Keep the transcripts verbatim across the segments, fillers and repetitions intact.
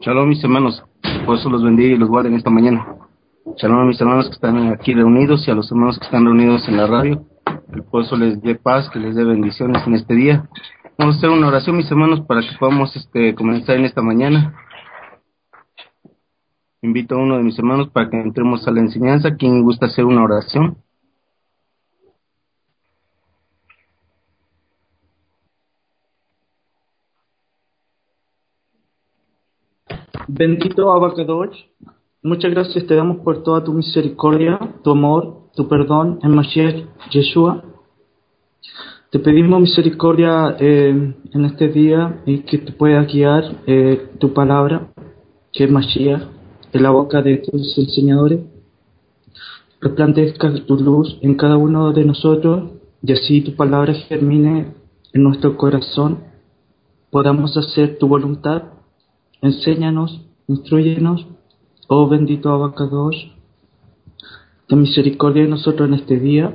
Shalom, mis hermanos. Por eso los bendiga y los guarde en esta mañana. Shalom a mis hermanos que están aquí reunidos y a los hermanos que están reunidos en la radio. Que por eso les dé paz, que les dé bendiciones en este día. Vamos a hacer una oración, mis hermanos, para que podamos este, comenzar en esta mañana. Invito a uno de mis hermanos para que entremos a la enseñanza. ¿Quién gusta hacer una oración? Bendito Abacadosh, muchas gracias te damos por toda tu misericordia, tu amor, tu perdón en Mashiach Yeshua. Te pedimos misericordia eh, en este día y que te pueda guiar eh, tu palabra, que es Mashiach, en la boca de tus enseñadores. Resplandezca tu luz en cada uno de nosotros y así tu palabra germine en nuestro corazón. Podamos hacer tu voluntad. Enséñanos, instruyenos, oh bendito Abacadosh, ten misericordia de nosotros en este día.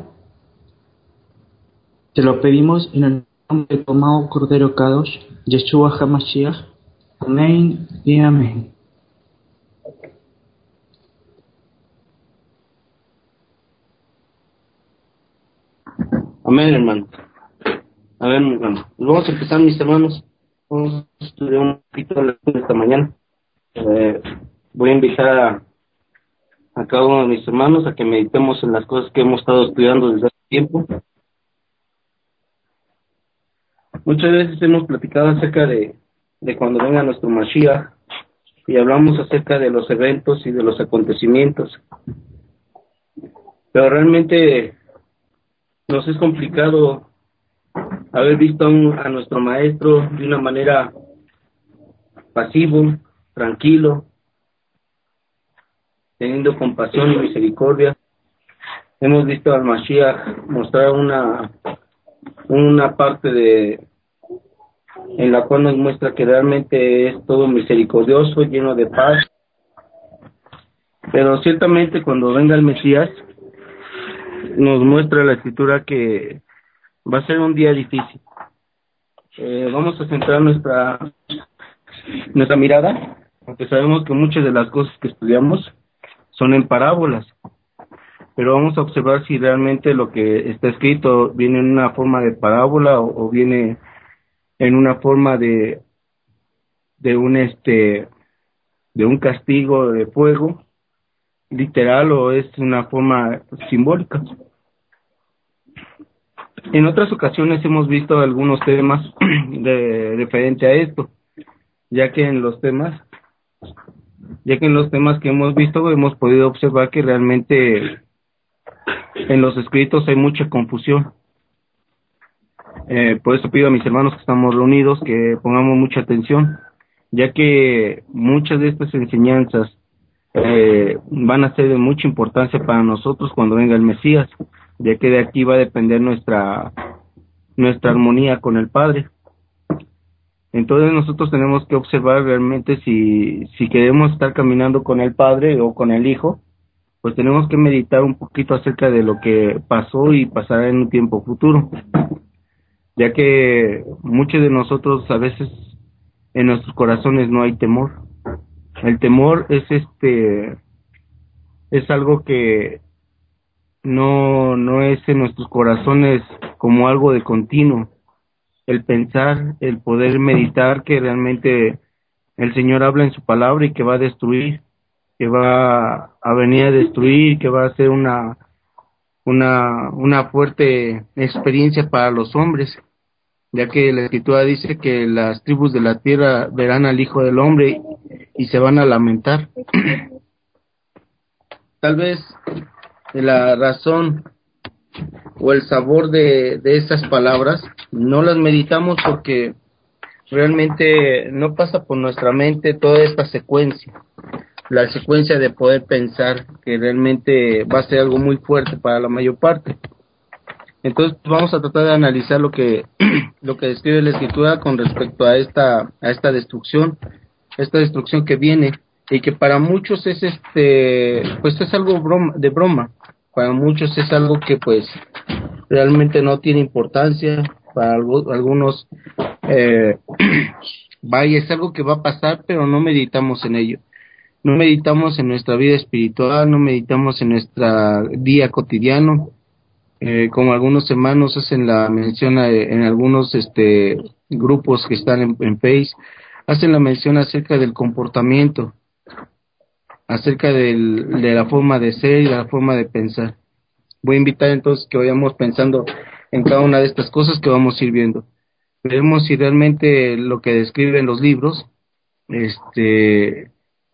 Te lo pedimos en el nombre de tu amado Cordero Kadosh, Yeshua HaMashiach. Amén y amén. Amén, hermano. A ver, hermano. Pues vamos a empezar, mis hermanos. Vamos a estudiar un poquito esta mañana. Eh, voy a invitar a, a cada uno de mis hermanos a que meditemos en las cosas que hemos estado estudiando desde hace tiempo. Muchas veces hemos platicado acerca de, de cuando venga nuestro Mashiach y hablamos acerca de los eventos y de los acontecimientos. Pero realmente nos es complicado haber visto a, un, a nuestro maestro de una manera pasivo, tranquilo, teniendo compasión y misericordia. Hemos visto al Mashiach mostrar una una parte de en la cual nos muestra que realmente es todo misericordioso, lleno de paz. Pero ciertamente cuando venga el Mesías nos muestra la escritura que va a ser un día difícil. Eh, vamos a centrar nuestra nuestra mirada, porque sabemos que muchas de las cosas que estudiamos son en parábolas, pero vamos a observar si realmente lo que está escrito viene en una forma de parábola o, o viene en una forma de de un este de un castigo de fuego literal o es una forma simbólica. En otras ocasiones hemos visto algunos temas de referente a esto, ya que en los temas ya que en los temas que hemos visto hemos podido observar que realmente en los escritos hay mucha confusión. Eh, por eso pido a mis hermanos que estamos reunidos que pongamos mucha atención, ya que muchas de estas enseñanzas eh, van a ser de mucha importancia para nosotros cuando venga el Mesías, ya que de aquí va a depender nuestra nuestra armonía con el Padre. Entonces nosotros tenemos que observar realmente si si queremos estar caminando con el Padre o con el Hijo, pues tenemos que meditar un poquito acerca de lo que pasó y pasará en un tiempo futuro, ya que muchos de nosotros a veces en nuestros corazones no hay temor. El temor es este es algo que no no es en nuestros corazones como algo de continuo. El pensar, el poder meditar que realmente el Señor habla en su palabra y que va a destruir, que va a venir a destruir, que va a ser una una una fuerte experiencia para los hombres, ya que la Escritura dice que las tribus de la tierra verán al Hijo del Hombre y se van a lamentar. Tal vez la razón o el sabor de, de esas palabras no las meditamos porque realmente no pasa por nuestra mente toda esta secuencia, la secuencia de poder pensar que realmente va a ser algo muy fuerte para la mayor parte. Entonces vamos a tratar de analizar lo que lo que describe la Escritura con respecto a esta a esta destrucción, esta destrucción que viene y que para muchos es este pues es algo broma, de broma, para muchos es algo que pues realmente no tiene importancia, para algo, algunos eh, vaya, es algo que va a pasar, pero no meditamos en ello. No meditamos en nuestra vida espiritual, no meditamos en nuestro día cotidiano, eh, como algunos hermanos hacen la mención a, en algunos este grupos que están en, en Face, hacen la mención acerca del comportamiento, acerca del, de la forma de ser y de la forma de pensar. Voy a invitar entonces que vayamos pensando en cada una de estas cosas que vamos a ir viendo. Veremos si realmente lo que describen los libros este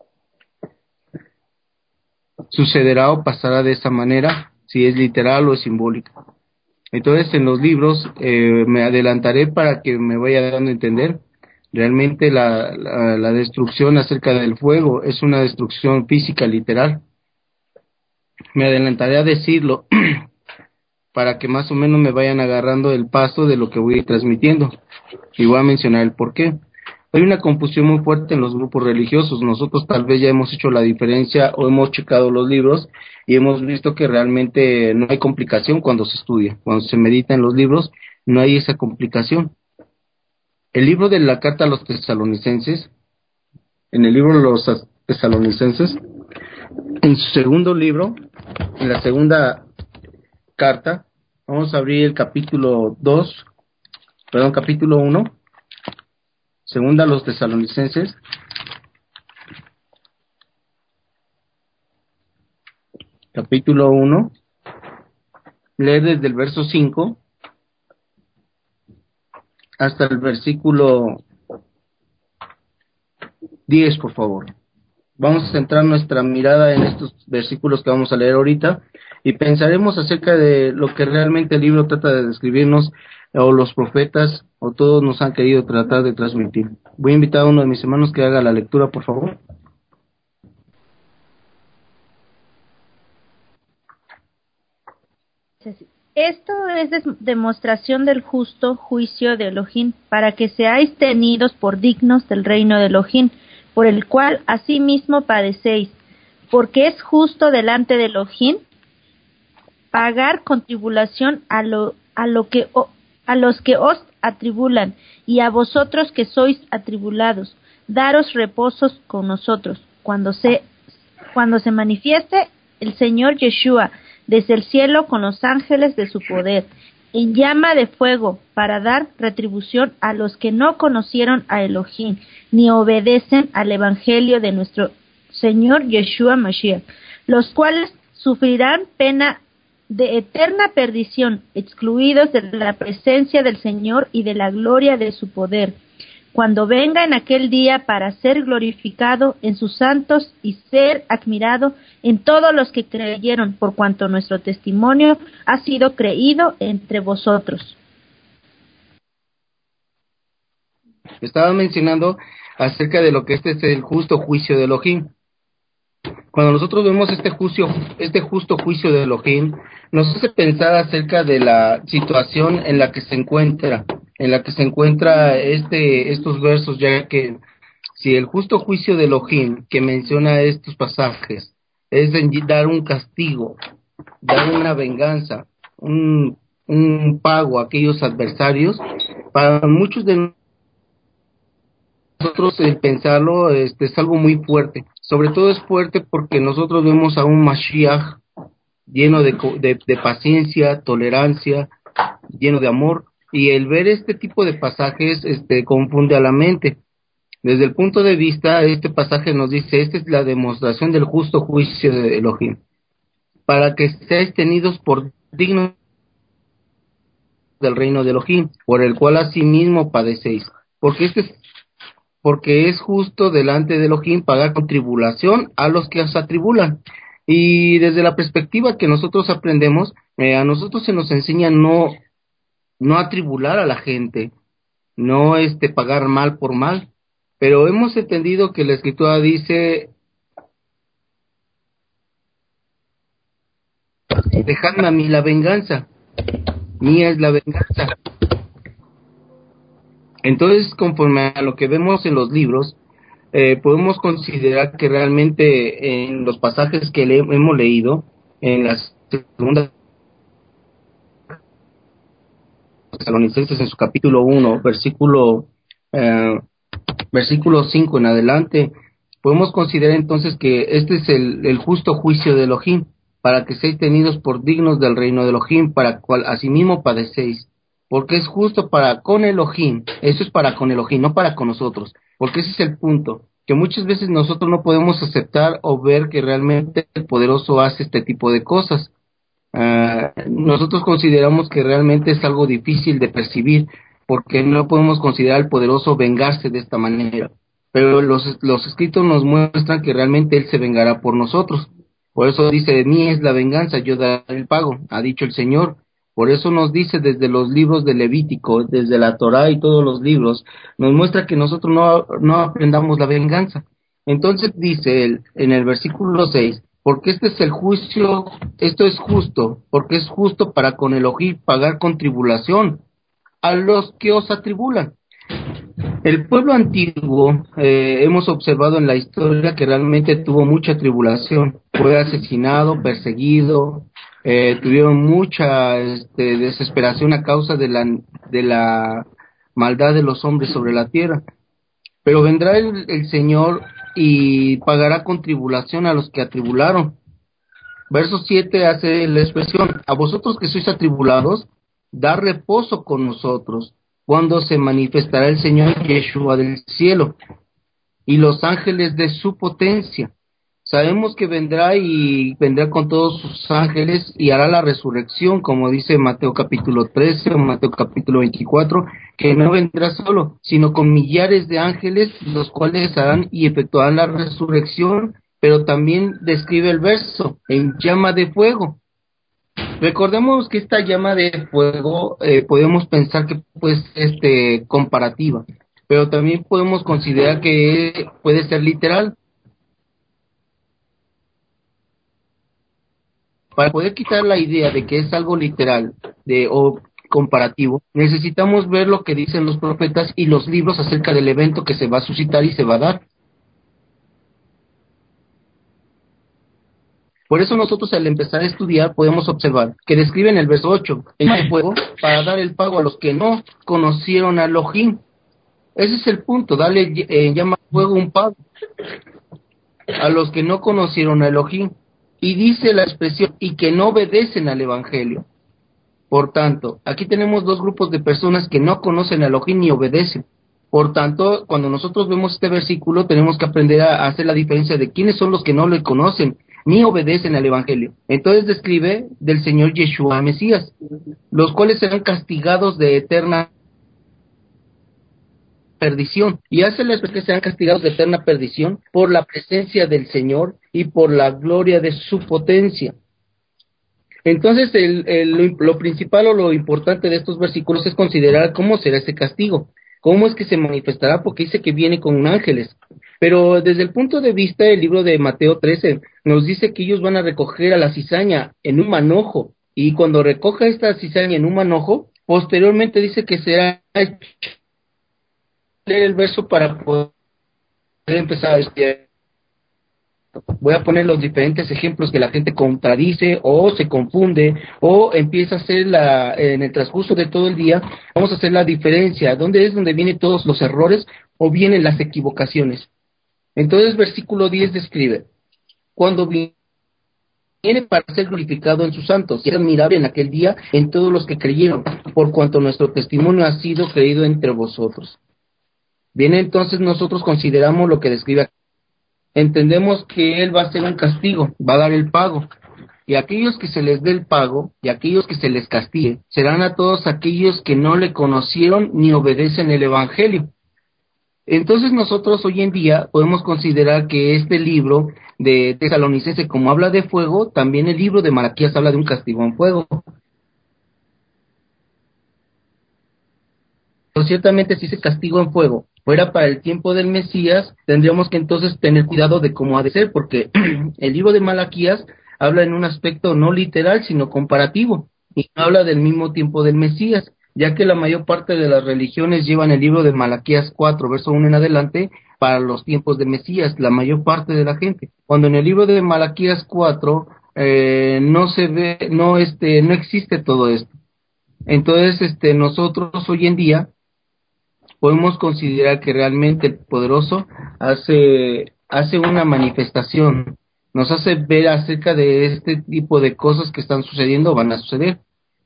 sucederá o pasará de esa manera, si es literal o es simbólica. Entonces, en los libros eh, me adelantaré para que me vaya dando a entender. Realmente la, la, la destrucción acerca del fuego es una destrucción física literal. Me adelantaré a decirlo para que más o menos me vayan agarrando el paso de lo que voy transmitiendo. Y voy a mencionar el por qué. Hay una confusión muy fuerte en los grupos religiosos. Nosotros tal vez ya hemos hecho la diferencia o hemos checado los libros y hemos visto que realmente no hay complicación cuando se estudia. Cuando se medita en los libros, no hay esa complicación. El libro de la carta a los tesalonicenses, en el libro de los tesalonicenses, en su segundo libro, en la segunda carta, vamos a abrir el capítulo dos, perdón, capítulo uno, segunda a los tesalonicenses, capítulo uno, leer desde el verso cinco hasta el versículo diez, por favor. Vamos a centrar nuestra mirada en estos versículos que vamos a leer ahorita y pensaremos acerca de lo que realmente el libro trata de describirnos, o los profetas, o todos nos han querido tratar de transmitir. Voy a invitar a uno de mis hermanos que haga la lectura, por favor. Esto es des- demostración del justo juicio de Elohim, para que seáis tenidos por dignos del reino de Elohim, por el cual asimismo padecéis, porque es justo delante de Elohim pagar con tribulación a lo, a lo que o- a los que os atribulan, y a vosotros que sois atribulados, daros reposos con nosotros, cuando se cuando se manifieste el Señor Yeshua desde el cielo con los ángeles de su poder, en llama de fuego, para dar retribución a los que no conocieron a Elohim, ni obedecen al evangelio de nuestro Señor Yeshua Mashiach, los cuales sufrirán pena de eterna perdición, excluidos de la presencia del Señor y de la gloria de su poder, cuando venga en aquel día para ser glorificado en sus santos y ser admirado en todos los que creyeron, por cuanto nuestro testimonio ha sido creído entre vosotros. Estaba mencionando acerca de lo que este es el justo juicio de Elohim. Cuando nosotros vemos este juicio, este justo juicio de Elohim, nos hace pensar acerca de la situación en la que se encuentra, en la que se encuentra este, estos versos, ya que si el justo juicio de Elohim que menciona estos pasajes es en dar un castigo, dar una venganza, un, un pago a aquellos adversarios, para muchos de nosotros el pensarlo este, es algo muy fuerte. Sobre todo es fuerte porque nosotros vemos a un Mashiach lleno de, de, de paciencia, tolerancia, lleno de amor, y el ver este tipo de pasajes este, confunde a la mente. Desde el punto de vista, este pasaje nos dice, esta es la demostración del justo juicio de Elohim, para que seáis tenidos por dignos del reino de Elohim, por el cual asimismo padecéis, porque este es porque es justo delante de Elohim pagar con tribulación a los que os atribulan. Y desde la perspectiva que nosotros aprendemos, eh, a nosotros se nos enseña no, no atribular a la gente, no este pagar mal por mal, pero hemos entendido que la Escritura dice, dejadme a mí la venganza, mía es la venganza. Entonces, conforme a lo que vemos en los libros, eh, podemos considerar que realmente en los pasajes que le hemos leído, en las segunda Tesalonicenses en su capítulo uno, versículo eh, versículo cinco en adelante, podemos considerar entonces que este es el, el justo juicio de Elohim, para que seáis tenidos por dignos del reino de Elohim, para cual asimismo padecéis, porque es justo para con Elohim, eso es para con Elohim, no para con nosotros, porque ese es el punto, que muchas veces nosotros no podemos aceptar o ver que realmente el poderoso hace este tipo de cosas. Uh, nosotros consideramos que realmente es algo difícil de percibir, porque no podemos considerar al poderoso vengarse de esta manera, pero los, los escritos nos muestran que realmente Él se vengará por nosotros. Por eso dice, de mí es la venganza, yo daré el pago, ha dicho el Señor. Por eso nos dice desde los libros de Levítico, desde la Torá y todos los libros, nos muestra que nosotros no, no aprendamos la venganza. Entonces dice Él en el versículo seis, porque este es el juicio, esto es justo, porque es justo para con Elohim pagar con tribulación a los que os atribulan. El pueblo antiguo, eh, hemos observado en la historia que realmente tuvo mucha tribulación, fue asesinado, perseguido, eh, tuvieron mucha este, desesperación a causa de la, de la maldad de los hombres sobre la tierra. Pero vendrá el, el Señor y pagará con tribulación a los que atribularon. Verso siete hace la expresión, a vosotros que sois atribulados, da reposo con nosotros, cuando se manifestará el Señor Yeshua del cielo, y los ángeles de su potencia. Sabemos que vendrá y vendrá con todos sus ángeles y hará la resurrección, como dice Mateo capítulo trece o Mateo capítulo veinticuatro, que no vendrá solo, sino con millares de ángeles, los cuales harán y efectuarán la resurrección, pero también describe el verso, en llama de fuego. Recordemos que esta llama de fuego eh, podemos pensar que puede ser este, comparativa, pero también podemos considerar que puede ser literal. Para poder quitar la idea de que es algo literal de o comparativo, necesitamos ver lo que dicen los profetas y los libros acerca del evento que se va a suscitar y se va a dar. Por eso nosotros al empezar a estudiar podemos observar que describe en el verso ocho, el fuego para dar el pago a los que no conocieron a Elohim. Ese es el punto, darle eh, llama fuego un pago a los que no conocieron a Elohim. Y dice la expresión, y que no obedecen al Evangelio. Por tanto, aquí tenemos dos grupos de personas que no conocen a Elohim ni obedecen. Por tanto, cuando nosotros vemos este versículo, tenemos que aprender a hacer la diferencia de quiénes son los que no le conocen ni obedecen al Evangelio. Entonces describe del Señor Yeshua Mesías, los cuales serán castigados de eterna perdición, y hace la expresión que serán castigados de eterna perdición por la presencia del Señor y por la gloria de su potencia. Entonces el, el, lo, lo principal o lo importante de estos versículos es considerar cómo será ese castigo, cómo es que se manifestará, porque dice que viene con ángeles. Pero desde el punto de vista del libro de Mateo trece, nos dice que ellos van a recoger a la cizaña en un manojo, y cuando recoja esta cizaña en un manojo, posteriormente dice que será leer el verso para poder empezar a estudiar. Voy a poner los diferentes ejemplos que la gente contradice o se confunde o empieza a hacer la, en el transcurso de todo el día, vamos a hacer la diferencia, dónde es donde vienen todos los errores o vienen las equivocaciones. Entonces versículo diez describe, cuando viene para ser glorificado en sus santos, y es admirable en aquel día en todos los que creyeron, por cuanto nuestro testimonio ha sido creído entre vosotros. Bien, entonces nosotros consideramos lo que describe aquí. Entendemos que Él va a hacer un castigo, va a dar el pago. Y aquellos que se les dé el pago, y aquellos que se les castigue, serán a todos aquellos que no le conocieron ni obedecen el Evangelio. Entonces nosotros hoy en día podemos considerar que este libro de Tesalonicenses, como habla de fuego, también el libro de Malaquías habla de un castigo en fuego. Pero ciertamente si ese castigo en fuego fuera para el tiempo del Mesías, tendríamos que entonces tener cuidado de cómo ha de ser, porque el libro de Malaquías habla en un aspecto no literal, sino comparativo, y no habla del mismo tiempo del Mesías, ya que la mayor parte de las religiones llevan el libro de Malaquías cuatro, verso uno en adelante, para los tiempos de Mesías, la mayor parte de la gente. Cuando en el libro de Malaquías cuatro eh, no se ve, no este, no existe todo esto. Entonces, este, nosotros hoy en día podemos considerar que realmente el poderoso hace, hace una manifestación, nos hace ver acerca de este tipo de cosas que están sucediendo o van a suceder.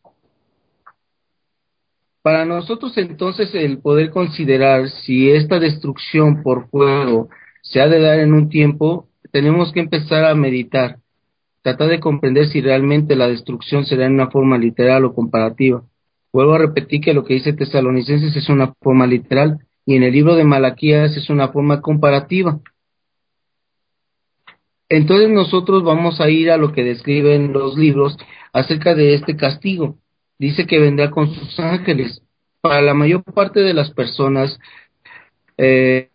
Para nosotros entonces el poder considerar si esta destrucción por fuego se ha de dar en un tiempo, tenemos que empezar a meditar, tratar de comprender si realmente la destrucción será en una forma literal o comparativa. Vuelvo a repetir que lo que dice Tesalonicenses es una forma literal y en el libro de Malaquías es una forma comparativa. Entonces nosotros vamos a ir a lo que describen los libros acerca de este castigo. Dice que vendrá con sus ángeles. Para la mayor parte de las personas, eh,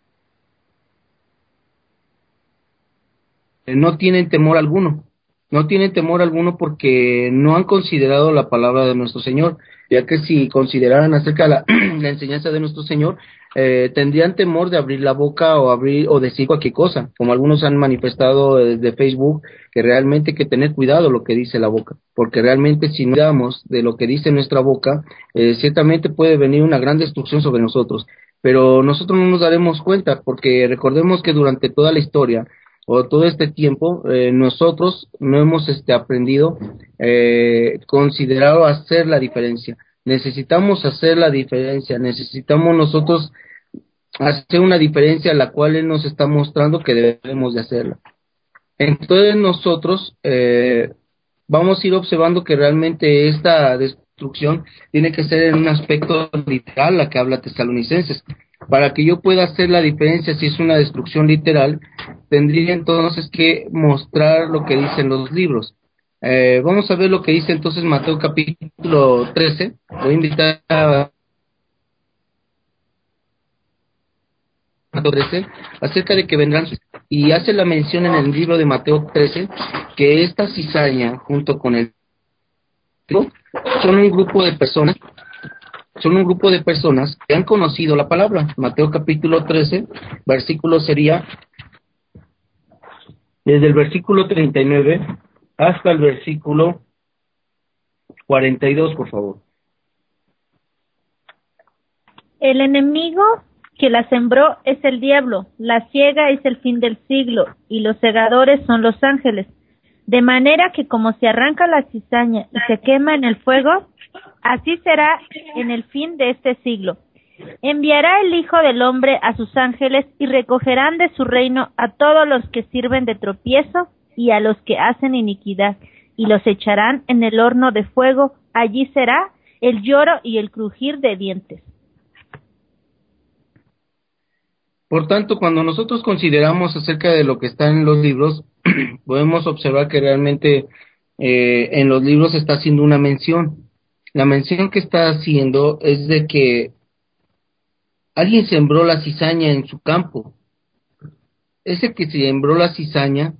no tienen temor alguno. No tienen temor alguno porque no han considerado la palabra de nuestro Señor, ya que si consideraran acerca de la, la enseñanza de nuestro Señor, eh, tendrían temor de abrir la boca o abrir o decir cualquier cosa, como algunos han manifestado desde Facebook, que realmente hay que tener cuidado lo que dice la boca, porque realmente si no cuidamos de lo que dice nuestra boca, eh, ciertamente puede venir una gran destrucción sobre nosotros, pero nosotros no nos daremos cuenta, porque recordemos que durante toda la historia, o todo este tiempo, eh, nosotros no hemos este, aprendido, eh, considerado hacer la diferencia. Necesitamos hacer la diferencia, necesitamos nosotros hacer una diferencia la cual Él nos está mostrando que debemos de hacerla. Entonces nosotros eh, vamos a ir observando que realmente esta destrucción tiene que ser en un aspecto literal, la que habla Tesalonicenses. Para que yo pueda hacer la diferencia si es una destrucción literal, tendría entonces que mostrar lo que dicen los libros. Eh, vamos a ver lo que dice entonces Mateo capítulo trece. Voy a invitar a Mateo trece acerca de que vendrán, y hace la mención en el libro de Mateo trece que esta cizaña junto con el son un grupo de personas son un grupo de personas que han conocido la palabra. Mateo capítulo trece, versículo sería desde el versículo treinta y nueve hasta el versículo cuarenta y dos, por favor. El enemigo que la sembró es el diablo, la siega es el fin del siglo, y los segadores son los ángeles. De manera que como se arranca la cizaña y se quema en el fuego, así será en el fin de este siglo. Enviará el Hijo del Hombre a sus ángeles y recogerán de su reino a todos los que sirven de tropiezo y a los que hacen iniquidad, y los echarán en el horno de fuego. Allí será el lloro y el crujir de dientes. Por tanto, cuando nosotros consideramos acerca de lo que está en los libros, podemos observar que realmente eh, en los libros está haciendo una mención. La mención que está haciendo es de que alguien sembró la cizaña en su campo. Ese que sembró la cizaña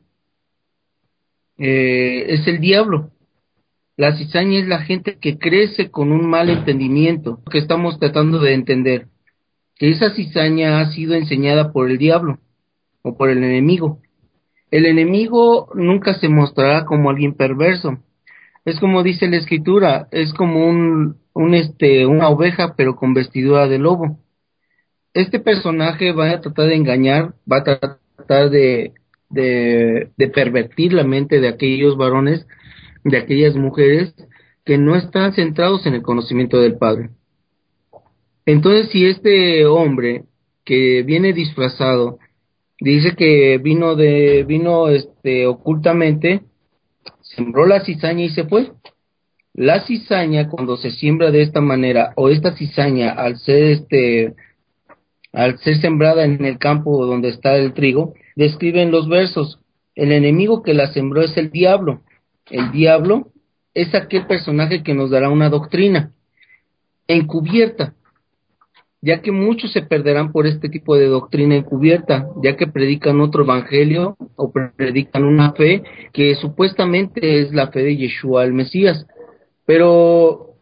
eh, es el diablo. La cizaña es la gente que crece con un mal entendimiento, que estamos tratando de entender, que esa cizaña ha sido enseñada por el diablo o por el enemigo. El enemigo nunca se mostrará como alguien perverso. Es como dice la escritura, es como un, un este, una oveja pero con vestidura de lobo. Este personaje va a tratar de engañar, va a tratar de, de, de pervertir la mente de aquellos varones, de aquellas mujeres que no están centrados en el conocimiento del Padre. Entonces, si este hombre que viene disfrazado dice que vino de vino este ocultamente, sembró la cizaña y se fue. La cizaña, cuando se siembra de esta manera, o esta cizaña al ser este al ser sembrada en el campo donde está el trigo, describen los versos: el enemigo que la sembró es el diablo. El diablo es aquel personaje que nos dará una doctrina encubierta, ya que muchos se perderán por este tipo de doctrina encubierta, ya que predican otro evangelio o predican una fe que supuestamente es la fe de Yeshua el Mesías. Pero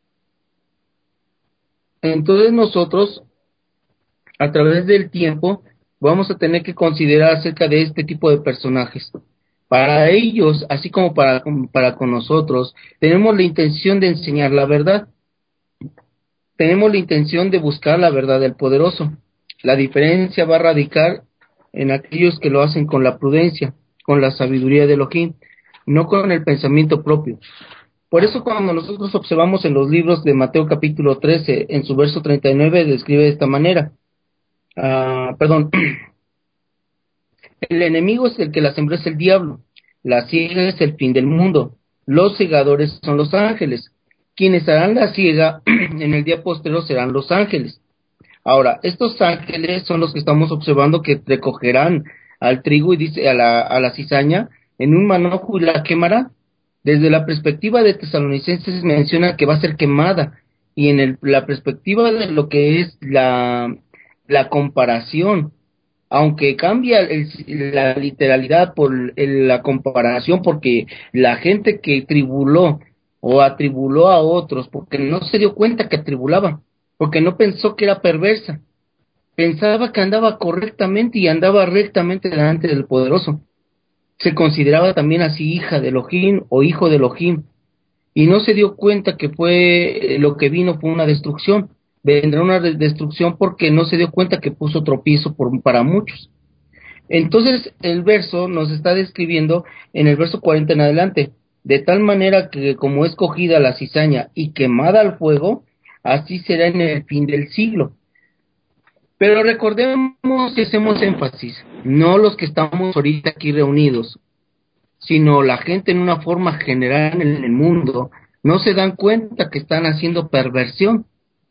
entonces nosotros, a través del tiempo, vamos a tener que considerar acerca de este tipo de personajes. Para ellos, así como para, para con nosotros, tenemos la intención de enseñar la verdad. tenemos la intención de buscar la verdad del poderoso. La diferencia va a radicar en aquellos que lo hacen con la prudencia, con la sabiduría de Elohim, no con el pensamiento propio. Por eso cuando nosotros observamos en los libros de Mateo capítulo trece, en su verso treinta y nueve, describe de esta manera. Uh, perdón. El enemigo es el que la sembró, es el diablo. La siega es el fin del mundo. Los segadores son los ángeles. Quienes harán la siega en el día posterior serán los ángeles. Ahora, estos ángeles son los que estamos observando que recogerán al trigo y dice a la, a la cizaña en un manojo y la quemará. Desde la perspectiva de Tesalonicenses menciona que va a ser quemada, y en el, la perspectiva de lo que es la, la comparación, aunque cambia el, la literalidad por el, la comparación, porque la gente que tribuló o atribuló a otros, porque no se dio cuenta que atribulaba, porque no pensó que era perversa, pensaba que andaba correctamente y andaba rectamente delante del poderoso. Se consideraba también así hija de Elohim o hijo de Elohim, y no se dio cuenta que fue lo que vino fue una destrucción. Vendrá una destrucción porque no se dio cuenta que puso tropiezo por, para muchos. Entonces el verso nos está describiendo en el verso cuarenta en adelante, de tal manera que como es cogida la cizaña y quemada al fuego, así será en el fin del siglo. Pero recordemos que hacemos énfasis, no los que estamos ahorita aquí reunidos, sino la gente en una forma general en el mundo, no se dan cuenta que están haciendo perversión.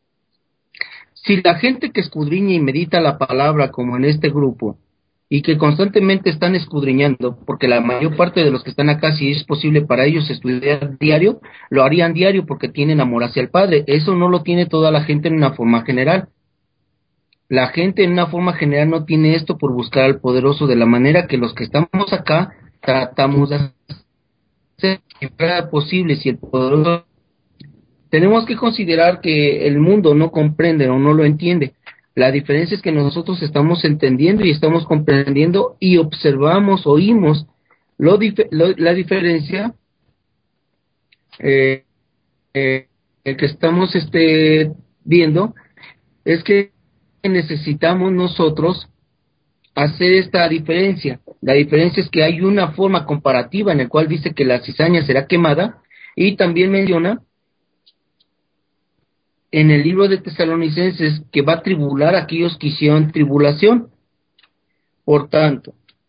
Si la gente que escudriña y medita la palabra, como en este grupo, y que constantemente están escudriñando, porque la mayor parte de los que están acá, si es posible para ellos estudiar diario, lo harían diario porque tienen amor hacia el Padre. Eso no lo tiene toda la gente en una forma general. La gente en una forma general no tiene esto por buscar al poderoso, de la manera que los que estamos acá tratamos de hacer si fuera posible. Si el poderoso, tenemos que considerar que el mundo no comprende o no lo entiende. La diferencia es que nosotros estamos entendiendo y estamos comprendiendo y observamos, oímos. Lo, dif- lo la diferencia eh, eh, que estamos este, viendo es que necesitamos nosotros hacer esta diferencia. La diferencia es que hay una forma comparativa en la cual dice que la cizaña será quemada, y también menciona en el libro de Tesalonicenses que va a tribular a aquellos que hicieron tribulación. Por tanto,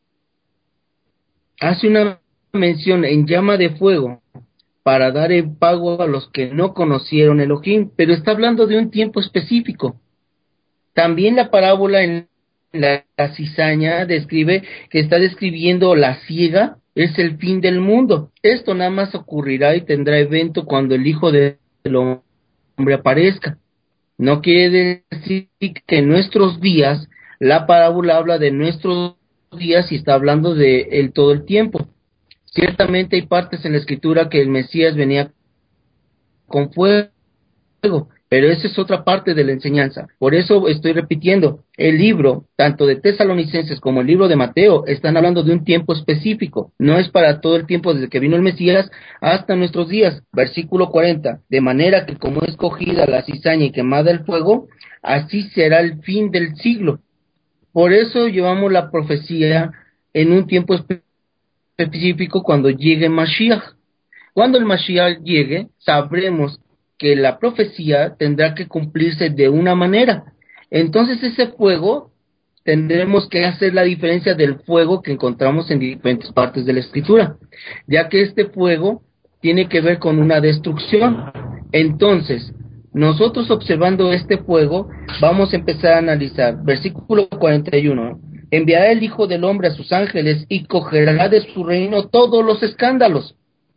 hace una mención en llama de fuego para dar el pago a los que no conocieron Elohim, pero está hablando de un tiempo específico. También la parábola en la, la cizaña describe que está describiendo la siega, es el fin del mundo. Esto nada más ocurrirá y tendrá evento cuando el Hijo del Hombre aparezca. No quiere decir que en nuestros días, la parábola habla de nuestros días y está hablando de el todo el tiempo. Ciertamente hay partes en la Escritura que el Mesías venía con fuego, pero esa es otra parte de la enseñanza. Por eso estoy repitiendo, el libro, tanto de Tesalonicenses como el libro de Mateo, están hablando de un tiempo específico. No es para todo el tiempo desde que vino el Mesías hasta nuestros días. Versículo cuarenta, de manera que como es cogida la cizaña y quemada el fuego, así será el fin del siglo. Por eso llevamos la profecía en un tiempo específico cuando llegue Mashiach. Cuando el Mashiach llegue, sabremos que la profecía tendrá que cumplirse de una manera. Entonces ese fuego, tendremos que hacer la diferencia del fuego que encontramos en diferentes partes de la Escritura, ya que este fuego tiene que ver con una destrucción. Entonces, nosotros observando este fuego, vamos a empezar a analizar. Versículo cuarenta y uno. Enviará el Hijo del Hombre a sus ángeles y cogerá de su reino todos los escándalos.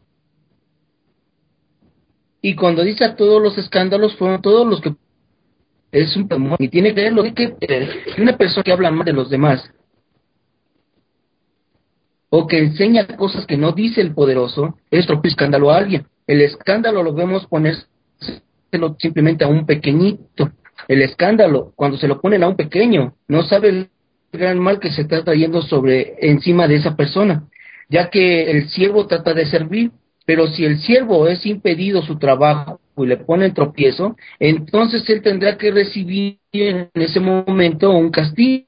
Y cuando dice a todos los escándalos, fueron todos los que es un temor, y tiene que ver lo que, que una persona que habla mal de los demás o que enseña cosas que no dice el poderoso, es propio escándalo a alguien. El escándalo lo vemos ponérselo simplemente a un pequeñito. El escándalo, cuando se lo ponen a un pequeño, no sabe el gran mal que se está trayendo sobre encima de esa persona, ya que el siervo trata de servir, pero si el siervo es impedido su trabajo y le ponen tropiezo, entonces él tendrá que recibir en ese momento un castigo.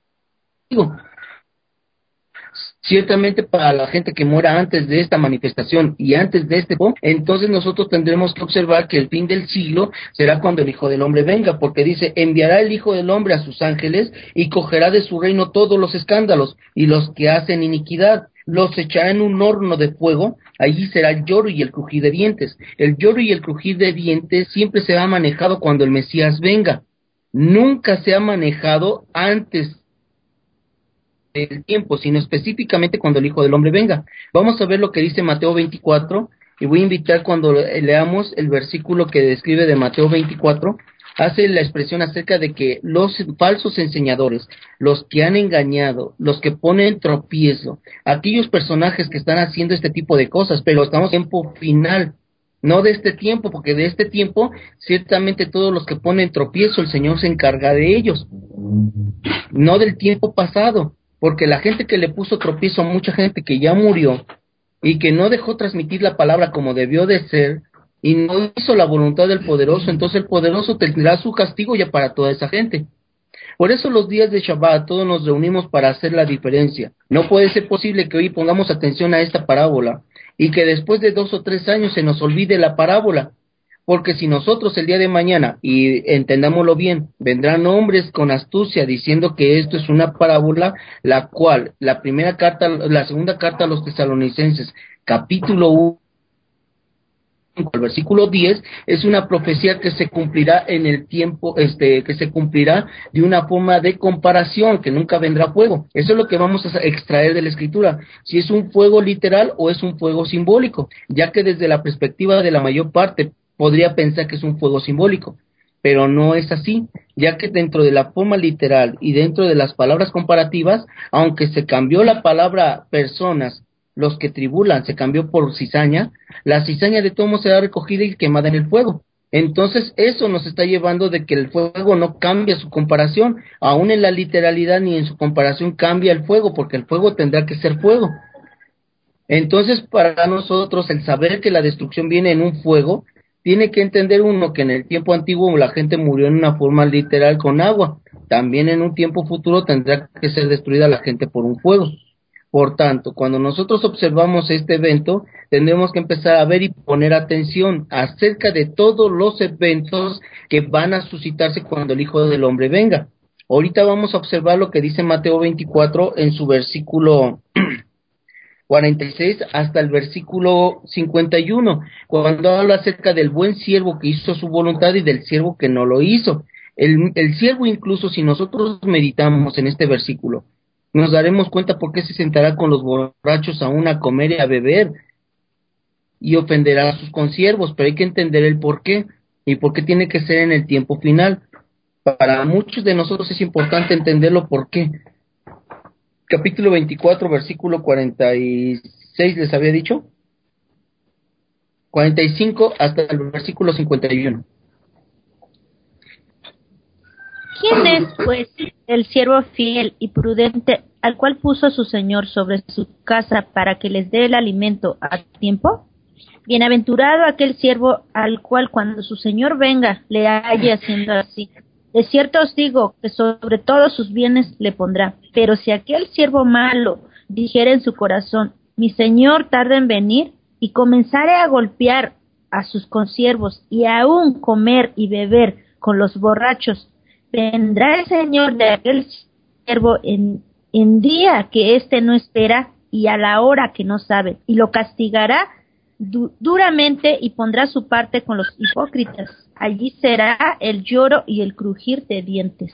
Ciertamente para la gente que muera antes de esta manifestación y antes de este tiempo, entonces nosotros tendremos que observar que el fin del siglo será cuando el Hijo del Hombre venga, porque dice, enviará el Hijo del Hombre a sus ángeles y cogerá de su reino todos los escándalos y los que hacen iniquidad, los echará en un horno de fuego, allí será el lloro y el crujir de dientes. El lloro y el crujir de dientes siempre se ha manejado cuando el Mesías venga, nunca se ha manejado antes del tiempo, sino específicamente cuando el Hijo del Hombre venga. Vamos a ver lo que dice Mateo veinticuatro, y voy a invitar cuando leamos el versículo que describe de Mateo veinticuatro, hace la expresión acerca de que los falsos enseñadores, los que han engañado, los que ponen tropiezo, aquellos personajes que están haciendo este tipo de cosas, pero estamos en tiempo final, no de este tiempo, porque de este tiempo, ciertamente todos los que ponen tropiezo, el Señor se encarga de ellos, no del tiempo pasado, porque la gente que le puso tropiezo a mucha gente que ya murió y que no dejó transmitir la palabra como debió de ser y no hizo la voluntad del poderoso, entonces el poderoso tendrá su castigo ya para toda esa gente. Por eso los días de Shabbat todos nos reunimos para hacer la diferencia. No puede ser posible que hoy pongamos atención a esta parábola y que después de dos o tres años se nos olvide la parábola. Porque si nosotros el día de mañana, y entendámoslo bien, vendrán hombres con astucia diciendo que esto es una parábola, la cual, la primera carta, la segunda carta a los tesalonicenses, capítulo uno, el versículo diez, es una profecía que se cumplirá en el tiempo, este, que se cumplirá de una forma de comparación, que nunca vendrá fuego. Eso es lo que vamos a extraer de la escritura, si es un fuego literal o es un fuego simbólico, ya que desde la perspectiva de la mayor parte, podría pensar que es un fuego simbólico, pero no es así, ya que dentro de la forma literal y dentro de las palabras comparativas, aunque se cambió la palabra personas, los que tribulan, se cambió por cizaña, la cizaña de todo modo será recogida y quemada en el fuego. Entonces eso nos está llevando de que el fuego no cambia su comparación, aún en la literalidad ni en su comparación cambia el fuego, porque el fuego tendrá que ser fuego. Entonces para nosotros el saber que la destrucción viene en un fuego, tiene que entender uno que en el tiempo antiguo la gente murió en una forma literal con agua, también en un tiempo futuro tendrá que ser destruida la gente por un fuego. Por tanto, cuando nosotros observamos este evento, tendremos que empezar a ver y poner atención acerca de todos los eventos que van a suscitarse cuando el Hijo del Hombre venga. Ahorita vamos a observar lo que dice Mateo veinticuatro en su versículo cuarenta y seis hasta el versículo cincuenta y uno, cuando habla acerca del buen siervo que hizo su voluntad y del siervo que no lo hizo. El, el siervo, incluso si nosotros meditamos en este versículo, nos daremos cuenta por qué se sentará con los borrachos aún a comer y a beber y ofenderá a sus consiervos, pero hay que entender el por qué y por qué tiene que ser en el tiempo final. Para muchos de nosotros es importante entenderlo por qué. Capítulo veinticuatro, versículo cuarenta y seis, ¿les había dicho? cuarenta y cinco hasta el versículo cincuenta y uno. ¿Quién es, pues, el siervo fiel y prudente al cual puso su señor sobre su casa para que les dé el alimento a tiempo? Bienaventurado aquel siervo al cual cuando su señor venga le halle haciendo así. De cierto os digo que sobre todos sus bienes le pondrá. Pero si aquel siervo malo dijere en su corazón, mi señor tarda en venir, y comenzare a golpear a sus consiervos y aún comer y beber con los borrachos, vendrá el señor de aquel siervo en, en día que éste no espera y a la hora que no sabe, y lo castigará du- duramente y pondrá su parte con los hipócritas. Allí será el lloro y el crujir de dientes.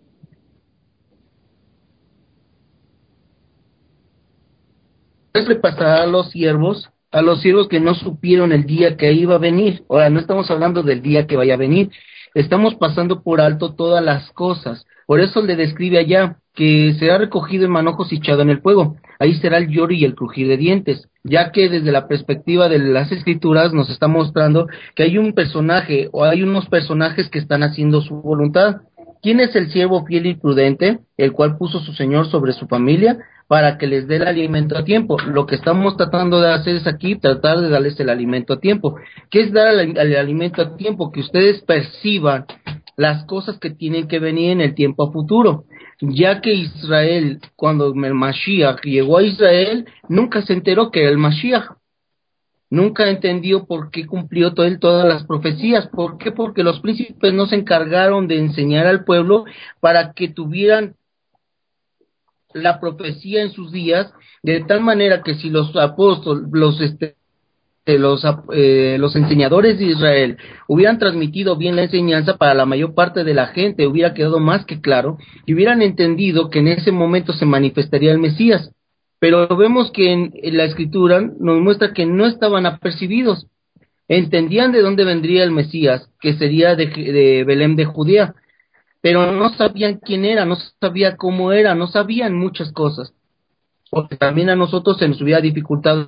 ¿Qué le pasará a los siervos? A los siervos que no supieron el día que iba a venir. Ahora, no estamos hablando del día que vaya a venir. Estamos pasando por alto todas las cosas. Por eso le describe allá que será recogido en manojos y echado en el fuego. Ahí será el lloro y el crujir de dientes, ya que desde la perspectiva de las escrituras nos está mostrando que hay un personaje o hay unos personajes que están haciendo su voluntad. ¿Quién es el siervo fiel y prudente, el cual puso su Señor sobre su familia para que les dé el alimento a tiempo? Lo que estamos tratando de hacer es aquí tratar de darles el alimento a tiempo. ¿Qué es dar el, el alimento a tiempo? Que ustedes perciban las cosas que tienen que venir en el tiempo a futuro. Ya que Israel, cuando el Mashiach llegó a Israel, nunca se enteró que era el Mashiach. Nunca entendió por qué cumplió todo él todas las profecías. ¿Por qué? Porque los príncipes no se encargaron de enseñar al pueblo para que tuvieran la profecía en sus días, de tal manera que si los apóstoles, los este, los eh, los enseñadores de Israel hubieran transmitido bien la enseñanza, para la mayor parte de la gente hubiera quedado más que claro y hubieran entendido que en ese momento se manifestaría el Mesías. Pero vemos que en, en la Escritura nos muestra que no estaban apercibidos. Entendían de dónde vendría el Mesías, que sería de, de Belén de Judea, pero no sabían quién era, no sabían cómo era, no sabían muchas cosas, porque también a nosotros se nos hubiera dificultado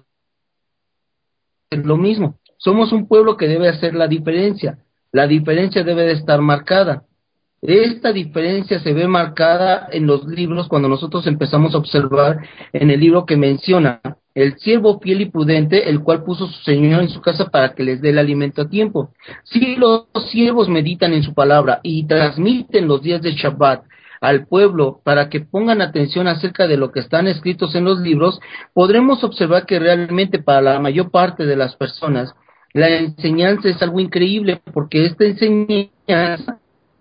lo mismo. Somos un pueblo que debe hacer la diferencia, la diferencia debe de estar marcada. Esta diferencia se ve marcada en los libros cuando nosotros empezamos a observar en el libro que menciona el siervo fiel y prudente, el cual puso su Señor en su casa para que les dé el alimento a tiempo. Si los siervos meditan en su palabra y transmiten los días de Shabbat al pueblo para que pongan atención acerca de lo que están escritos en los libros, podremos observar que realmente para la mayor parte de las personas la enseñanza es algo increíble, porque esta enseñanza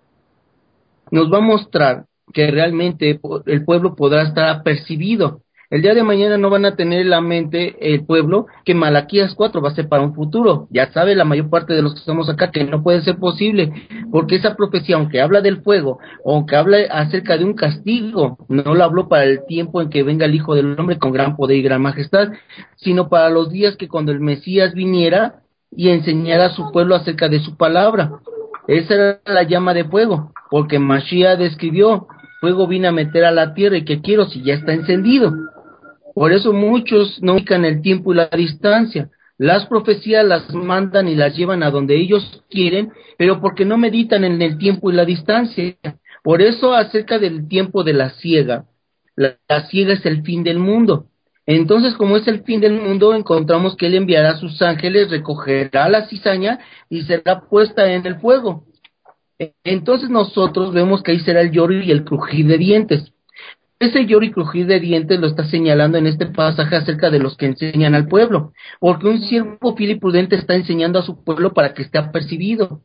nos va a mostrar que realmente el pueblo podrá estar apercibido. El día de mañana no van a tener en la mente el pueblo que Malaquías cuatro va a ser para un futuro. Ya sabe la mayor parte de los que estamos acá que no puede ser posible, porque esa profecía, aunque habla del fuego, aunque habla acerca de un castigo, no lo habló para el tiempo en que venga el Hijo del Hombre con gran poder y gran majestad, sino para los días que cuando el Mesías viniera y enseñara a su pueblo acerca de su palabra. Esa era la llama de fuego, porque Mashiach describió, fuego vine a meter a la tierra y que quiero si ya está encendido. Por eso muchos no ubican el tiempo y la distancia. Las profecías las mandan y las llevan a donde ellos quieren, pero porque no meditan en el tiempo y la distancia. Por eso acerca del tiempo de la siega, la, la siega es el fin del mundo. Entonces, como es el fin del mundo, encontramos que él enviará a sus ángeles, recogerá la cizaña y será puesta en el fuego. Entonces nosotros vemos que ahí será el lloro y el crujir de dientes. Ese lloro y crujir de dientes lo está señalando en este pasaje acerca de los que enseñan al pueblo, porque un siervo fiel y prudente está enseñando a su pueblo para que esté apercibido.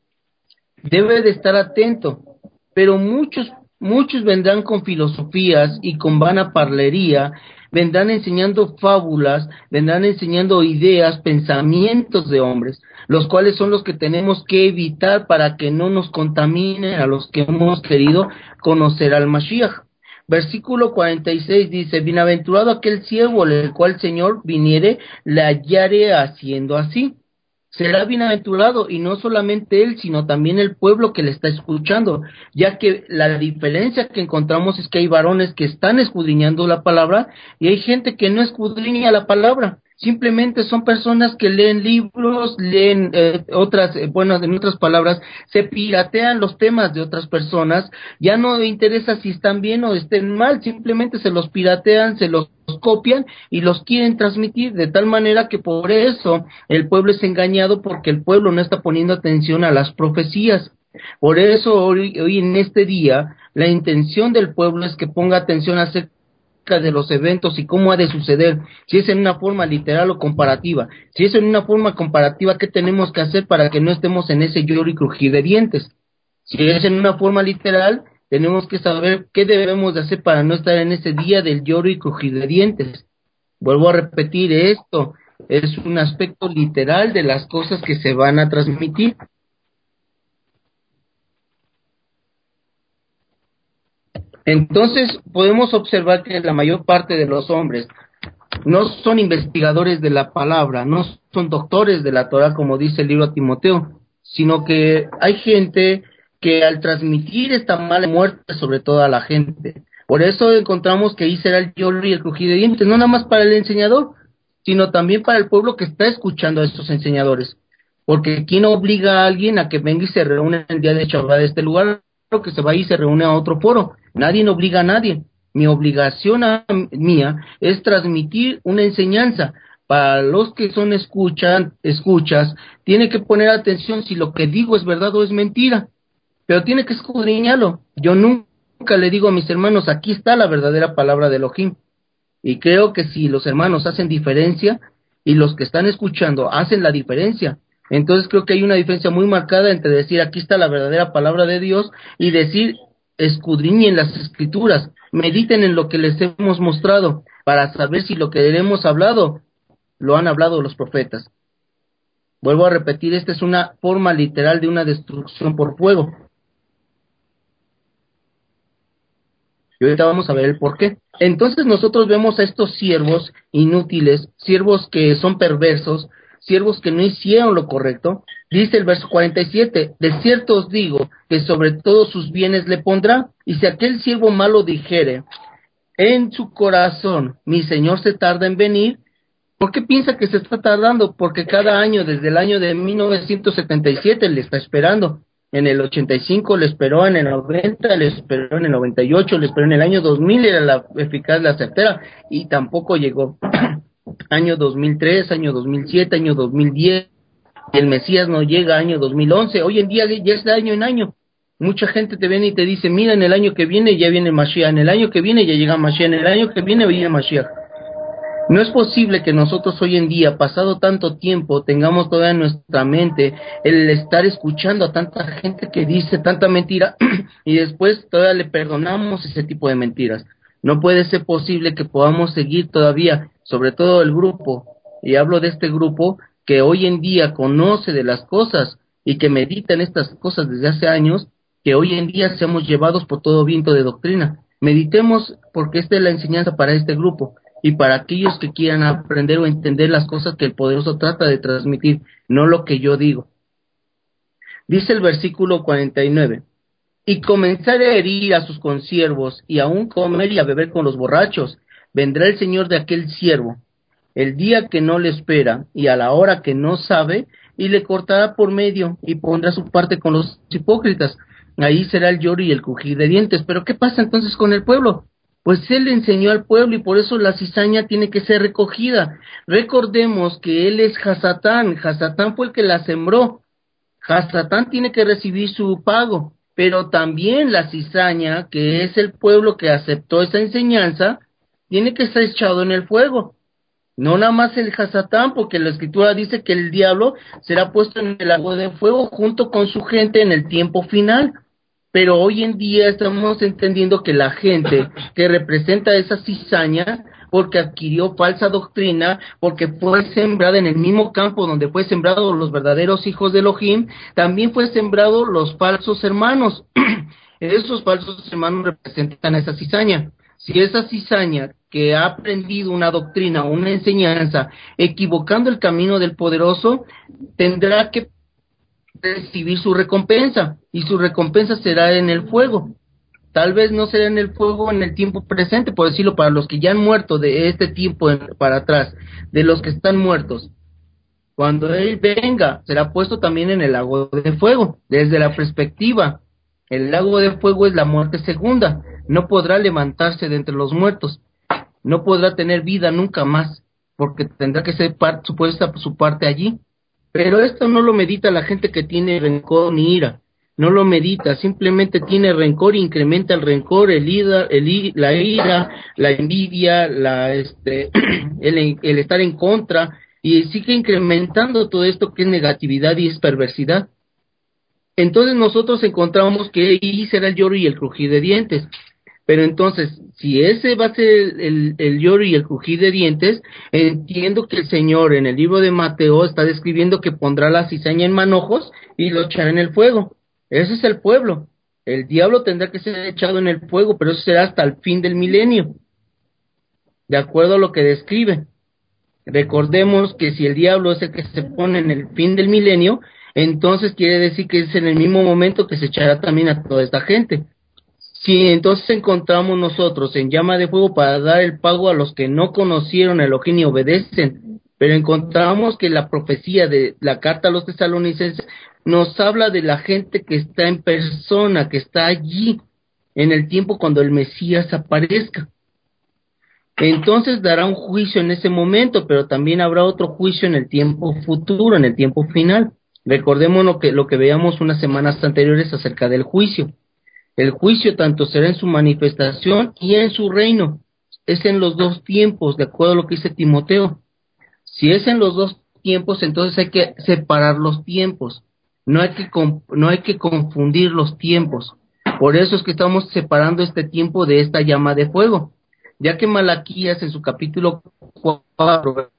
Debe de estar atento, pero muchos, muchos vendrán con filosofías y con vana parlería, vendrán enseñando fábulas, vendrán enseñando ideas, pensamientos de hombres, los cuales son los que tenemos que evitar para que no nos contaminen a los que hemos querido conocer al Mashiach. Versículo cuarenta y seis dice, bienaventurado aquel siervo el cual Señor viniere, le hallare haciendo así. Será bienaventurado, y no solamente él, sino también el pueblo que le está escuchando, ya que la diferencia que encontramos es que hay varones que están escudriñando la palabra y hay gente que no escudriña la palabra. Simplemente son personas que leen libros, leen eh, otras, eh, bueno, en otras palabras, se piratean los temas de otras personas, ya no interesa si están bien o estén mal, simplemente se los piratean, se los copian y los quieren transmitir, de tal manera que por eso el pueblo es engañado, porque el pueblo no está poniendo atención a las profecías. Por eso hoy, hoy en este día, la intención del pueblo es que ponga atención a de los eventos y cómo ha de suceder, si es en una forma literal o comparativa. Si es en una forma comparativa, ¿qué tenemos que hacer para que no estemos en ese lloro y crujir de dientes? Si es en una forma literal, tenemos que saber qué debemos de hacer para no estar en ese día del lloro y crujir de dientes. Vuelvo a repetir, esto es un aspecto literal de las cosas que se van a transmitir. Entonces podemos observar que la mayor parte de los hombres no son investigadores de la palabra, no son doctores de la Torah, como dice el libro a Timoteo, sino que hay gente que al transmitir esta mala muerte sobre toda la gente. Por eso encontramos que ahí será el lloro y el crujir de dientes, no nada más para el enseñador, sino también para el pueblo que está escuchando a estos enseñadores. Porque ¿quién obliga a alguien a que venga y se reúna el día de Shabbat de este lugar? que se va y se reúne a otro foro. Nadie obliga a nadie. Mi obligación a, mía es transmitir una enseñanza. Para los que son escuchan, escuchas, tiene que poner atención si lo que digo es verdad o es mentira, pero tiene que escudriñarlo. Yo nunca le digo a mis hermanos, aquí está la verdadera palabra de Elohim, y creo que si los hermanos hacen diferencia, y los que están escuchando hacen la diferencia, entonces creo que hay una diferencia muy marcada entre decir, aquí está la verdadera palabra de Dios, y decir, escudriñen las escrituras, mediten en lo que les hemos mostrado, para saber si lo que hemos hablado lo han hablado los profetas. Vuelvo a repetir, esta es una forma literal de una destrucción por fuego. Y ahorita vamos a ver el por qué. Entonces nosotros vemos a estos siervos inútiles, siervos que son perversos, siervos que no hicieron lo correcto. Dice el verso cuarenta y siete, de cierto os digo, que sobre todos sus bienes le pondrá, y si aquel siervo malo dijere en su corazón, mi señor se tarda en venir, ¿por qué piensa que se está tardando? Porque cada año, desde el año de mil novecientos setenta y siete, le está esperando. En el ochenta y cinco le esperó, en el noventa le esperó, en el noventa y ocho le esperó, en el año dos mil era la eficaz, la certera, y tampoco llegó. Año dos mil tres, año dos mil siete, año dos mil diez, el Mesías no llega, año dos mil once, hoy en día ya es de año en año. Mucha gente te viene y te dice, mira, en el año que viene ya viene Mashiach, en el año que viene ya llega Mashiach, en el año que viene viene Mashiach. No es posible que nosotros hoy en día, pasado tanto tiempo, tengamos todavía en nuestra mente el estar escuchando a tanta gente que dice tanta mentira y después todavía le perdonamos ese tipo de mentiras. No puede ser posible que podamos seguir todavía, sobre todo el grupo, y hablo de este grupo que hoy en día conoce de las cosas y que medita en estas cosas desde hace años, que hoy en día seamos llevados por todo viento de doctrina. Meditemos, porque esta es la enseñanza para este grupo y para aquellos que quieran aprender o entender las cosas que el poderoso trata de transmitir, no lo que yo digo. Dice el versículo cuarenta y nueve, y comenzaré a herir a sus consiervos, y aún comer y a beber con los borrachos, vendrá el Señor de aquel siervo, el día que no le espera, y a la hora que no sabe, y le cortará por medio, y pondrá su parte con los hipócritas. Ahí será el lloro y el crujir de dientes. Pero ¿qué pasa entonces con el pueblo? Pues él le enseñó al pueblo y por eso la cizaña tiene que ser recogida. Recordemos que él es Hasatán, Hasatán fue el que la sembró, Hasatán tiene que recibir su pago, pero también la cizaña, que es el pueblo que aceptó esa enseñanza, tiene que ser echado en el fuego. No nada más el Hasatán, porque la escritura dice que el diablo será puesto en el lago de fuego junto con su gente en el tiempo final. Pero hoy en día estamos entendiendo que la gente que representa esa cizaña, porque adquirió falsa doctrina, porque fue sembrada en el mismo campo donde fue sembrado los verdaderos hijos de Elohim, también fue sembrado los falsos hermanos. Esos falsos hermanos representan esa cizaña. Si esa cizaña que ha aprendido una doctrina, una enseñanza, equivocando el camino del poderoso, tendrá que recibir su recompensa, y su recompensa será en el fuego. Tal vez no será en el fuego en el tiempo presente, por decirlo, para los que ya han muerto de este tiempo en, para atrás, de los que están muertos. Cuando él venga, será puesto también en el lago de fuego. Desde la perspectiva, el lago de fuego es la muerte segunda. No podrá levantarse de entre los muertos, no podrá tener vida nunca más, porque tendrá que ser part, supuesta su parte allí. Pero esto no lo medita la gente que tiene rencor ni ira, no lo medita, simplemente tiene rencor e incrementa el rencor, el ira, el, la ira, la envidia, la este, el, el estar en contra, y sigue incrementando todo esto que es negatividad y es perversidad. Entonces nosotros encontramos que ahí será el lloro y el crujir de dientes. Pero entonces, si ese va a ser el, el, el lloro y el crujir de dientes, entiendo que el Señor en el libro de Mateo está describiendo que pondrá la cizaña en manojos y lo echará en el fuego. Ese es el pueblo. El diablo tendrá que ser echado en el fuego, pero eso será hasta el fin del milenio, de acuerdo a lo que describe. Recordemos que si el diablo es el que se pone en el fin del milenio, entonces quiere decir que es en el mismo momento que se echará también a toda esta gente. Si entonces encontramos nosotros en llama de fuego para dar el pago a los que no conocieron a Elohim y obedecen, pero encontramos que la profecía de la carta a los tesalonicenses nos habla de la gente que está en persona, que está allí en el tiempo cuando el Mesías aparezca. Entonces dará un juicio en ese momento, pero también habrá otro juicio en el tiempo futuro, en el tiempo final. Recordemos lo que, lo que veíamos unas semanas anteriores acerca del juicio. El juicio tanto será en su manifestación y en su reino. Es en los dos tiempos, de acuerdo a lo que dice Timoteo. Si es en los dos tiempos, entonces hay que separar los tiempos. No hay que, no hay que confundir los tiempos. Por eso es que estamos separando este tiempo de esta llama de fuego. Ya que Malaquías en su capítulo cuatro,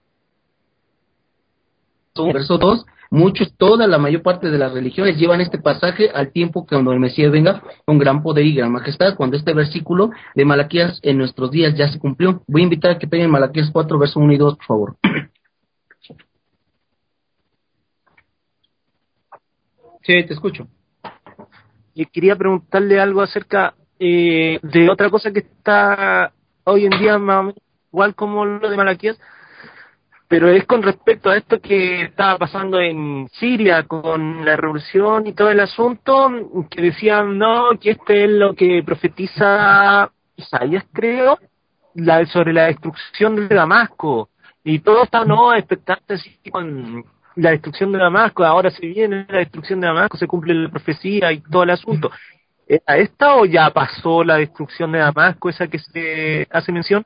verso dos, muchos, toda la mayor parte de las religiones llevan este pasaje al tiempo que cuando el Mesías venga con gran poder y gran majestad, cuando este versículo de Malaquías en nuestros días ya se cumplió. Voy a invitar a que peguen Malaquías cuatro, verso uno y dos, por favor. Sí, te escucho. Y quería preguntarle algo acerca eh, de otra cosa que está hoy en día más o menos igual como lo de Malaquías, pero es con respecto a esto que estaba pasando en Siria con la revolución y todo el asunto, que decían, no, que este es lo que profetiza Isaías, creo, la, sobre la destrucción de Damasco, y todos estaban, no, expectantes así con la destrucción de Damasco, ahora se viene la destrucción de Damasco, se cumple la profecía y todo el asunto. ¿A esta o ya pasó la destrucción de Damasco, esa que se hace mención?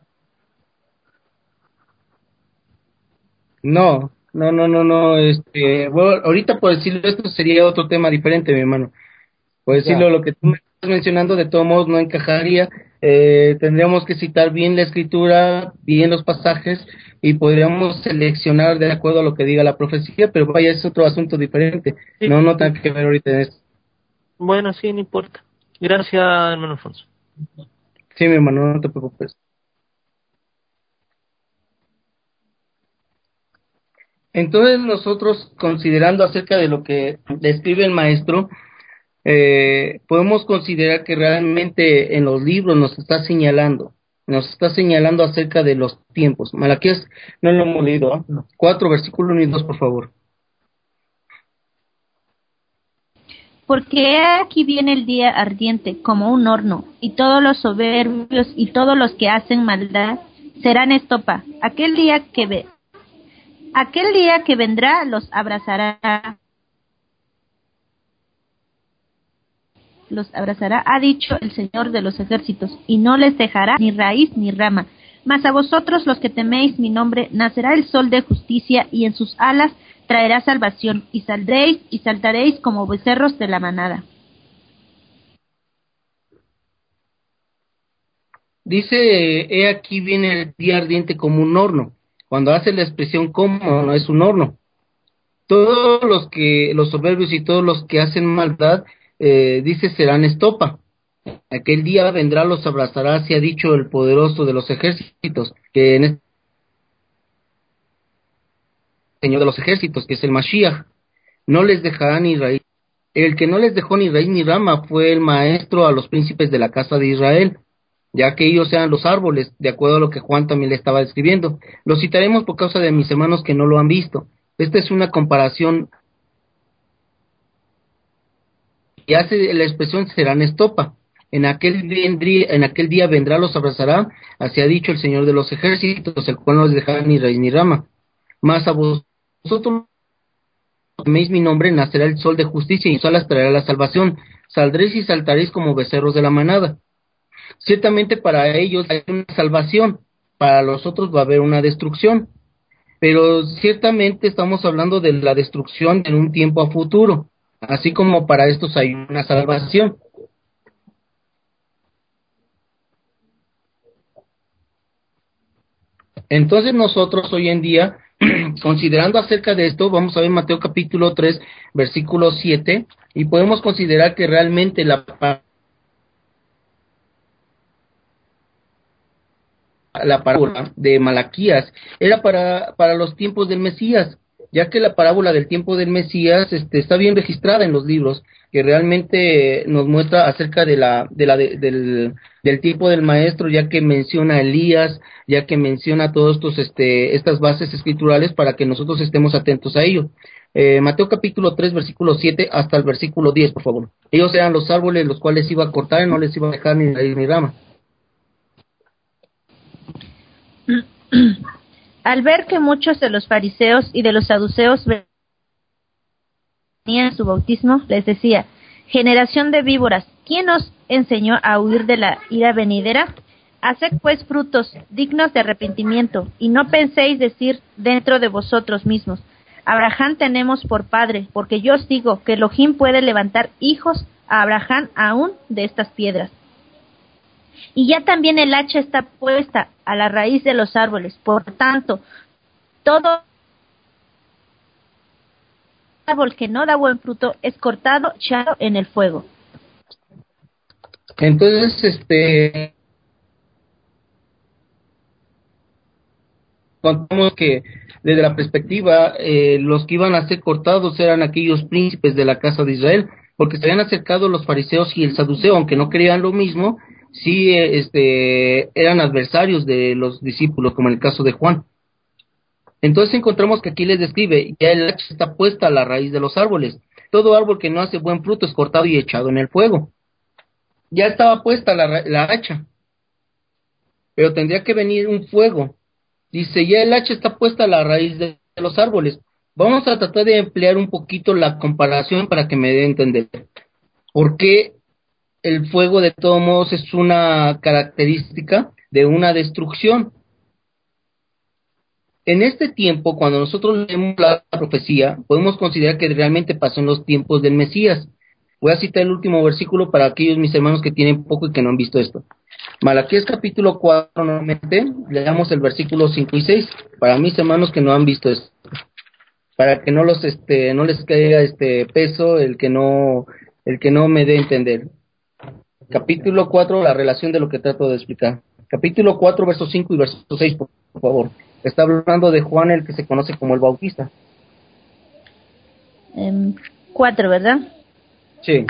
No, no, no, no, no, este, bueno, ahorita por decirlo esto sería otro tema diferente, mi hermano. Por decirlo, lo que tú me estás mencionando, de todos modos no encajaría. Eh, tendríamos que citar bien la escritura, bien los pasajes, y podríamos seleccionar de acuerdo a lo que diga la profecía, pero vaya, es otro asunto diferente. Sí. No, no tiene que ver ahorita en esto. Bueno, sí, no importa. Gracias, hermano Alfonso. Sí, mi hermano, no te preocupes. Entonces nosotros, considerando acerca de lo que describe el maestro, eh, podemos considerar que realmente en los libros nos está señalando, nos está señalando acerca de los tiempos. Malaquías, no lo hemos leído, ¿eh? No. cuatro, versículo uno y dos, por favor. Porque he aquí viene el día ardiente como un horno, y todos los soberbios y todos los que hacen maldad serán estopa. Aquel día que ve, aquel día que vendrá los abrazará, los abrazará, ha dicho el Señor de los ejércitos, y no les dejará ni raíz ni rama. Mas a vosotros los que teméis mi nombre, nacerá el sol de justicia, y en sus alas traerá salvación, y saldréis y saltaréis como becerros de la manada. Dice, he aquí viene el día ardiente como un horno. Cuando hace la expresión como, no es un horno. Todos los que, los soberbios y todos los que hacen maldad, eh, dice, serán estopa. Aquel día vendrá, los abrazará, así ha dicho el poderoso de los ejércitos, que en este Señor de los ejércitos, que es el Mashiach, no les dejará ni raíz. El que no les dejó ni raíz ni rama fue el maestro a los príncipes de la casa de Israel, ya que ellos eran los árboles, de acuerdo a lo que Juan también le estaba describiendo. Lo citaremos por causa de mis hermanos que no lo han visto. Esta es una comparación y hace la expresión serán estopa. En aquel, vendría, en aquel día vendrá, los abrazará, así ha dicho el Señor de los ejércitos, el cual no les dejará ni raíz ni rama. Mas a vosotros teméis mi nombre, nacerá el sol de justicia y en sus alas traerá la salvación. Saldréis y saltaréis como becerros de la manada. Ciertamente para ellos hay una salvación, para los otros va a haber una destrucción, pero ciertamente estamos hablando de la destrucción en un tiempo a futuro, así como para estos hay una salvación. Entonces nosotros hoy en día, considerando acerca de esto, vamos a ver Mateo capítulo tres, versículo siete, y podemos considerar que realmente la la parábola de Malaquías era para, para los tiempos del Mesías, ya que la parábola del tiempo del Mesías este, está bien registrada en los libros, que realmente nos muestra acerca de la, de la de, del, del tiempo del maestro, ya que menciona a Elías, ya que menciona todos estos este, estas bases escriturales para que nosotros estemos atentos a ello. Eh, Mateo capítulo tres, versículo siete hasta el versículo diez, por favor. Ellos eran los árboles los cuales iba a cortar y no les iba a dejar ni raíz ni rama. Al ver que muchos de los fariseos y de los saduceos venían a su bautismo, les decía: generación de víboras, ¿quién os enseñó a huir de la ira venidera? Haced pues frutos dignos de arrepentimiento, y no penséis decir dentro de vosotros mismos: Abraham tenemos por padre, porque yo os digo que Elohim puede levantar hijos a Abraham aún de estas piedras. Y ya también el hacha está puesta a la raíz de los árboles, por tanto, todo árbol que no da buen fruto es cortado, echado en el fuego. Entonces, este, contamos que desde la perspectiva, eh, los que iban a ser cortados eran aquellos príncipes de la casa de Israel, porque se habían acercado los fariseos y el saduceo, aunque no creían lo mismo, sí eh, este, eran adversarios de los discípulos, como en el caso de Juan. Entonces encontramos que aquí les describe: ya el hacha está puesta a la raíz de los árboles. Todo árbol que no hace buen fruto es cortado y echado en el fuego. Ya estaba puesta la, la hacha, pero tendría que venir un fuego. Dice: ya el hacha está puesta a la raíz de los árboles. Vamos a tratar de emplear un poquito la comparación para que me dé a entender. ¿Por qué el fuego de todos modos es una característica de una destrucción? En este tiempo, cuando nosotros leemos la profecía, podemos considerar que realmente pasó en los tiempos del Mesías. Voy a citar el último versículo para aquellos mis hermanos que tienen poco y que no han visto esto. Malaquías capítulo cuatro, nuevamente, leamos el versículo cinco y seis, para mis hermanos que no han visto esto, para que no los este no les caiga este peso el que no el que no me dé a entender. Capítulo cuatro, la relación de lo que trato de explicar. Capítulo cuatro, verso cinco y verso seis, por, por favor. Está hablando de Juan, el que se conoce como el Bautista. Um, cuatro, ¿verdad? Sí.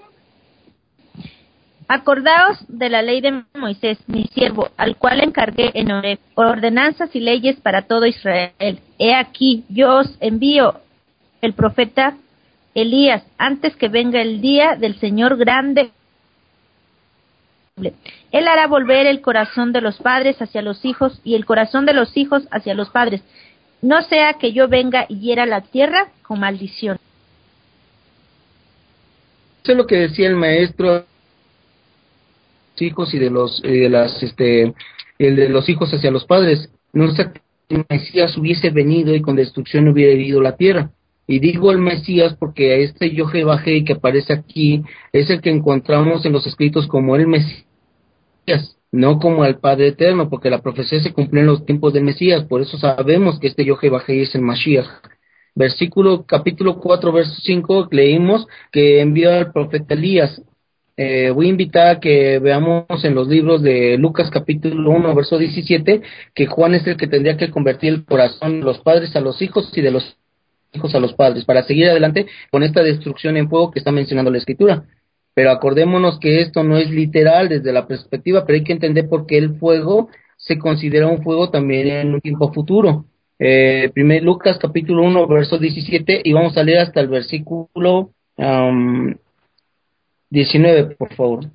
Acordaos de la ley de Moisés, mi siervo, al cual encargué en Horeb, ordenanzas y leyes para todo Israel. He aquí, yo os envío el profeta Elías, antes que venga el día del Señor grande. Él hará volver el corazón de los padres hacia los hijos y el corazón de los hijos hacia los padres, no sea que yo venga y hiera la tierra con maldición. Eso es lo que decía el maestro, hijos y de los eh, de las este el de los hijos hacia los padres, no sea que el Mesías hubiese venido y con destrucción hubiera herido la tierra. Y digo el Mesías porque este Yohevahei que aparece aquí es el que encontramos en los escritos como el Mesías, no como al Padre Eterno, porque la profecía se cumplió en los tiempos del Mesías. Por eso sabemos que este Yohevahei es el Mashiach. Versículo, capítulo cuatro, verso cinco, leímos que envió al profeta Elías. Eh, voy a invitar a que veamos en los libros de Lucas capítulo uno, verso diecisiete, que Juan es el que tendría que convertir el corazón de los padres a los hijos y de los hijos a los padres, para seguir adelante con esta destrucción en fuego que está mencionando la Escritura. Pero acordémonos que esto no es literal desde la perspectiva, pero hay que entender por qué el fuego se considera un fuego también en un tiempo futuro. Eh, primer Lucas capítulo uno, verso diecisiete, y vamos a leer hasta el versículo um, diecinueve, por favor.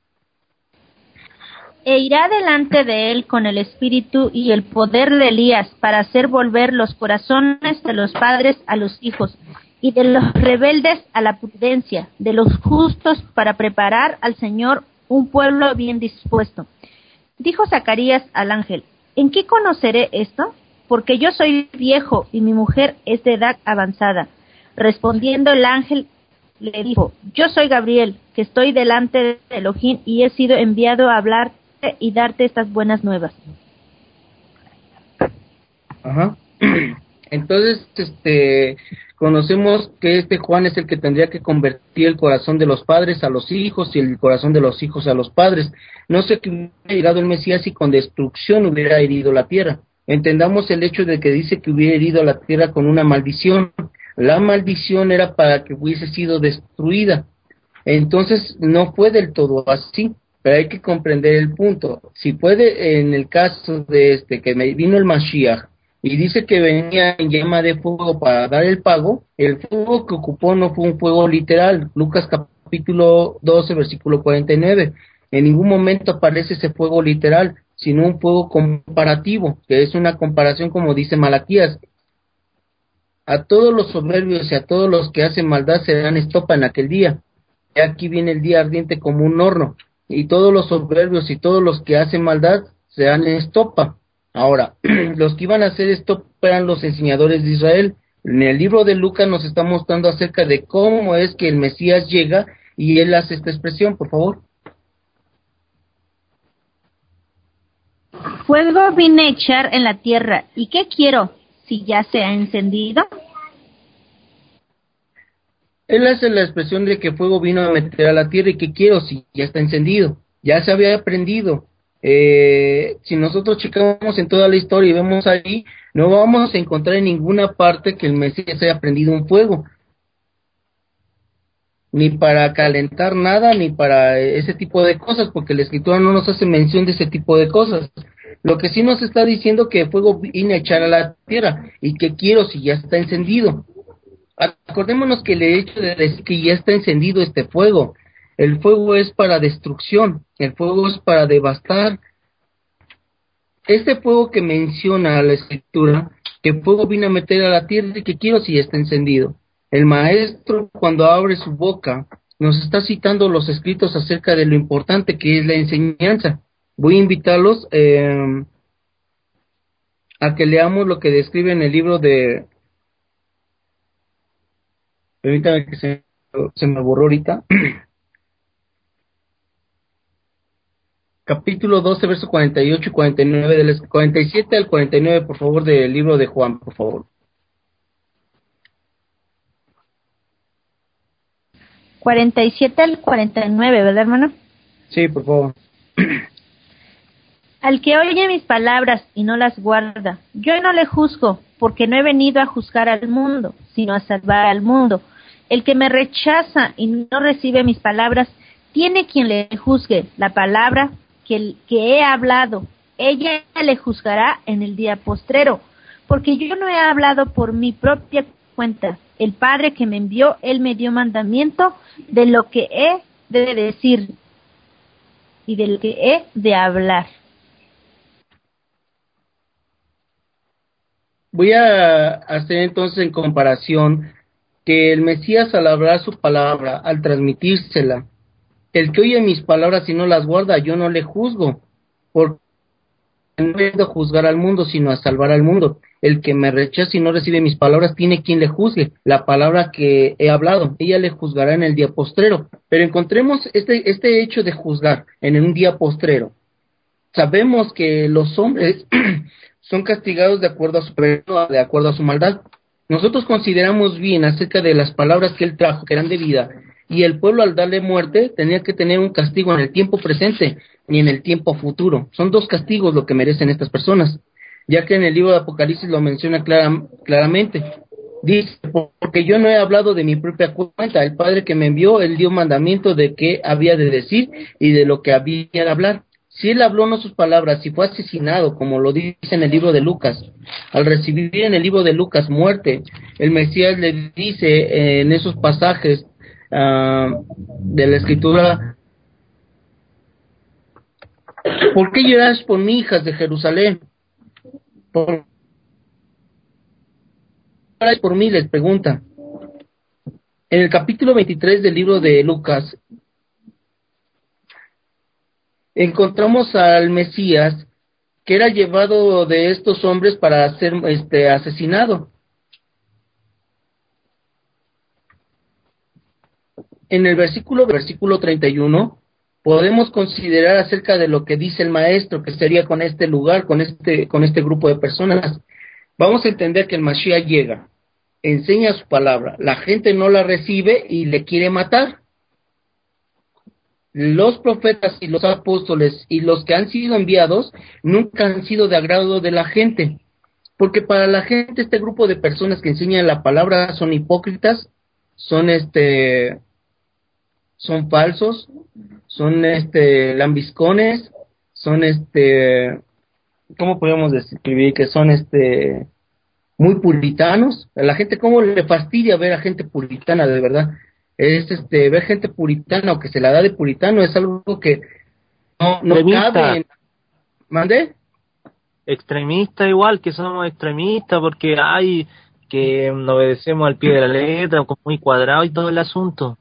E irá delante de él con el espíritu y el poder de Elías para hacer volver los corazones de los padres a los hijos y de los rebeldes a la prudencia, de los justos para preparar al Señor un pueblo bien dispuesto. Dijo Zacarías al ángel: ¿en qué conoceré esto? Porque yo soy viejo y mi mujer es de edad avanzada. Respondiendo el ángel le dijo: yo soy Gabriel, que estoy delante de Elohim y he sido enviado a hablarte y darte estas buenas nuevas. Ajá. Entonces, este, conocemos que este Juan es el que tendría que convertir el corazón de los padres a los hijos y el corazón de los hijos a los padres. No sé que hubiera llegado el Mesías y con destrucción hubiera herido la tierra. Entendamos el hecho de que dice que hubiera herido a la tierra con una maldición. La maldición era para que hubiese sido destruida. Entonces no fue del todo así, pero hay que comprender el punto. Si puede, en el caso de este, que me vino el Mashiach, y dice que venía en llama de fuego para dar el pago, el fuego que ocupó no fue un fuego literal. Lucas capítulo doce, versículo cuarenta y nueve. En ningún momento aparece ese fuego literal, sino un fuego comparativo, que es una comparación como dice Malaquías. A todos los soberbios y a todos los que hacen maldad serán estopa en aquel día. Y aquí viene el día ardiente como un horno, y todos los soberbios y todos los que hacen maldad serán estopa. Ahora, los que iban a hacer estopa eran los enseñadores de Israel. En el libro de Lucas nos está mostrando acerca de cómo es que el Mesías llega, y él hace esta expresión, por favor. Fuego vine a echar en la tierra, ¿y qué quiero? Si ya se ha encendido. Él hace la expresión de que fuego vino a meter a la tierra, y qué quiero si ya está encendido, ya se había aprendido. Eh, si nosotros checamos en toda la historia y vemos ahí, no vamos a encontrar en ninguna parte que el Mesías haya prendido un fuego, ni para calentar nada, ni para ese tipo de cosas, porque la Escritura no nos hace mención de ese tipo de cosas. Lo que sí nos está diciendo que fuego vine a echar a la tierra, y que quiero si ya está encendido. Acordémonos que el hecho de decir que ya está encendido este fuego, el fuego es para destrucción, el fuego es para devastar. Este fuego que menciona la Escritura, que fuego vino a meter a la tierra y que quiero si ya está encendido. El maestro, cuando abre su boca, nos está citando los escritos acerca de lo importante que es la enseñanza. Voy a invitarlos eh, a que leamos lo que describe en el libro de... Permítame que se, se me borró ahorita. Capítulo doce, verso cuarenta y ocho y cuarenta y nueve, del cuarenta y siete al cuarenta y nueve, por favor, del libro de Juan, por favor. cuarenta y siete al cuarenta y nueve, ¿verdad, hermano? Sí, por favor. Al que oye mis palabras y no las guarda, yo no le juzgo, porque no he venido a juzgar al mundo, sino a salvar al mundo. El que me rechaza y no recibe mis palabras, tiene quien le juzgue. La palabra que, que he hablado, ella le juzgará en el día postrero, porque yo no he hablado por mi propia cuenta. El Padre que me envió, Él me dio mandamiento de lo que he de decir y de lo que he de hablar. Voy a hacer entonces en comparación que el Mesías, al hablar su palabra, al transmitírsela, el que oye mis palabras y no las guarda, yo no le juzgo, porque no he venido a juzgar al mundo, sino a salvar al mundo. El que me rechaza y no recibe mis palabras, tiene quien le juzgue. La palabra que he hablado, ella le juzgará en el día postrero. Pero encontremos este, este hecho de juzgar en un día postrero. Sabemos que los hombres son castigados de acuerdo a su pecado, de acuerdo a su maldad. Nosotros consideramos bien acerca de las palabras que él trajo, que eran de vida, y el pueblo, al darle muerte, tenía que tener un castigo en el tiempo presente y en el tiempo futuro. Son dos castigos lo que merecen estas personas, ya que en el libro de Apocalipsis lo menciona clara, claramente. Dice, porque yo no he hablado de mi propia cuenta, el Padre que me envió, él dio mandamiento de qué había de decir y de lo que había de hablar. Si él habló no sus palabras, si fue asesinado, como lo dice en el libro de Lucas, al recibir en el libro de Lucas muerte, el Mesías le dice eh, en esos pasajes uh, de la Escritura, ¿por qué lloráis por mí, hijas de Jerusalén? ¿Por qué lloráis por mí? Les pregunta. En el capítulo veintitrés del libro de Lucas, encontramos al Mesías que era llevado de estos hombres para ser este, asesinado. En el versículo, versículo treinta y uno, podemos considerar acerca de lo que dice el maestro, que sería con este lugar, con este, con este grupo de personas. Vamos a entender que el Mashiach llega, enseña su palabra, la gente no la recibe y le quiere matar. los profetas y los apóstoles y los que han sido enviados nunca han sido de agrado de la gente, porque para la gente este grupo de personas que enseñan la palabra son hipócritas, son este son falsos, son este lambiscones, son este ¿cómo podemos describir? Que son este muy puritanos. A la gente cómo le fastidia ver a gente puritana, de verdad. Es este ver gente puritana o que se la da de puritano es algo que no, no cabe en... ¿Mande? Extremista igual, que somos extremistas porque hay que no obedecemos al pie de la letra, como muy cuadrado y todo el asunto.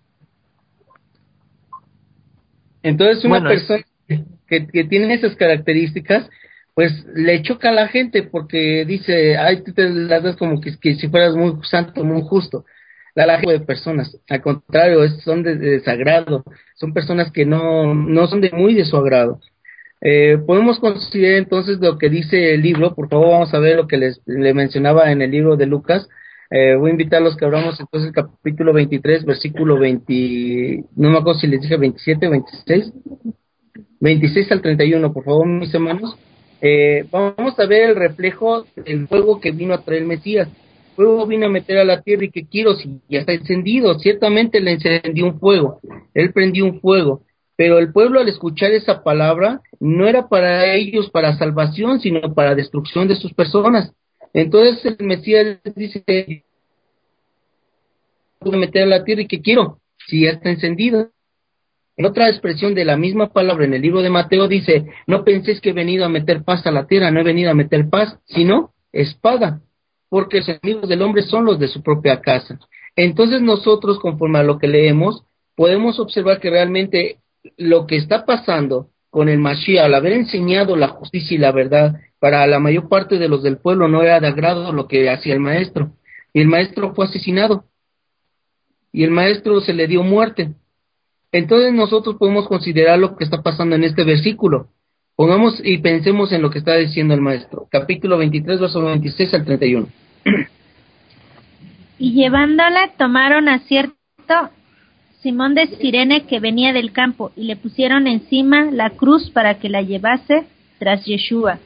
Entonces una bueno, persona es... que, que tiene esas características, pues le choca a la gente porque dice, ay, tú te las das como que, que si fueras muy santo, muy justo. La, la gente de personas, al contrario, es, son de, de desagrado, son personas que no, no son de muy de su agrado. Eh, podemos considerar entonces lo que dice el libro. Por favor, vamos a ver lo que les le mencionaba en el libro de Lucas. Eh, voy a invitar a los que abramos entonces el capítulo veintitrés, versículo veinte, no me acuerdo si les dije veintisiete o veintiséis, veintiséis al treinta y uno, por favor, mis hermanos. Eh, vamos a ver el reflejo del fuego que vino a traer el Mesías. El fuego vino a meter a la tierra y que quiero, si ya está encendido, ciertamente le encendió un fuego, él prendió un fuego, pero el pueblo al escuchar esa palabra no era para ellos para salvación, sino para destrucción de sus personas. Entonces el Mesías dice, voy a meter a la tierra y que quiero, si ya está encendido. En otra expresión de la misma palabra en el libro de Mateo dice, no penséis que he venido a meter paz a la tierra, no he venido a meter paz, sino espada, porque los enemigos del hombre son los de su propia casa. Entonces nosotros, conforme a lo que leemos, podemos observar que realmente lo que está pasando con el Mashiach, al haber enseñado la justicia y la verdad, para la mayor parte de los del pueblo no era de agrado lo que hacía el maestro, y el maestro fue asesinado, y el maestro se le dio muerte. Entonces nosotros podemos considerar lo que está pasando en este versículo. Pongamos y pensemos en lo que está diciendo el maestro. Capítulo veintitrés, versos veintiséis al treinta y uno. Y llevándola, tomaron a cierto Simón de Cirene que venía del campo, y le pusieron encima la cruz para que la llevase tras Yeshua.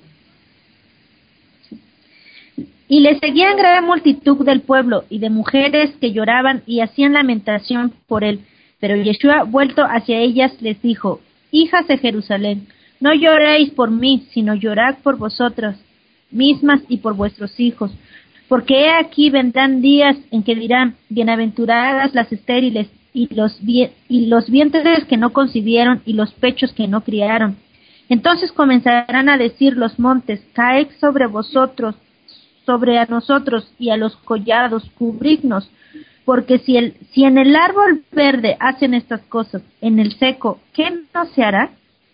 Y le seguían gran multitud del pueblo, y de mujeres que lloraban y hacían lamentación por él. Pero Yeshua, vuelto hacia ellas, les dijo, hijas de Jerusalén, no lloréis por mí, sino llorad por vosotras mismas y por vuestros hijos, porque he aquí vendrán días en que dirán, bienaventuradas las estériles, y los, vi- y los vientres que no concibieron, y los pechos que no criaron. Entonces comenzarán a decir los montes, caed sobre vosotros, sobre a nosotros, y a los collados, cubridnos. Porque si, el, si en el árbol verde hacen estas cosas, en el seco, ¿qué no se hará?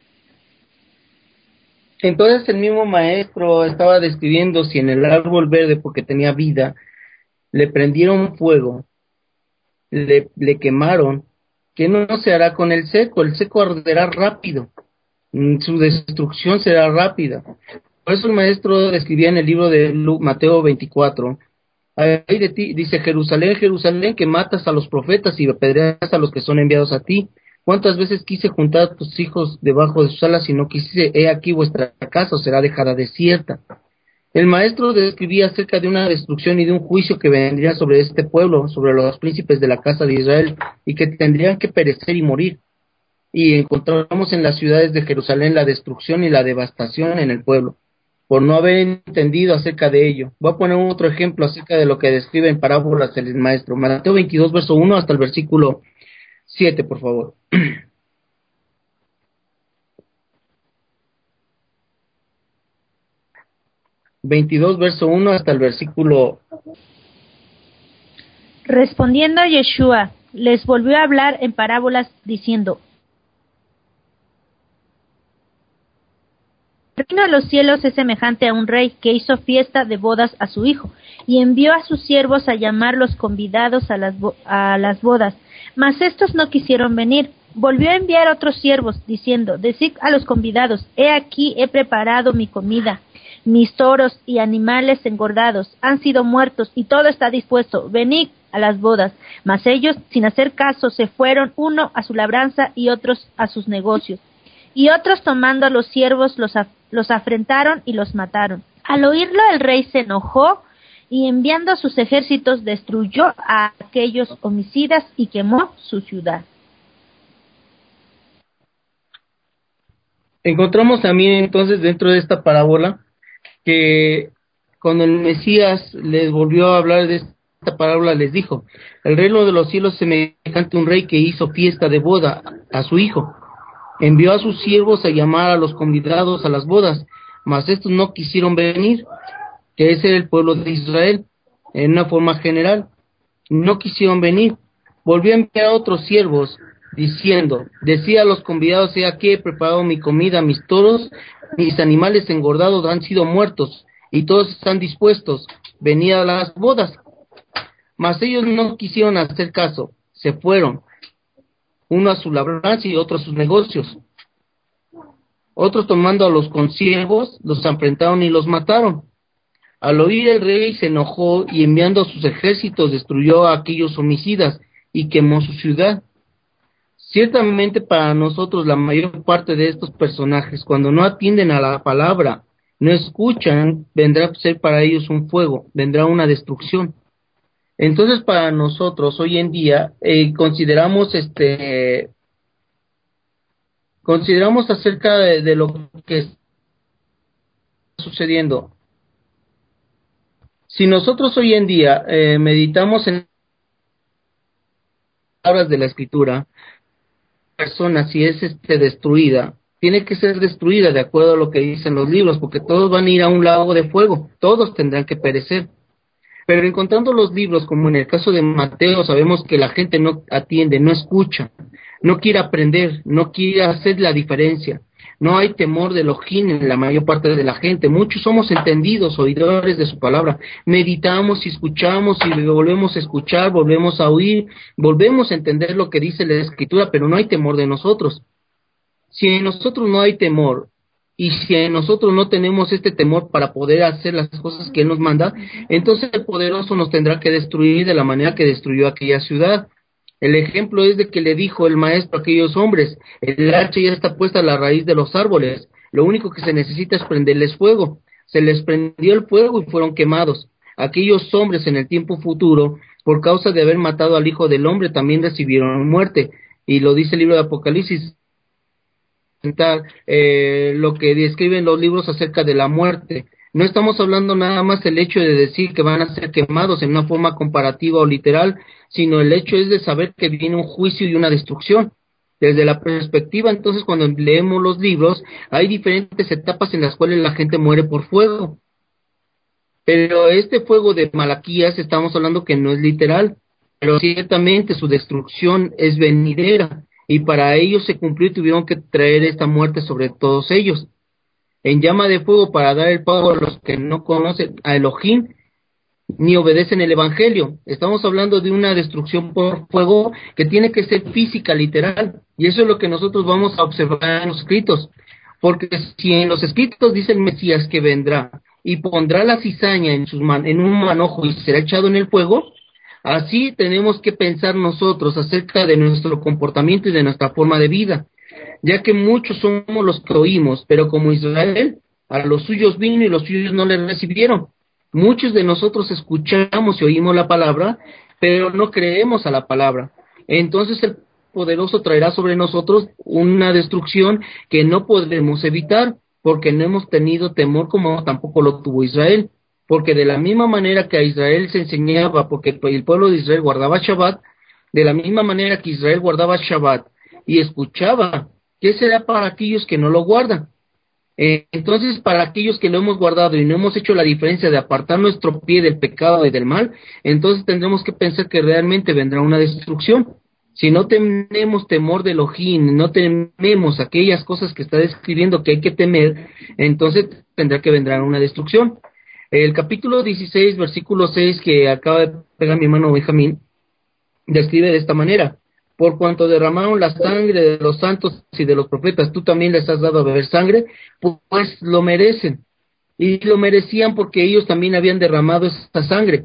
Entonces el mismo maestro estaba describiendo si en el árbol verde, porque tenía vida, le prendieron fuego, le, le quemaron, ¿qué no se hará con el seco? El seco arderá rápido, su destrucción será rápida. Por eso el maestro describía en el libro de Mateo veinticuatro, ahí de ti, dice, Jerusalén, Jerusalén, que matas a los profetas y apedreas a los que son enviados a ti. ¿Cuántas veces quise juntar a tus hijos debajo de sus alas y no quise? He aquí vuestra casa será dejada desierta. El maestro describía acerca de una destrucción y de un juicio que vendría sobre este pueblo, sobre los príncipes de la casa de Israel, y que tendrían que perecer y morir. Y encontramos en las ciudades de Jerusalén la destrucción y la devastación en el pueblo, por no haber entendido acerca de ello. Voy a poner otro ejemplo acerca de lo que describe en parábolas el maestro. Mateo veintidós, verso uno hasta el versículo siete, por favor. veintidós, verso uno hasta el versículo... Respondiendo Yeshua, les volvió a hablar en parábolas, diciendo, el reino de los cielos es semejante a un rey que hizo fiesta de bodas a su hijo, y envió a sus siervos a llamar los convidados a las, bo- a las bodas, mas estos no quisieron venir. Volvió a enviar otros siervos, diciendo, decid a los convidados, he aquí he preparado mi comida, mis toros y animales engordados han sido muertos, y todo está dispuesto, venid a las bodas, mas ellos, sin hacer caso, se fueron, uno a su labranza y otros a sus negocios. Y otros, tomando a los siervos, los, af- los afrentaron y los mataron. Al oírlo, el rey se enojó y, enviando sus ejércitos, destruyó a aquellos homicidas y quemó su ciudad. Encontramos también entonces dentro de esta parábola que cuando el Mesías les volvió a hablar de esta parábola, les dijo: el reino de los cielos es semejante a un rey que hizo fiesta de boda a su hijo. Envió a sus siervos a llamar a los convidados a las bodas, mas estos no quisieron venir, que ese era el pueblo de Israel, en una forma general. No quisieron venir. Volvió a enviar a otros siervos, diciendo: decía a los convidados: he aquí he preparado mi comida, mis toros, mis animales engordados han sido muertos, y todos están dispuestos, venid a las bodas. Mas ellos no quisieron hacer caso, se fueron, uno a su labranza y otro a sus negocios. Otros, tomando a los consiervos, los enfrentaron y los mataron. Al oír el rey se enojó y, enviando a sus ejércitos, destruyó a aquellos homicidas y quemó su ciudad. Ciertamente para nosotros la mayor parte de estos personajes, cuando no atienden a la palabra, no escuchan, vendrá a ser para ellos un fuego, vendrá una destrucción. Entonces para nosotros hoy en día eh, consideramos este consideramos acerca de, de lo que está sucediendo. Si nosotros hoy en día eh, meditamos en palabras de la Escritura, persona, si es este destruida, tiene que ser destruida de acuerdo a lo que dicen los libros, porque todos van a ir a un lago de fuego, todos tendrán que perecer. Pero encontrando los libros, como en el caso de Mateo, sabemos que la gente no atiende, no escucha, no quiere aprender, no quiere hacer la diferencia. No hay temor de Elohim en la mayor parte de la gente. Muchos somos entendidos, oidores de su palabra. Meditamos y escuchamos y volvemos a escuchar, volvemos a oír, volvemos a entender lo que dice la Escritura, pero no hay temor de nosotros. Si en nosotros no hay temor, y si en nosotros no tenemos este temor para poder hacer las cosas que Él nos manda, entonces el poderoso nos tendrá que destruir de la manera que destruyó aquella ciudad. El ejemplo es de que le dijo el maestro a aquellos hombres: el hacha ya está puesta a la raíz de los árboles, lo único que se necesita es prenderles fuego. Se les prendió el fuego y fueron quemados. Aquellos hombres en el tiempo futuro, por causa de haber matado al Hijo del Hombre, también recibieron muerte. Y lo dice el libro de Apocalipsis, eh, lo que describen los libros acerca de la muerte. No estamos hablando nada más del hecho de decir que van a ser quemados en una forma comparativa o literal, sino el hecho es de saber que viene un juicio y una destrucción. Desde la perspectiva, entonces, cuando leemos los libros, hay diferentes etapas en las cuales la gente muere por fuego. Pero este fuego de Malaquías, estamos hablando que no es literal, pero ciertamente su destrucción es venidera. Y para ellos se cumplió y tuvieron que traer esta muerte sobre todos ellos, en llama de fuego, para dar el pago a los que no conocen a Elohim ni obedecen el Evangelio. Estamos hablando de una destrucción por fuego que tiene que ser física, literal, y eso es lo que nosotros vamos a observar en los escritos, porque si en los escritos dice el Mesías que vendrá y pondrá la cizaña en, sus man- en un manojo y será echado en el fuego, así tenemos que pensar nosotros acerca de nuestro comportamiento y de nuestra forma de vida, ya que muchos somos los que oímos, pero como Israel, a los suyos vino y los suyos no le recibieron. Muchos de nosotros escuchamos y oímos la palabra, pero no creemos a la palabra. Entonces el poderoso traerá sobre nosotros una destrucción que no podremos evitar, porque no hemos tenido temor como tampoco lo tuvo Israel. Porque de la misma manera que a Israel se enseñaba, porque el pueblo de Israel guardaba Shabbat, de la misma manera que Israel guardaba Shabbat y escuchaba, ¿qué será para aquellos que no lo guardan? Eh, entonces, para aquellos que lo hemos guardado y no hemos hecho la diferencia de apartar nuestro pie del pecado y del mal, entonces tendremos que pensar que realmente vendrá una destrucción. Si no tenemos temor de Elohim, no tememos aquellas cosas que está describiendo que hay que temer, entonces tendrá que vendrá una destrucción. El capítulo dieciséis, versículo seis, que acaba de pegar mi hermano Benjamín, describe de esta manera: por cuanto derramaron la sangre de los santos y de los profetas, tú también les has dado a beber sangre, pues lo merecen. Y lo merecían porque ellos también habían derramado esa sangre.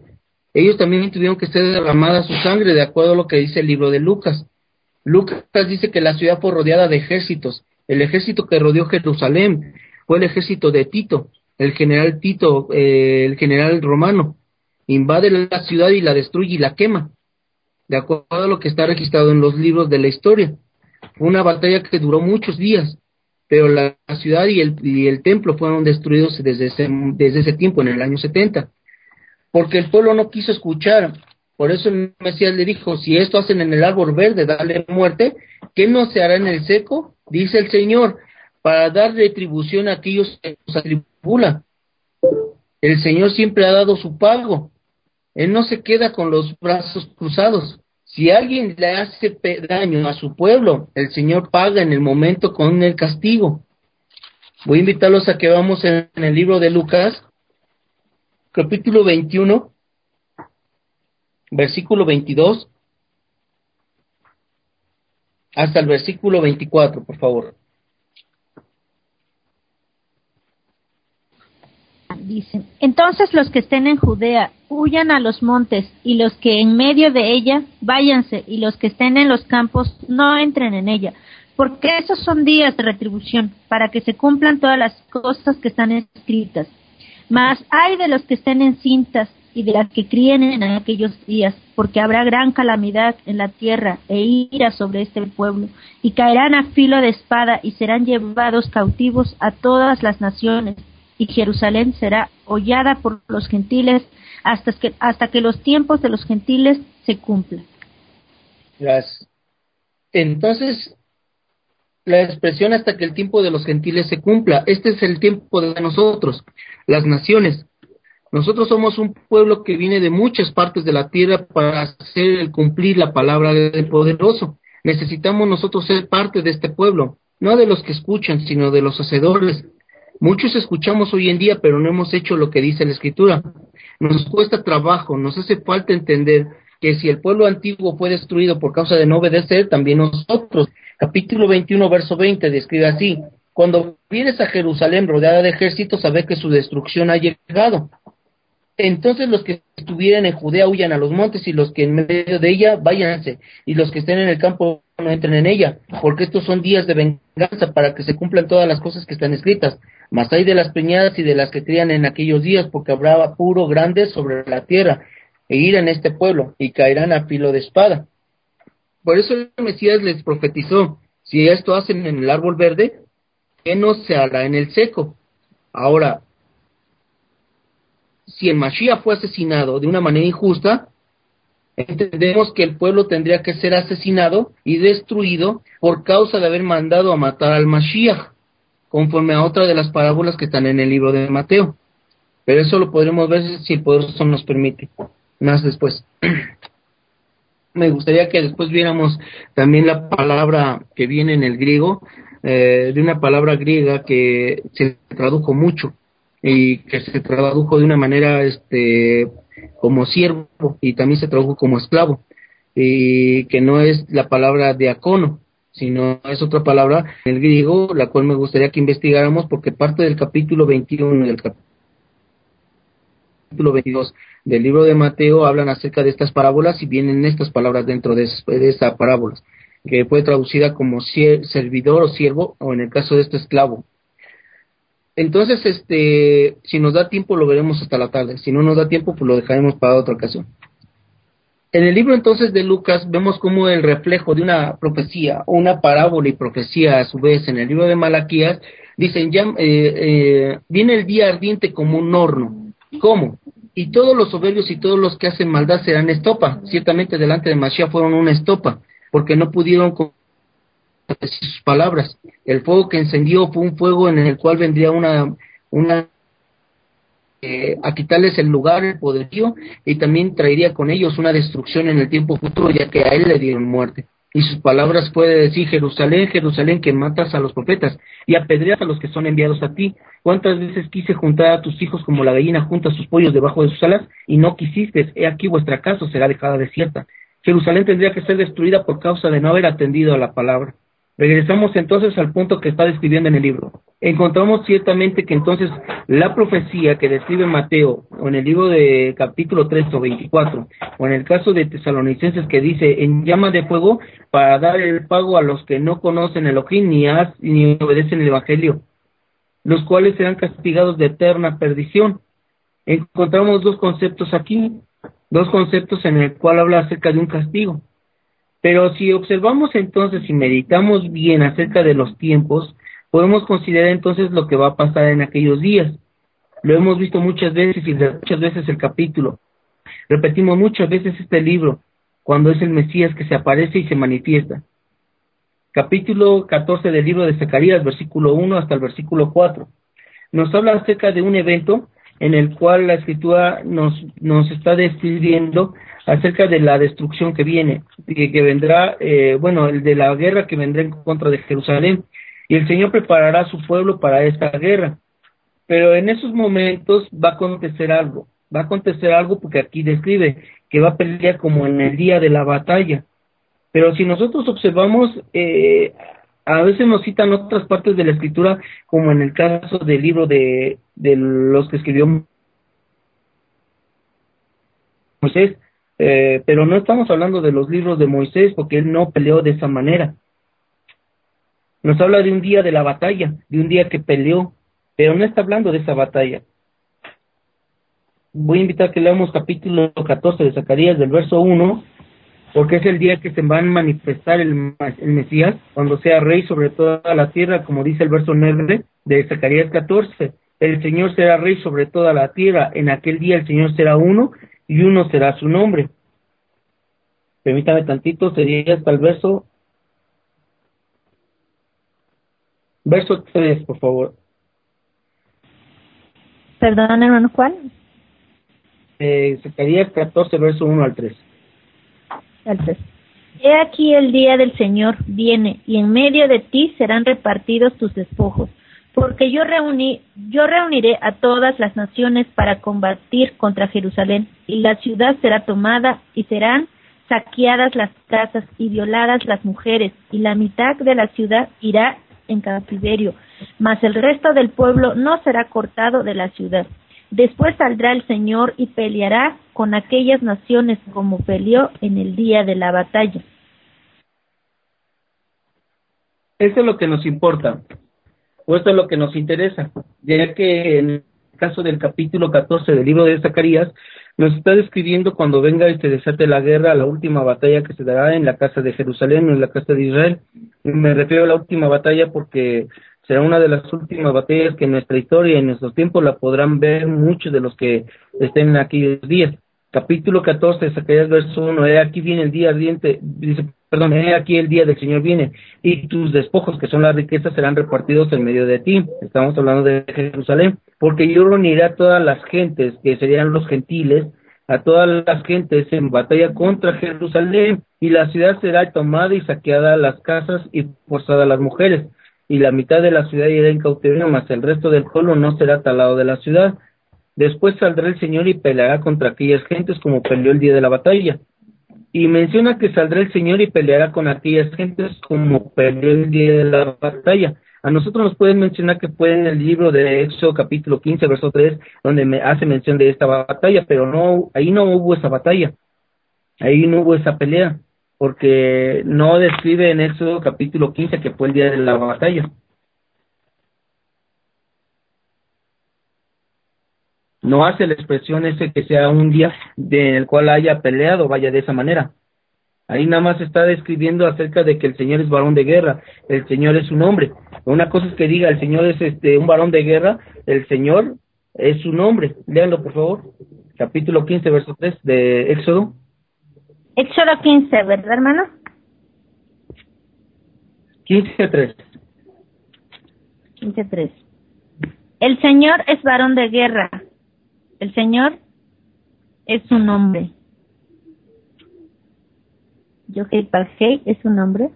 ellos también tuvieron que ser derramada su sangre, de acuerdo a lo que dice el libro de Lucas. Lucas dice que la ciudad fue rodeada de ejércitos. El ejército que rodeó Jerusalén fue el ejército de Tito, el general Tito, eh, el general romano. Invade la ciudad y la destruye y la quema, de acuerdo a lo que está registrado en los libros de la historia. Fue una batalla que duró muchos días, pero la, la ciudad y el, y el templo fueron destruidos desde ese, desde ese tiempo, en el año setenta, porque el pueblo no quiso escuchar. Por eso el Mesías le dijo, si esto hacen en el árbol verde, darle muerte, ¿qué no se hará en el seco? Dice el Señor, para dar retribución a aquellos que nos atribulan. El Señor siempre ha dado su pago. Él no se queda con los brazos cruzados. Si alguien le hace daño a su pueblo, el Señor paga en el momento con el castigo. Voy a invitarlos a que vamos en, en el libro de Lucas, capítulo veintiuno, versículo veintidós, hasta el versículo veinticuatro, por favor. Dicen, entonces los que estén en Judea huyan a los montes, y los que en medio de ella váyanse, y los que estén en los campos no entren en ella, porque esos son días de retribución, para que se cumplan todas las cosas que están escritas. Mas hay de los que estén en cintas y de las que críen en aquellos días, porque habrá gran calamidad en la tierra e ira sobre este pueblo, y caerán a filo de espada y serán llevados cautivos a todas las naciones, y Jerusalén será hollada por los gentiles hasta que, hasta que los tiempos de los gentiles se cumplan. Gracias. Entonces, la expresión hasta que el tiempo de los gentiles se cumpla, este es el tiempo de nosotros, las naciones. Nosotros somos un pueblo que viene de muchas partes de la tierra para hacer el cumplir la palabra del poderoso. Necesitamos nosotros ser parte de este pueblo, no de los que escuchan, sino de los hacedores. Muchos escuchamos hoy en día, pero no hemos hecho lo que dice la Escritura. Nos cuesta trabajo, nos hace falta entender que si el pueblo antiguo fue destruido por causa de no obedecer, también nosotros. Capítulo veintiuno, verso veinte, describe así: cuando vienes a Jerusalén rodeada de ejércitos, sabe que su destrucción ha llegado. Entonces los que estuvieran en Judea huyan a los montes, y los que en medio de ella váyanse, y los que estén en el campo no entren en ella, porque estos son días de venganza, para que se cumplan todas las cosas que están escritas. Mas hay de las preñadas y de las que crían en aquellos días, porque habrá apuro grande sobre la tierra, e ira en este pueblo, y caerán a filo de espada. Por eso el Mesías les profetizó: si esto hacen en el árbol verde, ¿qué no se hará en el seco? Ahora, si el Mashiach fue asesinado de una manera injusta, entendemos que el pueblo tendría que ser asesinado y destruido por causa de haber mandado a matar al Mashiach, conforme a otra de las parábolas que están en el libro de Mateo. Pero eso lo podremos ver si el poderoso nos permite, más después. Me gustaría que después viéramos también la palabra que viene en el griego, eh, de una palabra griega que se tradujo mucho, y que se tradujo de una manera este como siervo, y también se tradujo como esclavo, y que no es la palabra diácono, sino es otra palabra en el griego, la cual me gustaría que investigáramos, porque parte del capítulo veintiuno y el capítulo veintidós del libro de Mateo hablan acerca de estas parábolas, y vienen estas palabras dentro de, de esa parábola, que fue traducida como servidor o siervo, o en el caso de este esclavo. Entonces, este, si nos da tiempo lo veremos hasta la tarde, si no nos da tiempo pues lo dejaremos para otra ocasión. En el libro entonces de Lucas vemos como el reflejo de una profecía, o una parábola y profecía a su vez. En el libro de Malaquías dicen, ya, eh, eh, viene el día ardiente como un horno. ¿Cómo? Y todos los soberbios y todos los que hacen maldad serán estopa. Ciertamente delante de Mashiach fueron una estopa, porque no pudieron decir sus palabras. El fuego que encendió fue un fuego en el cual vendría una, una eh, a quitarles el lugar, el poderío, y también traería con ellos una destrucción en el tiempo futuro, ya que a él le dieron muerte. Y sus palabras fue de decir: Jerusalén, Jerusalén, que matas a los profetas y apedreas a los que son enviados a ti. ¿Cuántas veces quise juntar a tus hijos como la gallina junta sus pollos debajo de sus alas, y no quisiste? He aquí vuestra casa será dejada desierta. Jerusalén tendría que ser destruida por causa de no haber atendido a la palabra. Regresamos entonces al punto que está describiendo en el libro. Encontramos ciertamente que entonces la profecía que describe Mateo, o en el libro de capítulo tres o veinticuatro, o en el caso de Tesalonicenses que dice, en llama de fuego, para dar el pago a los que no conocen el Elohim ni, has, ni obedecen el Evangelio, los cuales serán castigados de eterna perdición. Encontramos dos conceptos aquí, dos conceptos en el cual habla acerca de un castigo. Pero si observamos entonces y meditamos bien acerca de los tiempos, podemos considerar entonces lo que va a pasar en aquellos días. Lo hemos visto muchas veces y muchas veces el capítulo. Repetimos muchas veces este libro, cuando es el Mesías que se aparece y se manifiesta. Capítulo catorce del libro de Zacarías, versículo uno hasta el versículo cuatro. Nos habla acerca de un evento en el cual la Escritura nos, nos está describiendo acerca de la destrucción que viene, que, que vendrá, eh, bueno, el de la guerra que vendrá en contra de Jerusalén, y el Señor preparará a su pueblo para esta guerra. Pero en esos momentos va a acontecer algo, va a acontecer algo porque aquí describe que va a pelear como en el día de la batalla. Pero si nosotros observamos, eh, a veces nos citan otras partes de la Escritura, como en el caso del libro de, de los que escribió Moisés, eh, pero no estamos hablando de los libros de Moisés, porque él no peleó de esa manera. Nos habla de un día de la batalla, de un día que peleó, pero no está hablando de esa batalla. Voy a invitar a que leamos capítulo catorce de Zacarías, del verso uno, porque es el día que se va a manifestar el, el Mesías, cuando sea rey sobre toda la tierra, como dice el verso nueve de Zacarías catorce. El Señor será rey sobre toda la tierra, en aquel día el Señor será uno, y uno será su nombre. Permítame tantito, sería hasta el verso, verso tres, por favor. Perdón, hermano, ¿cuál? Eh, Zacarías catorce, verso uno al tres. Al tres. He aquí el día del Señor viene, y en medio de ti serán repartidos tus despojos, porque yo reuní, yo reuniré a todas las naciones para combatir contra Jerusalén, y la ciudad será tomada, y serán saqueadas las casas y violadas las mujeres, y la mitad de la ciudad irá en cautiverio, mas el resto del pueblo no será cortado de la ciudad. Después saldrá el Señor y peleará con aquellas naciones como peleó en el día de la batalla. Eso es lo que nos importa, o esto es lo que nos interesa, ya que en el caso del capítulo catorce del libro de Zacarías, nos está describiendo cuando venga y se desate la guerra, la última batalla que se dará en la casa de Jerusalén o en la casa de Israel. Y me refiero a la última batalla porque será una de las últimas batallas que en nuestra historia y en nuestros tiempos la podrán ver muchos de los que estén en aquellos días. Capítulo catorce de Zacarías, verso uno, he aquí viene el día ardiente, dice, perdón, he aquí el día del Señor viene, y tus despojos, que son las riquezas, serán repartidos en medio de ti. Estamos hablando de Jerusalén, porque yo reuniré a todas las gentes, que serían los gentiles, a todas las gentes en batalla contra Jerusalén, y la ciudad será tomada y saqueada las casas y forzada las mujeres, y la mitad de la ciudad irá en cautiverio, mas el resto del pueblo no será talado de la ciudad. Después saldrá el Señor y peleará contra aquellas gentes como peleó el día de la batalla. Y menciona que saldrá el Señor y peleará con aquellas gentes como peleó el día de la batalla. A nosotros nos pueden mencionar que fue en el libro de Éxodo capítulo quince, verso tres, donde me hace mención de esta batalla, pero no, ahí no hubo esa batalla, ahí no hubo esa pelea, porque no describe en Éxodo capítulo quince que fue el día de la batalla. No hace la expresión ese que sea un día en el cual haya peleado, vaya de esa manera. Ahí nada más está describiendo acerca de que el Señor es varón de guerra, el Señor es un hombre. Una cosa es que diga el Señor es este un varón de guerra, el Señor es su nombre. Léanlo, por favor. Capítulo quince, verso tres de Éxodo. Éxodo quince, ¿verdad, hermano? quince tres. quince tres. El Señor es varón de guerra. El Señor es su nombre. Yohei Parhei es su nombre.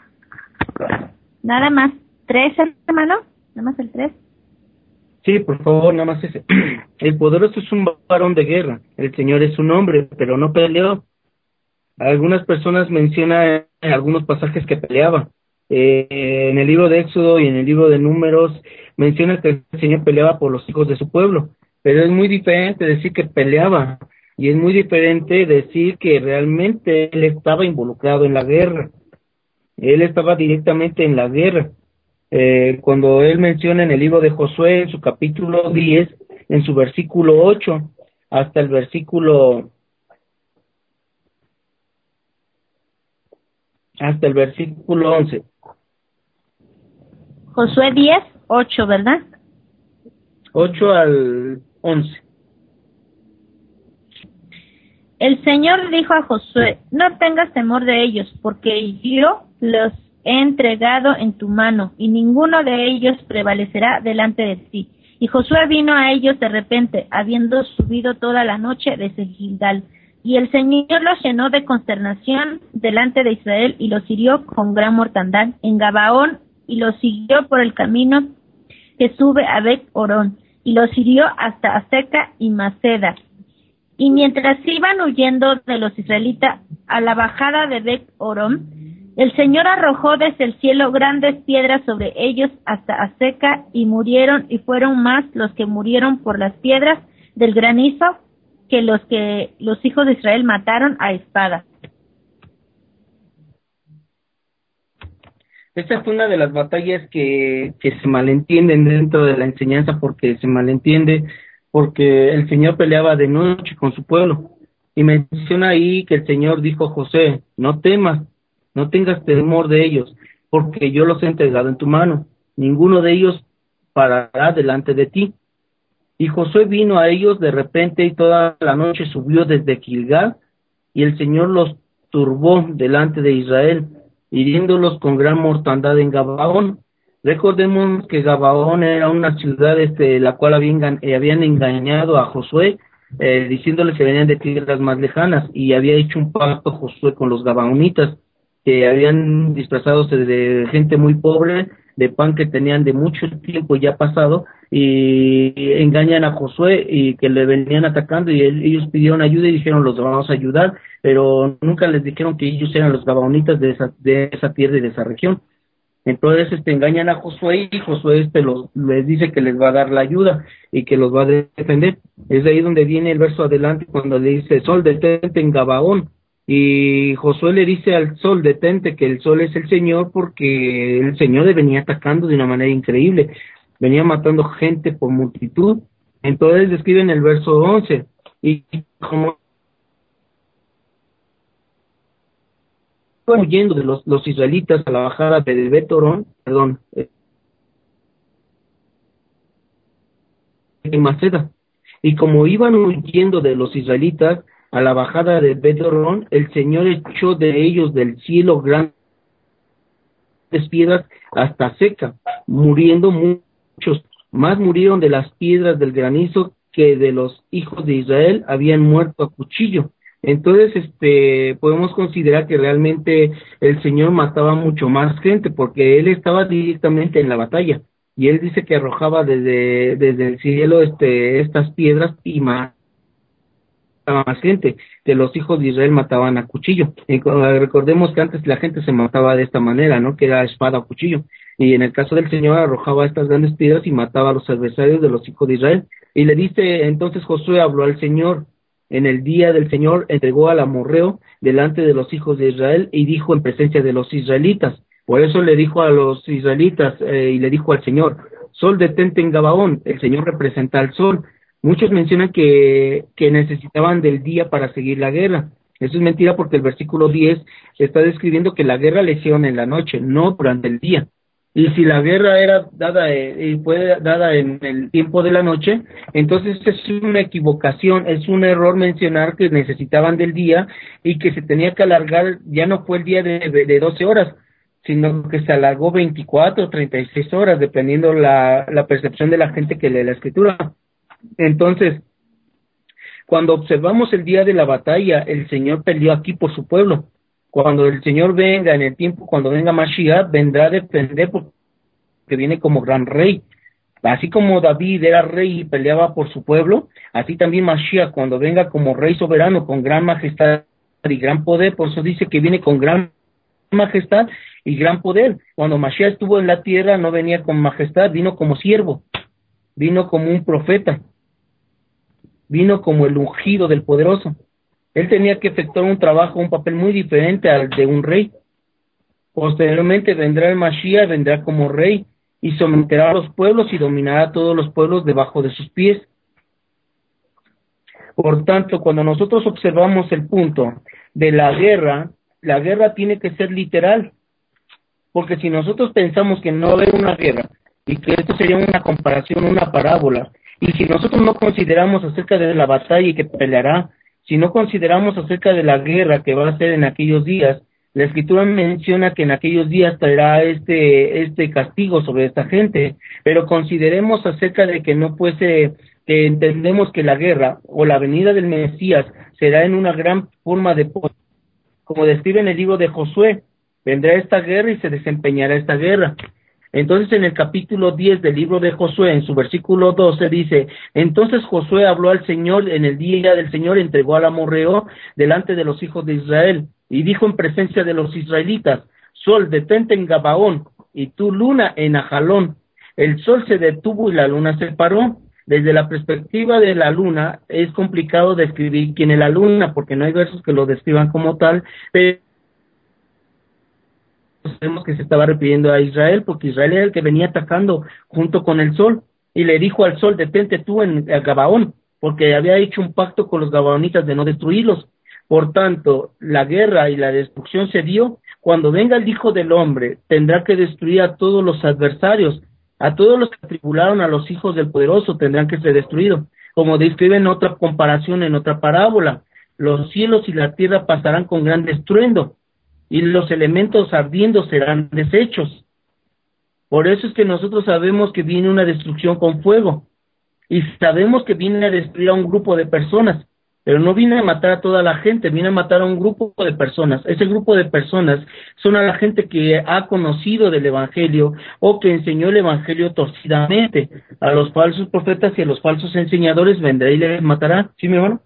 Nada más. ¿Tres, hermano? Nada más el tres. Sí, por favor, nada más ese. El poderoso es un varón de guerra. El Señor es su nombre, pero no peleó. Algunas personas mencionan en algunos pasajes que peleaba. Eh, en el libro de Éxodo y en el libro de Números menciona que el Señor peleaba por los hijos de su pueblo, pero es muy diferente decir que peleaba, y es muy diferente decir que realmente él estaba involucrado en la guerra. Él estaba directamente en la guerra. Eh, cuando él menciona en el libro de Josué, en su capítulo diez, en su versículo ocho, hasta el versículo, hasta el versículo once. Josué diez, ocho, ¿verdad? ocho al once. El Señor dijo a Josué, no tengas temor de ellos, porque yo los he entregado en tu mano, y ninguno de ellos prevalecerá delante de ti. Y Josué vino a ellos de repente, habiendo subido toda la noche desde Gilgal. Y el Señor los llenó de consternación delante de Israel, y los hirió con gran mortandad en Gabaón, y los siguió por el camino que sube a Bet Orón, y los hirió hasta Azeca y Maceda. Y mientras iban huyendo de los israelitas a la bajada de Bet Orón, el Señor arrojó desde el cielo grandes piedras sobre ellos hasta Azeca, y murieron, y fueron más los que murieron por las piedras del granizo que los que los hijos de Israel mataron a espada. Esta fue una de las batallas que, que se malentienden dentro de la enseñanza, porque se malentiende porque el Señor peleaba de noche con su pueblo. Y menciona ahí que el Señor dijo a José, no temas, no tengas temor de ellos, porque yo los he entregado en tu mano. Ninguno de ellos parará delante de ti. Y Josué vino a ellos de repente, y toda la noche subió desde Gilgal, y el Señor los turbó delante de Israel, hiriéndolos con gran mortandad en Gabaón. Recordemos que Gabaón era una ciudad este, la cual habían, eh, habían engañado a Josué, eh, diciéndole que venían de tierras más lejanas, y había hecho un pacto Josué con los gabaonitas, que habían disfrazado de gente muy pobre, de pan que tenían de mucho tiempo ya pasado, y engañan a Josué y que le venían atacando, y él, ellos pidieron ayuda y dijeron, los vamos a ayudar, pero nunca les dijeron que ellos eran los gabaonitas de esa, de esa tierra y de esa región. Entonces este engañan a Josué, y Josué este los, les dice que les va a dar la ayuda y que los va a defender. Es de ahí donde viene el verso adelante, cuando le dice, sol detente en Gabaón, y Josué le dice al sol detente que el sol es el Señor, porque el Señor le venía atacando de una manera increíble, venía matando gente por multitud. Entonces describe en el verso once, y como fueron huyendo de los, los israelitas a la bajada de Bet Orón, perdón, en Maceda, y como iban huyendo de los israelitas a la bajada de Bet Orón, el Señor echó de ellos del cielo grandes piedras hasta Seca, muriendo muchos, más murieron de las piedras del granizo que de los hijos de Israel habían muerto a cuchillo. Entonces, este, podemos considerar que realmente el Señor mataba mucho más gente, porque él estaba directamente en la batalla, y él dice que arrojaba desde, desde el cielo, este, estas piedras, y mataba más gente, que los hijos de Israel mataban a cuchillo. Y recordemos que antes la gente se mataba de esta manera, ¿no? Que era espada o cuchillo. Y en el caso del Señor arrojaba estas grandes piedras y mataba a los adversarios de los hijos de Israel. Y le dice, entonces Josué habló al Señor. En el día del Señor entregó al amorreo delante de los hijos de Israel, y dijo en presencia de los israelitas. Por eso le dijo a los israelitas eh, y le dijo al Señor, sol detente en Gabaón. El Señor representa al sol. Muchos mencionan que, que necesitaban del día para seguir la guerra. Eso es mentira, porque el versículo diez está describiendo que la guerra la hicieron en la noche, no durante el día. Y si la guerra era dada y fue dada en el tiempo de la noche, entonces es una equivocación, es un error mencionar que necesitaban del día y que se tenía que alargar. Ya no fue el día de, de, de doce horas, sino que se alargó veinticuatro o treinta y seis horas, dependiendo la, la percepción de la gente que lee la escritura. Entonces, cuando observamos el día de la batalla, el Señor peleó aquí por su pueblo. Cuando el Señor venga en el tiempo, cuando venga Mashiach, vendrá a defender porque viene como gran rey. Así como David era rey y peleaba por su pueblo, así también Mashiach, cuando venga como rey soberano, con gran majestad y gran poder, por eso dice que viene con gran majestad y gran poder. Cuando Mashiach estuvo en la tierra, no venía con majestad, vino como siervo, vino como un profeta, vino como el ungido del poderoso. Él tenía que efectuar un trabajo, un papel muy diferente al de un rey. Posteriormente vendrá el Mashiach, vendrá como rey, y someterá a los pueblos y dominará a todos los pueblos debajo de sus pies. Por tanto, cuando nosotros observamos el punto de la guerra, la guerra tiene que ser literal, porque si nosotros pensamos que no va a haber una guerra, y que esto sería una comparación, una parábola, y si nosotros no consideramos acerca de la batalla que peleará, si no consideramos acerca de la guerra que va a ser en aquellos días, la Escritura menciona que en aquellos días traerá este este castigo sobre esta gente, pero consideremos acerca de que no fuese, que entendemos que la guerra o la venida del Mesías será en una gran forma de poder, como describe en el libro de Josué, vendrá esta guerra y se desempeñará esta guerra. Entonces en el capítulo diez del libro de Josué, en su versículo doce, dice: entonces Josué habló al Señor en el día del Señor, entregó al amorreo delante de los hijos de Israel, y dijo en presencia de los israelitas: Sol, detente en Gabaón, y tú, luna, en Ajalón. El sol se detuvo y la luna se paró. Desde la perspectiva de la luna, es complicado describir quién es la luna, porque no hay versos que lo describan como tal, pero sabemos que se estaba refiriendo a Israel, porque Israel era el que venía atacando junto con el sol, y le dijo al sol: detente tú en Gabaón, porque había hecho un pacto con los gabaonitas de no destruirlos. Por tanto, la guerra y la destrucción se dio. Cuando venga el Hijo del Hombre, tendrá que destruir a todos los adversarios, a todos los que atribularon a los hijos del poderoso tendrán que ser destruidos. Como describe en otra comparación, en otra parábola: los cielos y la tierra pasarán con gran estruendo, y los elementos ardiendo serán deshechos. Por eso es que nosotros sabemos que viene una destrucción con fuego, y sabemos que viene a destruir a un grupo de personas, pero no viene a matar a toda la gente, viene a matar a un grupo de personas. Ese grupo de personas son a la gente que ha conocido del Evangelio, o que enseñó el Evangelio torcidamente. A los falsos profetas y a los falsos enseñadores vendrá y les matará. ¿Sí, mi hermano?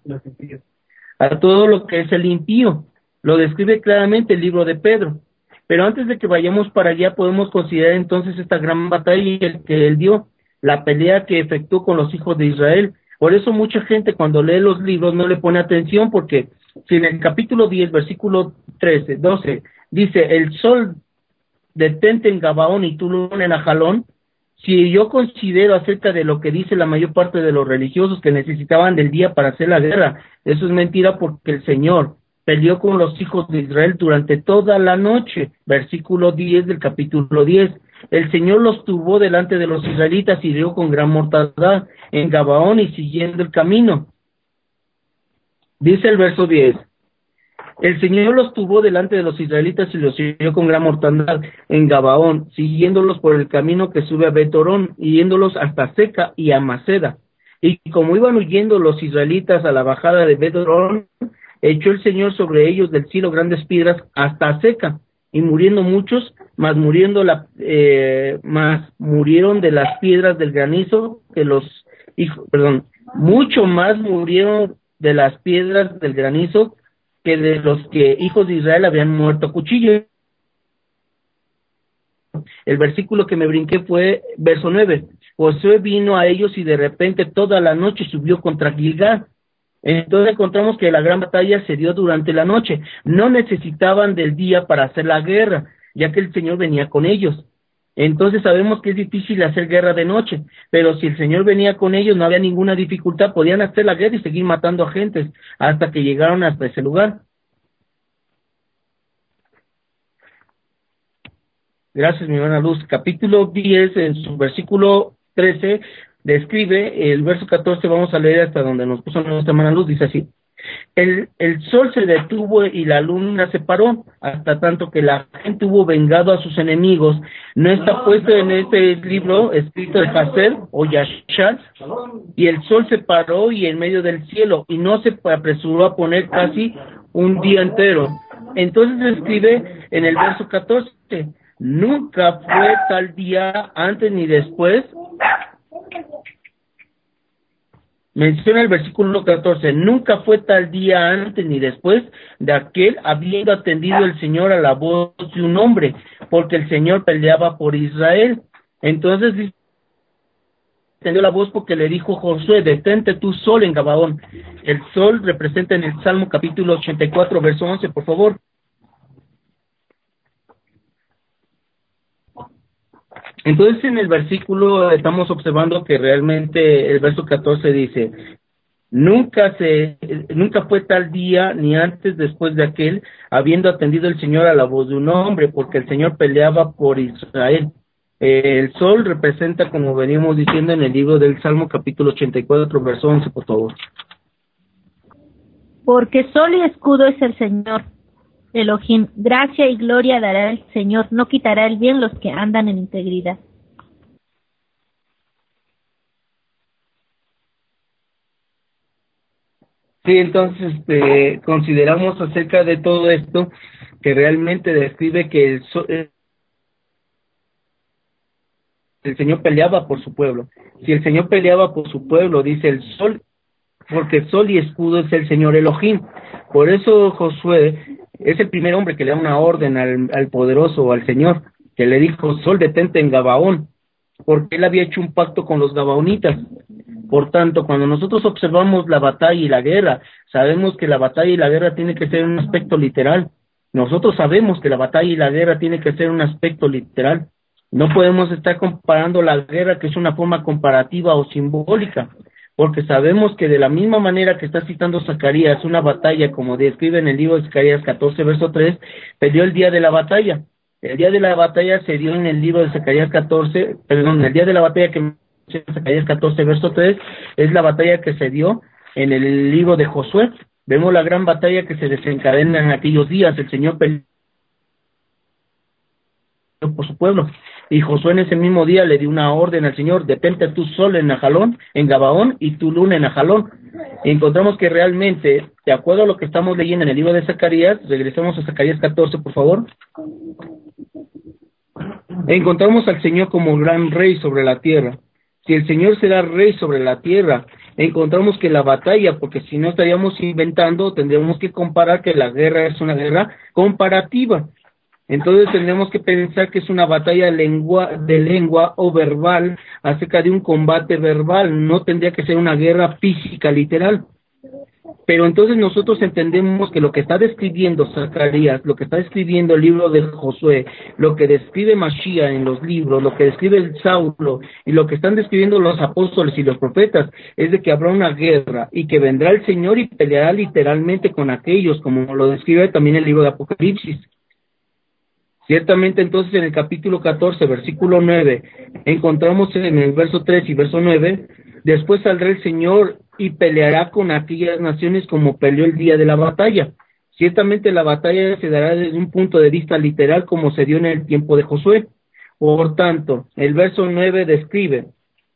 A todo lo que es el impío. Lo describe claramente el libro de Pedro. Pero antes de que vayamos para allá, podemos considerar entonces esta gran batalla que él dio, la pelea que efectuó con los hijos de Israel. Por eso mucha gente cuando lee los libros no le pone atención, porque si en el capítulo diez, versículo trece, doce, dice: el sol detente en Gabaón y tú, luna, en Ajalón. Si yo considero acerca de lo que dice la mayor parte de los religiosos, que necesitaban del día para hacer la guerra, eso es mentira, porque el Señor peleó con los hijos de Israel durante toda la noche. Versículo diez del capítulo diez. El Señor los tuvo delante de los israelitas y hirió con gran mortandad en Gabaón y siguiendo el camino. Dice el verso diez: el Señor los tuvo delante de los israelitas y los hirió con gran mortandad en Gabaón, siguiéndolos por el camino que sube a Betorón, hiriéndolos hasta Seca y a Maceda. Y como iban huyendo los israelitas a la bajada de Betorón, echó el Señor sobre ellos del cielo grandes piedras hasta Seca, y muriendo muchos, más muriendo la, eh, más murieron de las piedras del granizo que los hijos, perdón, mucho más murieron de las piedras del granizo que de los que hijos de Israel habían muerto a cuchillo. El versículo que me brinqué fue verso nueve. Josué vino a ellos y de repente toda la noche subió contra Gilgal. Entonces encontramos que la gran batalla se dio durante la noche. No necesitaban del día para hacer la guerra, ya que el Señor venía con ellos. Entonces sabemos que es difícil hacer guerra de noche, pero si el Señor venía con ellos no había ninguna dificultad, podían hacer la guerra y seguir matando a gentes hasta que llegaron hasta ese lugar. Gracias, mi hermana Luz. Capítulo diez, en su versículo trece, describe el verso catorce, vamos a leer hasta donde nos puso nuestra hermana Luz, dice así: El, el sol se detuvo y la luna se paró, hasta tanto que la gente hubo vengado a sus enemigos. No está puesto en este libro escrito de Haser o Yashar, y el sol se paró y en medio del cielo, y no se apresuró a poner casi un día entero. Entonces escribe en el verso catorce: nunca fue tal día antes ni después, Menciona el versículo catorce, nunca fue tal día antes ni después de aquel habiendo atendido el Señor a la voz de un hombre, porque el Señor peleaba por Israel. Entonces dice, atendió la voz porque le dijo Josué, detente tú sol en Gabaón. El sol representa en el Salmo capítulo ochenta y cuatro, verso once, por favor. Entonces en el versículo estamos observando que realmente el verso catorce dice, nunca se, nunca fue tal día ni antes después de aquel, habiendo atendido el Señor a la voz de un hombre, porque el Señor peleaba por Israel. Eh, el sol representa, como venimos diciendo en el libro del Salmo capítulo ochenta y cuatro, verso once, por favor. Porque sol y escudo es el Señor, Elohim, gracia y gloria dará el Señor, no quitará el bien los que andan en integridad. Sí, entonces este, consideramos acerca de todo esto que realmente describe que el, sol, el Señor peleaba por su pueblo. Si el Señor peleaba por su pueblo, dice el sol, porque sol y escudo es el Señor Elohim. Por eso Josué es el primer hombre que le da una orden al, al poderoso, al Señor, que le dijo, sol, detente en Gabaón, porque él había hecho un pacto con los gabaonitas. Por tanto, cuando nosotros observamos la batalla y la guerra, sabemos que la batalla y la guerra tiene que ser un aspecto literal. Nosotros sabemos que la batalla y la guerra tiene que ser un aspecto literal. No podemos estar comparando la guerra, que es una forma comparativa o simbólica, porque sabemos que de la misma manera que está citando Zacarías, una batalla, como describe en el libro de Zacarías catorce, verso tres, peleó el día de la batalla. El día de la batalla se dio en el libro de Zacarías catorce, perdón, el día de la batalla que Zacarías catorce, verso tres, es la batalla que se dio en el libro de Josué. Vemos la gran batalla que se desencadena en aquellos días. El Señor peleó por su pueblo, y Josué en ese mismo día le dio una orden al Señor, detente tu sol en Najalón, en Gabaón, y tu luna en Najalón. Y encontramos que realmente, de acuerdo a lo que estamos leyendo en el libro de Zacarías, regresamos a Zacarías catorce, por favor, encontramos al Señor como gran rey sobre la tierra. Si el Señor será rey sobre la tierra, encontramos que la batalla, porque si no estaríamos inventando, tendríamos que comparar que la guerra es una guerra comparativa. Entonces tendremos que pensar que es una batalla de lengua, de lengua o verbal acerca de un combate verbal, no tendría que ser una guerra física literal. Pero entonces nosotros entendemos que lo que está describiendo Zacarías, lo que está describiendo el libro de Josué, lo que describe Mashiach en los libros, lo que describe el Saulo y lo que están describiendo los apóstoles y los profetas, es de que habrá una guerra y que vendrá el Señor y peleará literalmente con aquellos, como lo describe también el libro de Apocalipsis. Ciertamente entonces en el capítulo catorce, versículo nueve, encontramos en el verso tres y verso nueve, después saldrá el Señor y peleará con aquellas naciones como peleó el día de la batalla. Ciertamente la batalla se dará desde un punto de vista literal como se dio en el tiempo de Josué. Por tanto, el verso nueve describe: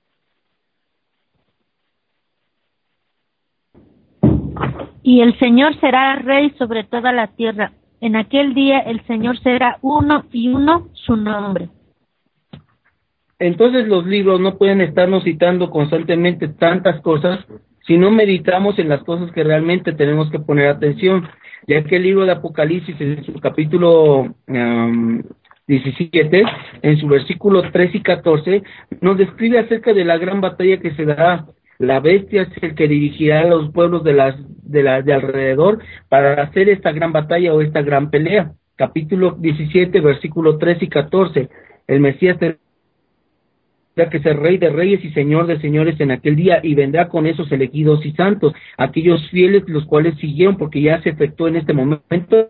Y el Señor será rey sobre toda la tierra. En aquel día el Señor será uno y uno su nombre. Entonces los libros no pueden estarnos citando constantemente tantas cosas si no meditamos en las cosas que realmente tenemos que poner atención, ya que el libro de Apocalipsis en su capítulo um, diecisiete, en su versículo tres y catorce, nos describe acerca de la gran batalla que se dará. La bestia es el que dirigirá a los pueblos de las de la de alrededor para hacer esta gran batalla o esta gran pelea. Capítulo diecisiete, versículo tres y catorce. El Mesías tendrá que ser rey de reyes y señor de señores en aquel día, y vendrá con esos elegidos y santos, aquellos fieles los cuales siguieron, porque ya se efectuó en este momento.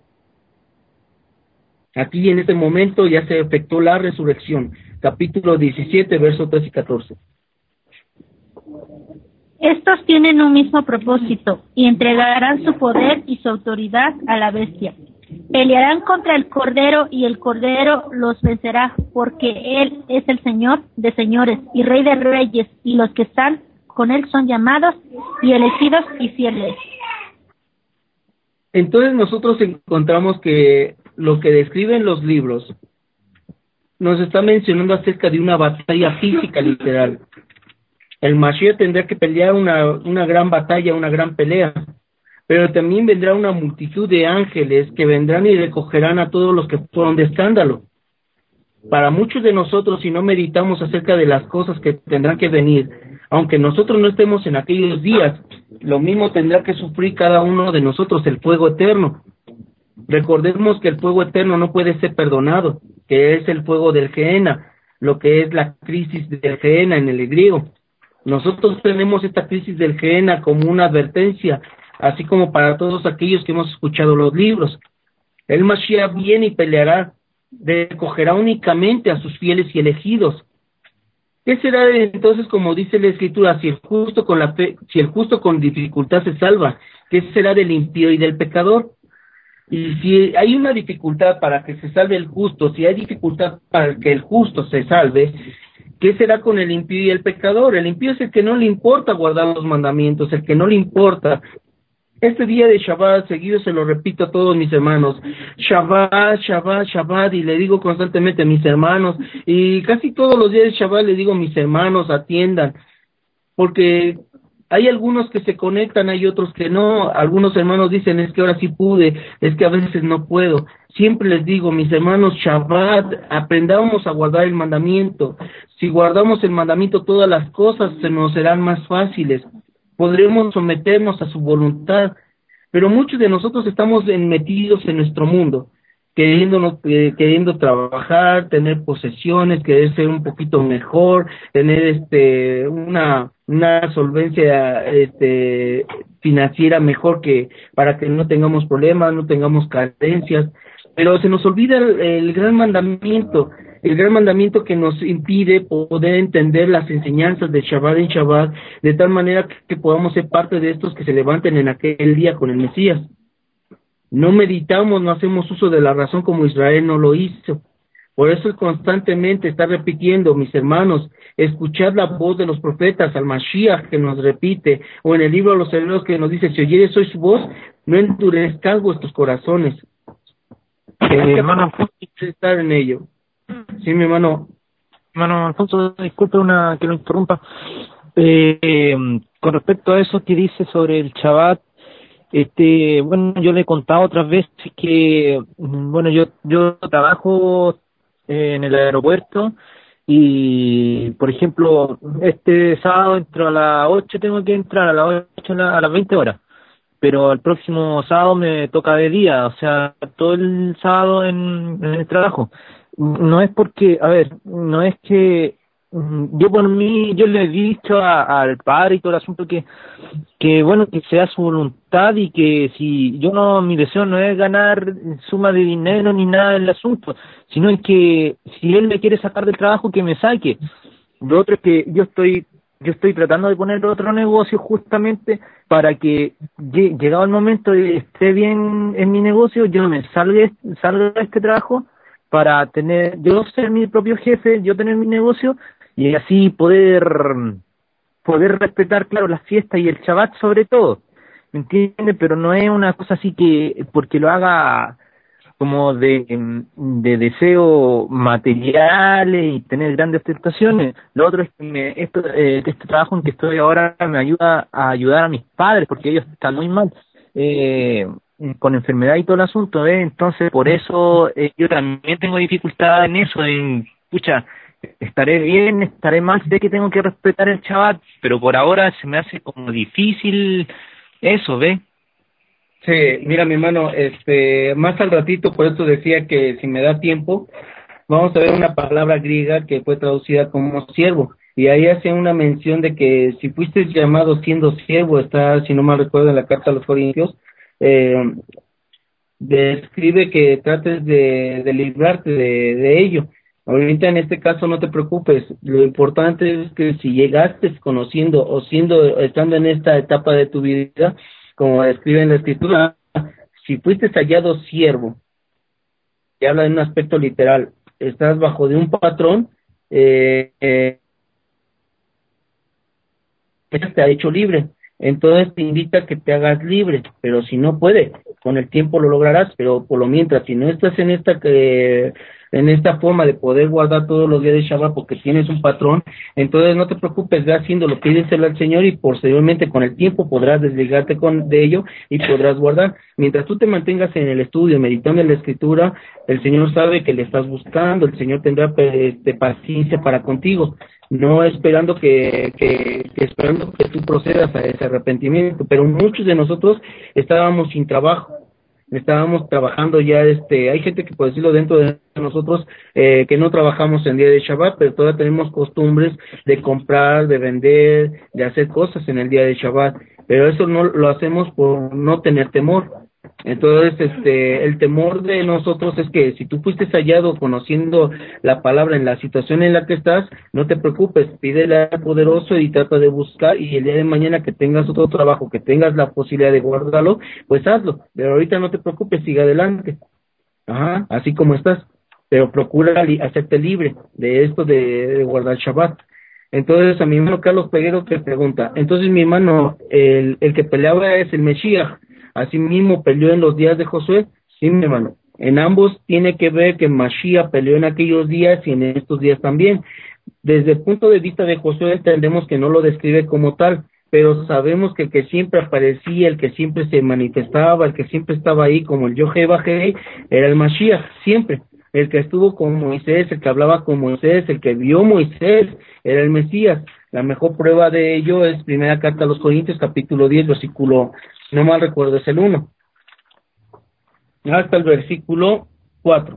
Aquí en este momento ya se efectuó la resurrección. Capítulo diecisiete, versos tres y catorce. Estos tienen un mismo propósito y entregarán su poder y su autoridad a la bestia. Pelearán contra el Cordero y el Cordero los vencerá, porque Él es el Señor de señores y Rey de reyes, y los que están con Él son llamados y elegidos y fieles. Entonces nosotros encontramos que lo que describen los libros nos está mencionando acerca de una batalla física literal. El Mashiach tendrá que pelear una, una gran batalla, una gran pelea, pero también vendrá una multitud de ángeles que vendrán y recogerán a todos los que fueron de escándalo. Para muchos de nosotros, si no meditamos acerca de las cosas que tendrán que venir, aunque nosotros no estemos en aquellos días, lo mismo tendrá que sufrir cada uno de nosotros, el fuego eterno. Recordemos que el fuego eterno no puede ser perdonado, que es el fuego del Gehenna, lo que es la crisis del Gehenna en el griego. Nosotros tenemos esta crisis del Gehenna como una advertencia, así como para todos aquellos que hemos escuchado los libros. El Mashiach viene y peleará, recogerá únicamente a sus fieles y elegidos. ¿Qué será entonces, como dice la Escritura, si el justo con la fe, si el justo con dificultad se salva? ¿Qué será del impío y del pecador? Y si hay una dificultad para que se salve el justo, si hay dificultad para que el justo se salve, ¿qué será con el impío y el pecador? El impío es el que no le importa guardar los mandamientos, el que no le importa. Este día de Shabbat, seguido se lo repito a todos mis hermanos, Shabbat, Shabbat, Shabbat, y le digo constantemente a mis hermanos, y casi todos los días de Shabbat le digo a mis hermanos, atiendan, porque hay algunos que se conectan, hay otros que no, algunos hermanos dicen, es que ahora sí pude, es que a veces no puedo. Siempre les digo, mis hermanos, Shabbat, aprendamos a guardar el mandamiento. Si guardamos el mandamiento, todas las cosas se nos serán más fáciles. Podremos someternos a su voluntad, pero muchos de nosotros estamos en, metidos en nuestro mundo, queriendo, eh, queriendo trabajar, tener posesiones, querer ser un poquito mejor, tener este una una solvencia este financiera mejor, que para que no tengamos problemas, no tengamos carencias, pero se nos olvida el, el gran mandamiento, el gran mandamiento que nos impide poder entender las enseñanzas de Shabbat en Shabbat, de tal manera que podamos ser parte de estos que se levanten en aquel día con el Mesías. No meditamos, no hacemos uso de la razón como Israel no lo hizo. Por eso constantemente está repitiendo, mis hermanos, escuchad la voz de los profetas, al Mashiach que nos repite, o en el libro de los Hebreos que nos dice, si oyeres hoy su voz, no endurezcáis vuestros corazones. Eh, hermano Alfonso, estar en ello. Sí, mi hermano. Hermano Alfonso, disculpe una que lo interrumpa. Eh, eh, con respecto a eso que dice sobre el Shabbat, este, bueno, yo le he contado otras veces que, bueno, yo yo trabajo en el aeropuerto y, por ejemplo, este sábado entro a las ocho, tengo que entrar a las ocho a las veinte horas, pero el próximo sábado me toca de día, o sea, todo el sábado en, en el trabajo. No es porque, a ver, no es que yo por mí, yo le he dicho a, al padre y todo el asunto que, que bueno, que sea su voluntad y que si yo no, mi deseo no es ganar suma de dinero ni nada del asunto, sino es que si él me quiere sacar del trabajo, que me saque. Lo otro es que yo estoy, yo estoy tratando de poner otro negocio justamente para que llegado el momento de esté bien en mi negocio, yo me salga, salga de este trabajo para tener, yo ser mi propio jefe, yo tener mi negocio y así poder poder respetar, claro, las fiestas y el Shabbat sobre todo, ¿me entiendes? Pero no es una cosa así que porque lo haga como de, de deseo materiales y tener grandes tentaciones. Lo otro es que me, esto, eh, este trabajo en que estoy ahora me ayuda a ayudar a mis padres porque ellos están muy mal, eh, con enfermedad y todo el asunto, ¿eh? Entonces por eso eh, yo también tengo dificultad en eso, en, pucha, estaré bien, estaré mal, sé que tengo que respetar el Shabbat, pero por ahora se me hace como difícil eso, ¿ve? Sí, mira mi hermano, este, más al ratito, por eso decía que si me da tiempo, vamos a ver una palabra griega que fue traducida como siervo, y ahí hace una mención de que si fuiste llamado siendo siervo, está, si no mal recuerdo, en la carta a los Corintios, eh, describe que trates de, de librarte de, de ello. Ahorita en este caso no te preocupes, lo importante es que si llegaste conociendo o siendo, estando en esta etapa de tu vida, como describe en la Escritura, si fuiste hallado siervo, que habla en un aspecto literal, estás bajo de un patrón, eh, eh, te ha hecho libre, entonces te invita a que te hagas libre, pero si no puede, con el tiempo lo lograrás, pero por lo mientras, si no estás en esta eh, en esta forma de poder guardar todos los días de Shabbat porque tienes un patrón, entonces no te preocupes, ve haciéndolo, pídeselo al Señor y posteriormente con el tiempo podrás desligarte con, de ello y podrás guardar. Mientras tú te mantengas en el estudio, meditando en la Escritura, el Señor sabe que le estás buscando, el Señor tendrá este, paciencia para contigo, no esperando que, que, que esperando que tú procedas a ese arrepentimiento, pero muchos de nosotros estábamos sin trabajo, estábamos trabajando ya, este, hay gente que por decirlo dentro de nosotros, eh, que no trabajamos en día de Shabbat, pero todavía tenemos costumbres de comprar, de vender, de hacer cosas en el día de Shabbat, pero eso no lo hacemos por no tener temor. Entonces, este, el temor de nosotros es que si tú fuiste hallado conociendo la palabra en la situación en la que estás, no te preocupes, pídele al poderoso y trata de buscar, y el día de mañana que tengas otro trabajo, que tengas la posibilidad de guardarlo, pues hazlo, pero ahorita no te preocupes, sigue adelante, ajá, así como estás, pero procura li- hacerte libre de esto de, de guardar Shabbat. Entonces a mi hermano Carlos Peguero te pregunta, entonces mi hermano, el, el que peleaba es el Mesías, así mismo peleó en los días de Josué, sí mi hermano, en ambos tiene que ver que Mashiach peleó en aquellos días y en estos días también. Desde el punto de vista de Josué entendemos que no lo describe como tal, pero sabemos que el que siempre aparecía, el que siempre se manifestaba, el que siempre estaba ahí como el Yohei Bajei, era el Mashiach, siempre. El que estuvo con Moisés, el que hablaba con Moisés, el que vio Moisés, era el Mesías. La mejor prueba de ello es primera carta a los Corintios, capítulo diez, versículo, no mal recuerdo, es el uno, hasta el versículo cuatro.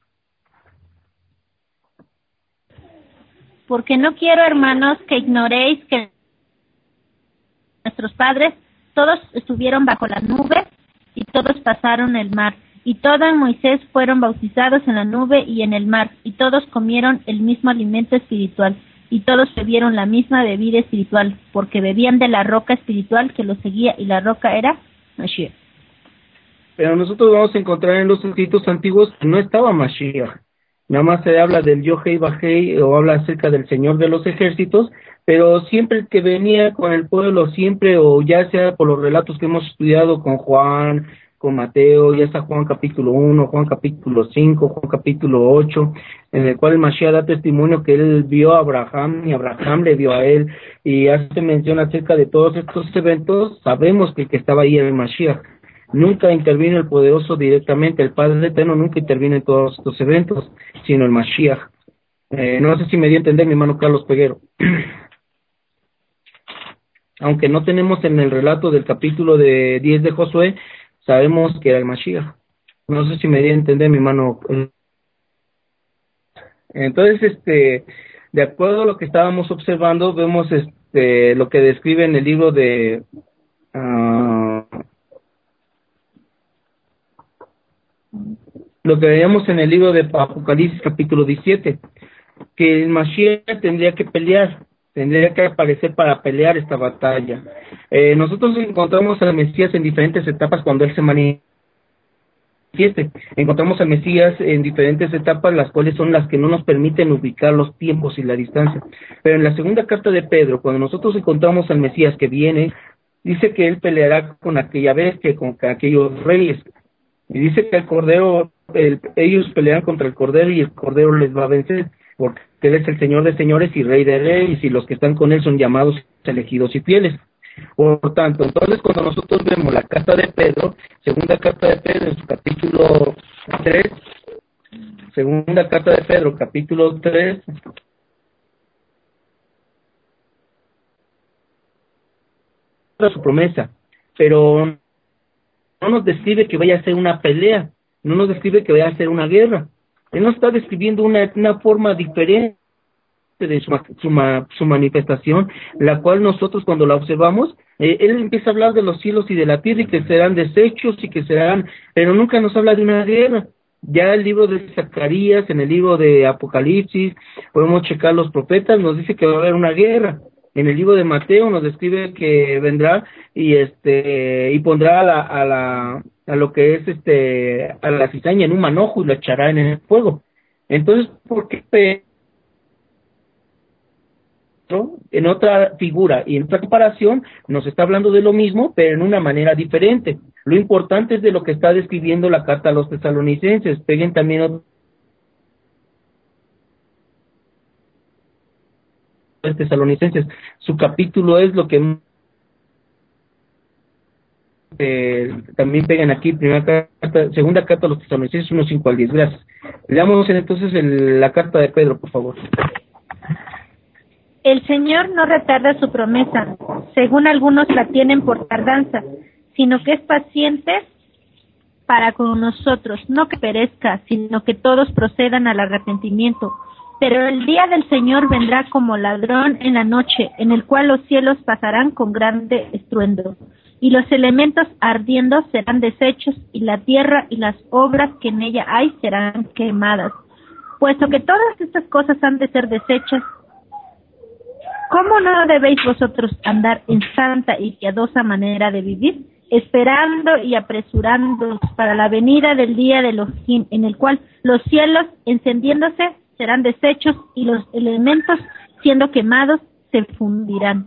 Porque no quiero, hermanos, que ignoréis que nuestros padres todos estuvieron bajo la nube y todos pasaron el mar, y todos en Moisés fueron bautizados en la nube y en el mar, y todos comieron el mismo alimento espiritual, y todos bebieron la misma bebida espiritual, porque bebían de la roca espiritual que los seguía, y la roca era Mashiach. Pero nosotros vamos a encontrar en los escritos antiguos que no estaba Mashiach. Nada más se habla del Yohei Bajei o habla acerca del Señor de los ejércitos, pero siempre el que venía con el pueblo, siempre, o ya sea por los relatos que hemos estudiado con Juan, con Mateo, ya está Juan capítulo uno, Juan capítulo cinco, Juan capítulo ocho, en el cual el Mashiach da testimonio que él vio a Abraham y Abraham le vio a él, y hace mención acerca de todos estos eventos. Sabemos que el que estaba ahí era el Mashiach. Nunca intervino el poderoso directamente, el Padre Eterno nunca interviene en todos estos eventos, sino el Mashiach. Eh, no sé si me dio a entender mi hermano Carlos Peguero. Aunque no tenemos en el relato del capítulo de diez de Josué, sabemos que era el Mashiach. No sé si me dio a entender mi hermano. Entonces, este, de acuerdo a lo que estábamos observando, vemos este lo que describe en el libro de... Uh, lo que veíamos en el libro de Apocalipsis capítulo diecisiete, que el Mashiach tendría que pelear, tendría que aparecer para pelear esta batalla. Eh, nosotros encontramos al Mesías en diferentes etapas cuando él se manifieste. Encontramos al Mesías en diferentes etapas, las cuales son las que no nos permiten ubicar los tiempos y la distancia. Pero en la segunda carta de Pedro, cuando nosotros encontramos al Mesías que viene, dice que él peleará con aquella bestia, con aquellos reyes. Y dice que el Cordero, el, ellos pelean contra el Cordero y el Cordero les va a vencer, porque Él es el Señor de señores y Rey de reyes, y los que están con Él son llamados, elegidos y fieles. Por tanto, entonces cuando nosotros vemos la carta de Pedro, segunda carta de Pedro en su capítulo tres, segunda carta de Pedro, capítulo tres, su promesa, pero no nos describe que vaya a ser una pelea, no nos describe que vaya a ser una guerra. Él nos está describiendo una, una forma diferente de su, su, su manifestación, la cual nosotros cuando la observamos, eh, él empieza a hablar de los cielos y de la tierra y que serán desechos y que serán, pero nunca nos habla de una guerra. Ya el libro de Zacarías, en el libro de Apocalipsis, podemos checar los profetas, nos dice que va a haber una guerra. En el libro de Mateo nos describe que vendrá y este y pondrá a la a la a lo que es este a la cizaña en un manojo y la echará en el fuego. Entonces, ¿por qué Pedro en otra figura y en otra comparación nos está hablando de lo mismo, pero en una manera diferente? Lo importante es de lo que está describiendo la carta a los tesalonicenses. Peguen también de Tesalonicenses. Su capítulo es lo que eh, también pegan aquí, primera carta, segunda carta a los Tesalonicenses uno, cinco al diez. Gracias. Leamos entonces el, la carta de Pedro, por favor. El Señor no retarda su promesa, según algunos la tienen por tardanza, sino que es paciente para con nosotros, no que perezca, sino que todos procedan al arrepentimiento. Pero el día del Señor vendrá como ladrón en la noche, en el cual los cielos pasarán con grande estruendo, y los elementos ardiendo serán deshechos, y la tierra y las obras que en ella hay serán quemadas. Puesto que todas estas cosas han de ser deshechas, ¿cómo no debéis vosotros andar en santa y piadosa manera de vivir, esperando y apresurándoos para la venida del día de Elohim, en el cual los cielos encendiéndose serán deshechos y los elementos siendo quemados se fundirán?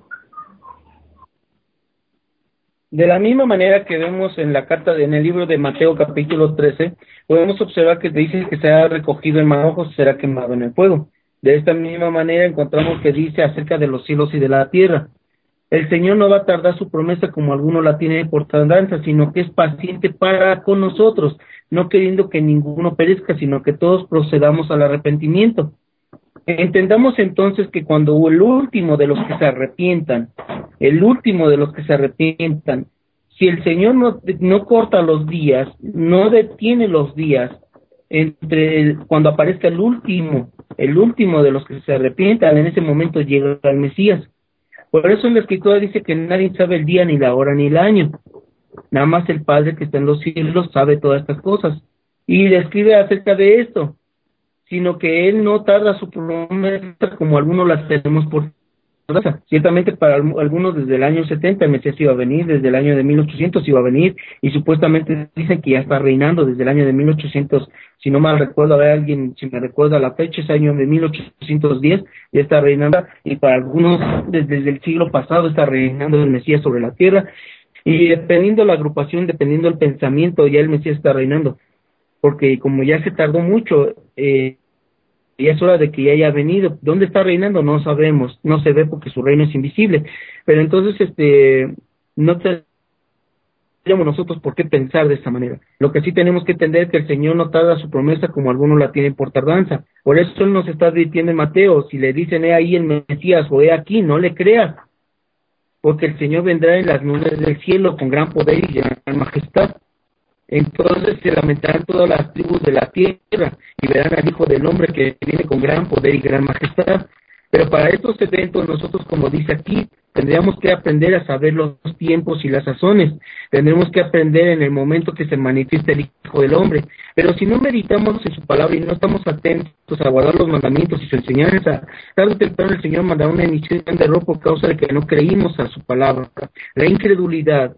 De la misma manera que vemos en la carta, de, en el libro de Mateo capítulo trece, podemos observar que dice que será recogido en manojos y será quemado en el fuego. De esta misma manera encontramos que dice acerca de los cielos y de la tierra. El Señor no va a tardar su promesa como alguno la tiene por tardanza, sino que es paciente para con nosotros, no queriendo que ninguno perezca, sino que todos procedamos al arrepentimiento. Entendamos entonces que cuando el último de los que se arrepientan, el último de los que se arrepientan, si el Señor no, no corta los días, no detiene los días, entre el, cuando aparezca el último, el último de los que se arrepientan, en ese momento llega el Mesías. Por eso en la Escritura dice que nadie sabe el día, ni la hora, ni el año. Nada más el Padre que está en los cielos sabe todas estas cosas. Y describe acerca de esto, sino que Él no tarda su promesa como algunos las tenemos por tardanza. Ciertamente para algunos desde el año setenta el Mesías iba a venir, desde el año de mil ochocientos iba a venir, y supuestamente dicen que ya está reinando desde el año de mil ochocientos, si no mal recuerdo, a ver alguien, si me recuerda la fecha, es año de mil ochocientos diez, ya está reinando, y para algunos desde, desde el siglo pasado está reinando el Mesías sobre la tierra, y dependiendo la agrupación, dependiendo el pensamiento, ya el Mesías está reinando, porque como ya se tardó mucho, eh, y es hora de que ya haya venido. ¿Dónde está reinando? No sabemos, no se ve porque su reino es invisible, pero entonces este no tenemos nosotros por qué pensar de esta manera. Lo que sí tenemos que entender es que el Señor no tarda su promesa como algunos la tienen por tardanza. Por eso Él nos está advirtiendo en Mateo, si le dicen he ahí el Mesías o he aquí, no le creas, porque el Señor vendrá en las nubes del cielo con gran poder y gran majestad. Entonces se lamentarán todas las tribus de la tierra y verán al Hijo del Hombre que viene con gran poder y gran majestad. Pero para estos eventos nosotros, como dice aquí, tendríamos que aprender a saber los tiempos y las sazones. Tendremos que aprender en el momento que se manifieste el Hijo del Hombre. Pero si no meditamos en su palabra y no estamos atentos a guardar los mandamientos y su enseñanza, tarde o temprano el Señor mandará una emisión de error por causa de que no creímos a su palabra. La incredulidad,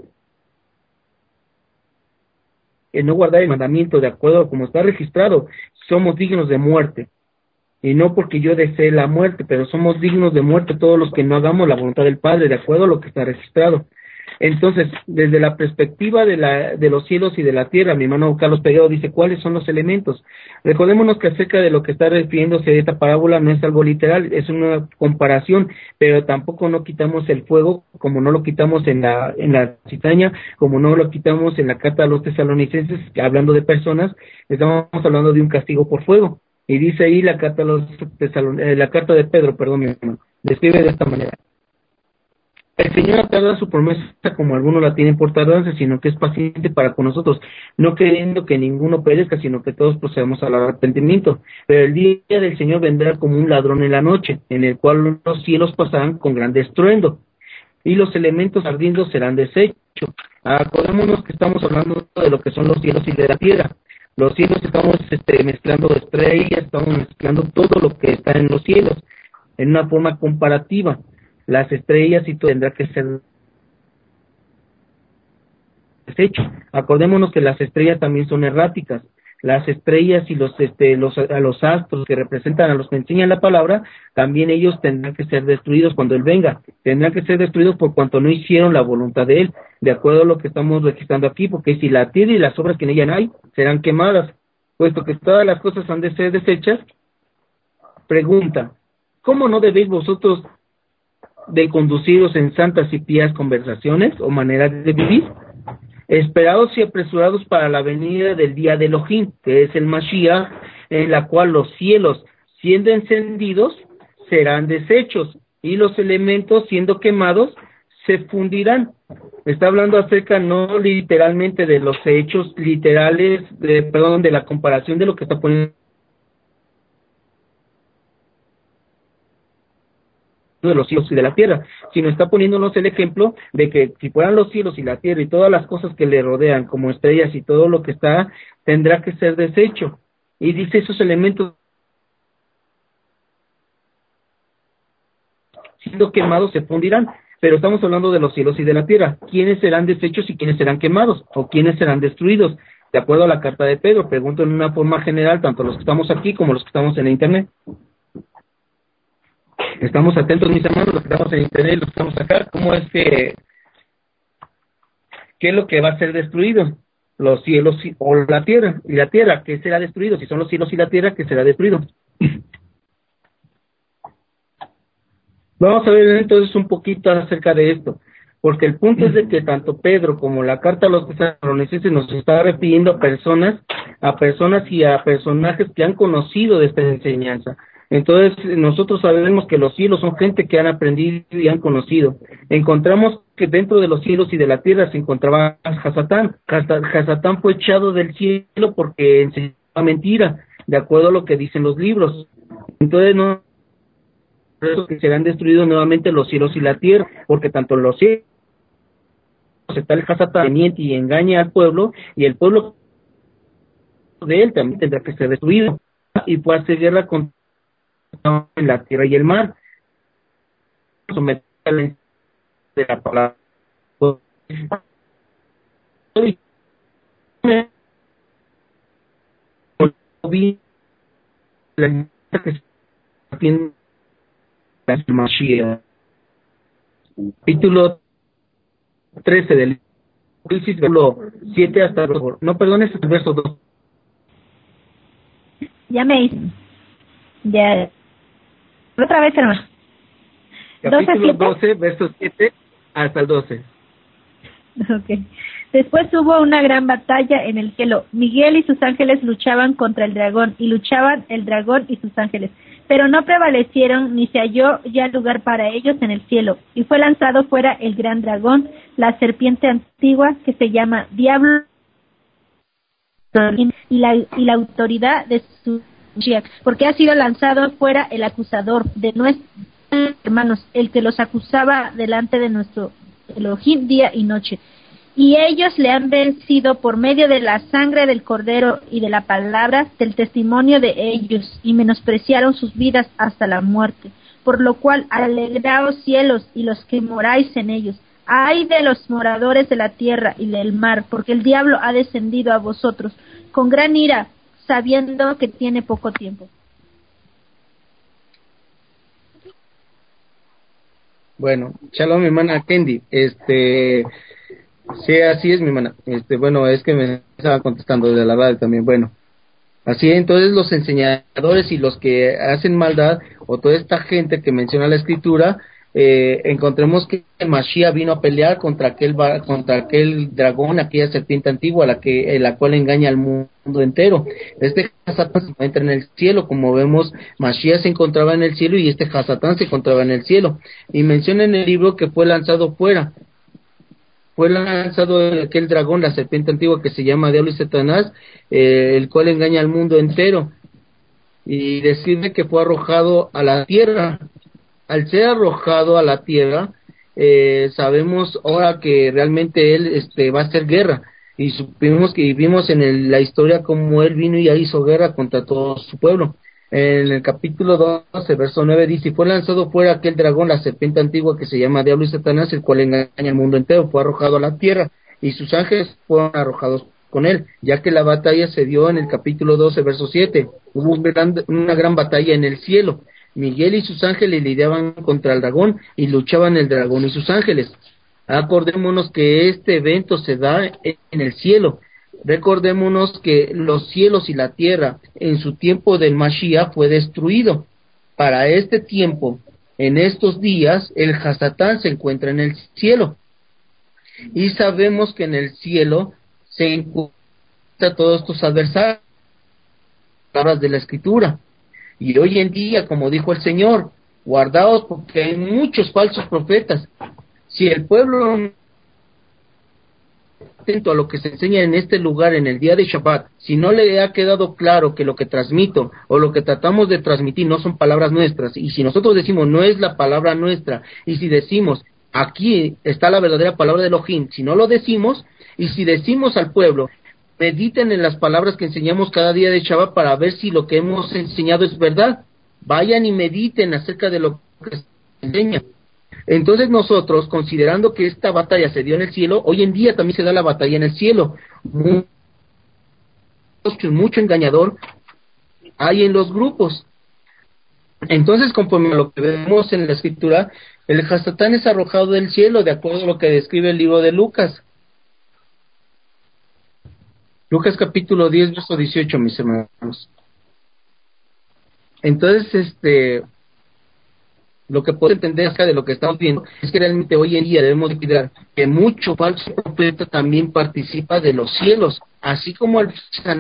el no guardar el mandamiento de acuerdo a como está registrado, somos dignos de muerte. Y no porque yo desee la muerte, pero somos dignos de muerte todos los que no hagamos la voluntad del Padre, de acuerdo a lo que está registrado. Entonces, desde la perspectiva de, la, de los cielos y de la tierra, mi hermano Carlos Peguero dice, ¿cuáles son los elementos? Recordémonos que acerca de lo que está refiriéndose a esta parábola no es algo literal, es una comparación, pero tampoco no quitamos el fuego, como no lo quitamos en la, en la citaña, como no lo quitamos en la carta a los tesalonicenses, hablando de personas, estamos hablando de un castigo por fuego. Y dice ahí la carta a los tesalon, eh, la carta de Pedro, perdón, mi hermano, describe de esta manera. El Señor no tarda su promesa como algunos la tienen por tardanza, sino que es paciente para con nosotros, no queriendo que ninguno perezca, sino que todos procedamos al arrepentimiento. Pero el día del Señor vendrá como un ladrón en la noche, en el cual los cielos pasarán con gran estruendo, y los elementos ardiendo serán deshechos. Acordémonos que estamos hablando de lo que son los cielos y de la tierra. Los cielos estamos este, mezclando estrellas, estamos mezclando todo lo que está en los cielos, en una forma comparativa. Las estrellas sí tendrá que ser deshecho. Acordémonos que las estrellas también son erráticas. Las estrellas y los este los a los astros que representan a los que enseñan la palabra, también ellos tendrán que ser destruidos cuando Él venga. Tendrán que ser destruidos por cuanto no hicieron la voluntad de Él, de acuerdo a lo que estamos registrando aquí, porque si la tierra y las obras que en ella hay serán quemadas, puesto que todas las cosas han de ser deshechas. Pregunta, ¿cómo no debéis vosotros de conduciros en santas y pías conversaciones o maneras de vivir, esperados y apresurados para la venida del día de Elohim, que es el Mashiach, en la cual los cielos, siendo encendidos, serán deshechos, y los elementos, siendo quemados, se fundirán. Está hablando acerca no literalmente de los hechos literales, de, perdón, de la comparación de lo que está poniendo de los cielos y de la tierra, sino está poniéndonos el ejemplo de que si fueran los cielos y la tierra y todas las cosas que le rodean, como estrellas y todo lo que está, tendrá que ser deshecho. Y dice, esos elementos siendo quemados se fundirán, pero estamos hablando de los cielos y de la tierra. ¿Quiénes serán deshechos y quiénes serán quemados? ¿O quiénes serán destruidos? De acuerdo a la carta de Pedro, pregunto en una forma general, tanto los que estamos aquí como los que estamos en internet. Estamos atentos, mis hermanos, los que estamos en internet, los que estamos acá, ¿cómo es que, qué es lo que va a ser destruido? Los cielos o la tierra, y la tierra, ¿qué será destruido? Si son los cielos y la tierra, ¿qué será destruido? Vamos a ver entonces un poquito acerca de esto, porque el punto es de que tanto Pedro como la carta a los tesalonicenses nos está refiriendo a personas, a personas y a personajes que han conocido de esta enseñanza. Entonces nosotros sabemos que los cielos son gente que han aprendido y han conocido. Encontramos que dentro de los cielos y de la tierra se encontraba Hasatán. Hasatán fue echado del cielo porque enseñaba mentira, de acuerdo a lo que dicen los libros. Entonces no que serán destruidos nuevamente los cielos y la tierra, porque tanto los cielos está el Hasatán que miente y engaña al pueblo, y el pueblo de él también tendrá que ser destruido, y puede hacer guerra contra la tierra y el mar, someterle de la palabra la Mashiach. Capítulo trece del Apocalipsis, versículo siete hasta el no, perdón, es el verso dos. Ya me hice. Ya. Otra vez, hermano. Capítulo doce, verso siete hasta el doce. Ok. Después hubo una gran batalla en el cielo. Miguel y sus ángeles luchaban contra el dragón, y luchaban el dragón y sus ángeles, pero no prevalecieron, ni se halló ya lugar para ellos en el cielo. Y fue lanzado fuera el gran dragón, la serpiente antigua, que se llama Diablo, y la, y la autoridad de su porque ha sido lanzado fuera el acusador de nuestros hermanos, el que los acusaba delante de nuestro Elohim día y noche. Y ellos le han vencido por medio de la sangre del Cordero y de la palabra del testimonio de ellos, y menospreciaron sus vidas hasta la muerte. Por lo cual, alegraos cielos y los que moráis en ellos. Ay de los moradores de la tierra y del mar, porque el diablo ha descendido a vosotros con gran ira, sabiendo que tiene poco tiempo. Bueno, shalom, mi hermana Kendi. Este, sí, así es, mi hermana. Este, bueno, es que me estaba contestando de la radio también. Bueno, así entonces los enseñadores y los que hacen maldad, o toda esta gente que menciona la escritura, eh, encontremos que Mashiach vino a pelear contra aquel contra aquel dragón, aquella serpiente antigua, la que la cual engaña al mundo entero. Este Hasatán se encuentra en el cielo, como vemos, Mashiach se encontraba en el cielo y este Hasatán se encontraba en el cielo. Y menciona en el libro que fue lanzado fuera. Fue lanzado aquel dragón, la serpiente antigua que se llama Diablo y Satanás, eh, el cual engaña al mundo entero. Y describe que fue arrojado a la tierra. Al ser arrojado a la tierra, eh, sabemos ahora que realmente él este, va a hacer guerra. Y supimos que vivimos en el, la historia como él vino y hizo guerra contra todo su pueblo. En el capítulo doce, verso nueve dice: y fue lanzado fuera aquel dragón, la serpiente antigua que se llama Diablo y Satanás, el cual engaña al mundo entero. Fue arrojado a la tierra y sus ángeles fueron arrojados con él, ya que la batalla se dio en el capítulo doce, verso siete. Hubo un gran, una gran batalla en el cielo. Miguel y sus ángeles lidiaban contra el dragón y luchaban el dragón y sus ángeles. Acordémonos que este evento se da en el cielo. Recordémonos que los cielos y la tierra en su tiempo del Mashiach fue destruido. Para este tiempo en estos días el Hasatán se encuentra en el cielo, y sabemos que en el cielo se encuentran todos estos adversarios, palabras de la Escritura. Y hoy en día, como dijo el Señor, guardaos porque hay muchos falsos profetas. Si el pueblo atento a lo que se enseña en este lugar en el día de Shabbat, si no le ha quedado claro que lo que transmito o lo que tratamos de transmitir no son palabras nuestras, y si nosotros decimos no es la palabra nuestra, y si decimos aquí está la verdadera palabra de Elohim, si no lo decimos, y si decimos al pueblo mediten en las palabras que enseñamos cada día de Shabbat para ver si lo que hemos enseñado es verdad, vayan y mediten acerca de lo que se enseña. Entonces nosotros, considerando que esta batalla se dio en el cielo, hoy en día también se da la batalla en el cielo. Mucho, mucho engañador hay en los grupos. Entonces, conforme a lo que vemos en la Escritura, el Hasatán es arrojado del cielo, de acuerdo a lo que describe el libro de Lucas. Lucas capítulo diez, verso dieciocho, mis hermanos. Entonces, este... lo que puedo entender acá de lo que estamos viendo es que realmente hoy en día debemos cuidar que mucho falso profeta también participa de los cielos, así como el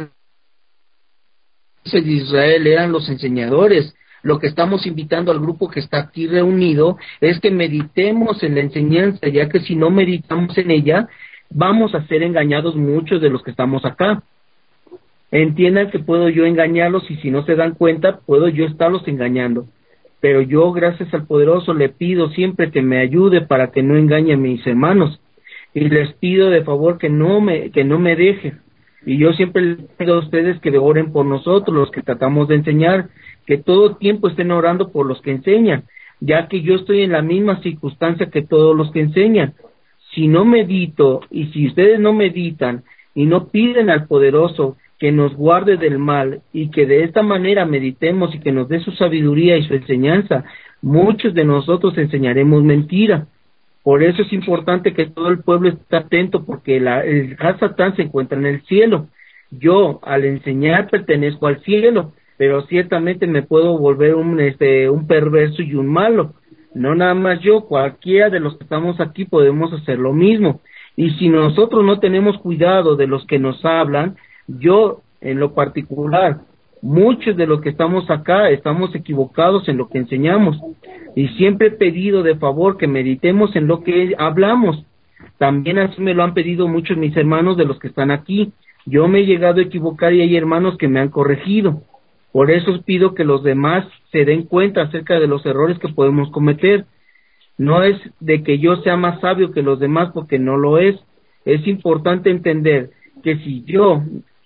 de Israel eran los enseñadores. Lo que estamos invitando al grupo que está aquí reunido es que meditemos en la enseñanza, ya que si no meditamos en ella, vamos a ser engañados muchos de los que estamos acá. Entiendan que puedo yo engañarlos y si no se dan cuenta, puedo yo estarlos engañando. Pero yo, gracias al Poderoso, le pido siempre que me ayude para que no engañe a mis hermanos. Y les pido de favor que no me que no me dejen. Y yo siempre les pido a ustedes que oren por nosotros, los que tratamos de enseñar, que todo tiempo estén orando por los que enseñan, ya que yo estoy en la misma circunstancia que todos los que enseñan. Si no medito, y si ustedes no meditan, y no piden al Poderoso que nos guarde del mal, y que de esta manera meditemos y que nos dé su sabiduría y su enseñanza, muchos de nosotros enseñaremos mentira. Por eso es importante que todo el pueblo esté atento, porque la, el Hasatán se encuentra en el cielo. Yo, al enseñar, pertenezco al cielo, pero ciertamente me puedo volver un, este, un perverso y un malo. No nada más yo, cualquiera de los que estamos aquí podemos hacer lo mismo. Y si nosotros no tenemos cuidado de los que nos hablan, yo, en lo particular, muchos de los que estamos acá estamos equivocados en lo que enseñamos, y siempre he pedido de favor que meditemos en lo que hablamos. También así me lo han pedido muchos mis hermanos de los que están aquí. Yo me he llegado a equivocar y hay hermanos que me han corregido. Por eso os pido que los demás se den cuenta acerca de los errores que podemos cometer. No es de que yo sea más sabio que los demás, porque no lo es. Es importante entender que si yo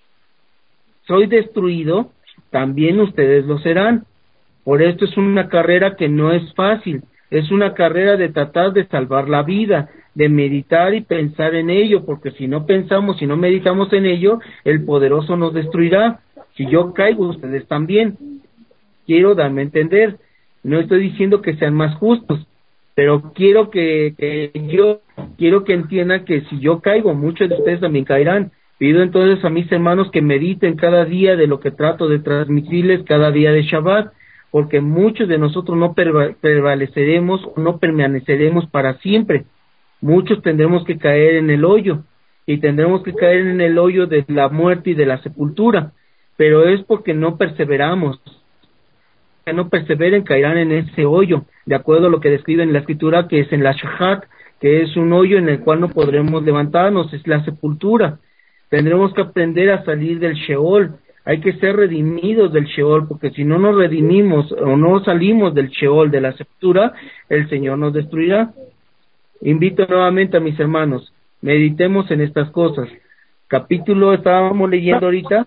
soy destruido, también ustedes lo serán. Por esto es una carrera que no es fácil, es una carrera de tratar de salvar la vida, de meditar y pensar en ello, porque si no pensamos, si no meditamos en ello, el Poderoso nos destruirá. Si yo caigo, ustedes también. Quiero darme a entender, no estoy diciendo que sean más justos, pero quiero que, que yo, quiero que entiendan que si yo caigo, muchos de ustedes también caerán. Pido entonces a mis hermanos que mediten cada día de lo que trato de transmitirles cada día de Shabbat, porque muchos de nosotros no prevaleceremos, no permaneceremos para siempre. Muchos tendremos que caer en el hoyo, y tendremos que caer en el hoyo de la muerte y de la sepultura, pero es porque no perseveramos. Que no perseveren caerán en ese hoyo, de acuerdo a lo que describe en la Escritura, que es en la Shahat, que es un hoyo en el cual no podremos levantarnos, es la sepultura. Tendremos que aprender a salir del Sheol, hay que ser redimidos del Sheol, porque si no nos redimimos o no salimos del Sheol, de la sepultura, el Señor nos destruirá. Invito nuevamente a mis hermanos, meditemos en estas cosas. Capítulo, estábamos leyendo ahorita.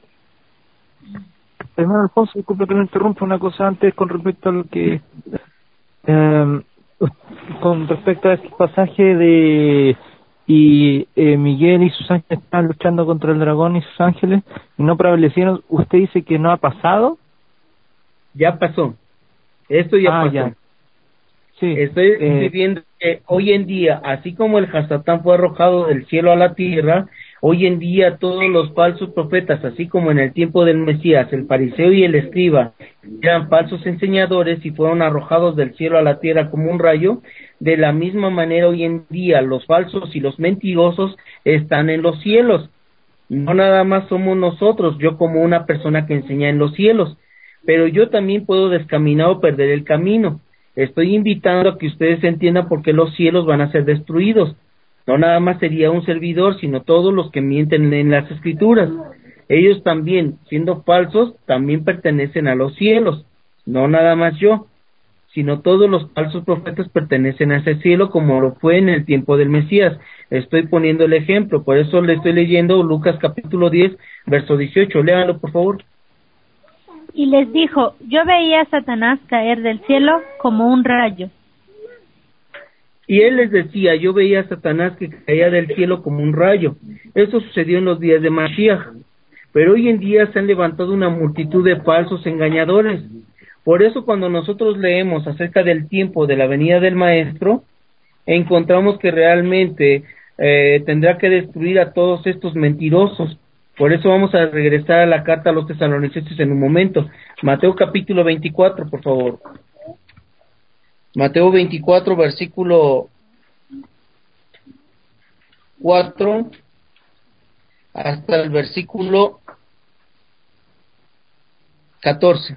Hermano Alfonso, disculpe que lo interrumpa, una cosa antes con respecto a lo que... Eh, con respecto a este pasaje de... y eh, Miguel y sus ángeles están luchando contra el dragón y sus ángeles y no prevalecieron. ¿Usted dice que no ha pasado? Ya pasó, esto ya ah, pasó. Ya. Sí, Estoy eh, viviendo que hoy en día, así como el Hasatán fue arrojado del cielo a la tierra, Hoy en día todos los falsos profetas, así como en el tiempo del Mesías, el fariseo y el escriba eran falsos enseñadores y fueron arrojados del cielo a la tierra como un rayo, de la misma manera hoy en día los falsos y los mentirosos están en los cielos. No nada más somos nosotros, yo como una persona que enseña en los cielos, pero yo también puedo descaminar o perder el camino. Estoy invitando a que ustedes entiendan por qué los cielos van a ser destruidos. No nada más sería un servidor, sino todos los que mienten en las escrituras. Ellos también, siendo falsos, también pertenecen a los cielos. No nada más yo, sino todos los falsos profetas pertenecen a ese cielo, como lo fue en el tiempo del Mesías. Estoy poniendo el ejemplo, por eso le estoy leyendo Lucas capítulo diez, verso dieciocho. Léanlo, por favor. Y les dijo, yo veía a Satanás caer del cielo como un rayo. Y él les decía, yo veía a Satanás que caía del cielo como un rayo. Eso sucedió en los días de Mashiach. Pero hoy en día se han levantado una multitud de falsos engañadores. Por eso cuando nosotros leemos acerca del tiempo de la venida del Maestro, encontramos que realmente eh, tendrá que destruir a todos estos mentirosos. Por eso vamos a regresar a la carta a los tesalonicenses en un momento. Mateo capítulo veinticuatro, por favor. Mateo veinticuatro, versículo cuatro hasta el versículo catorce.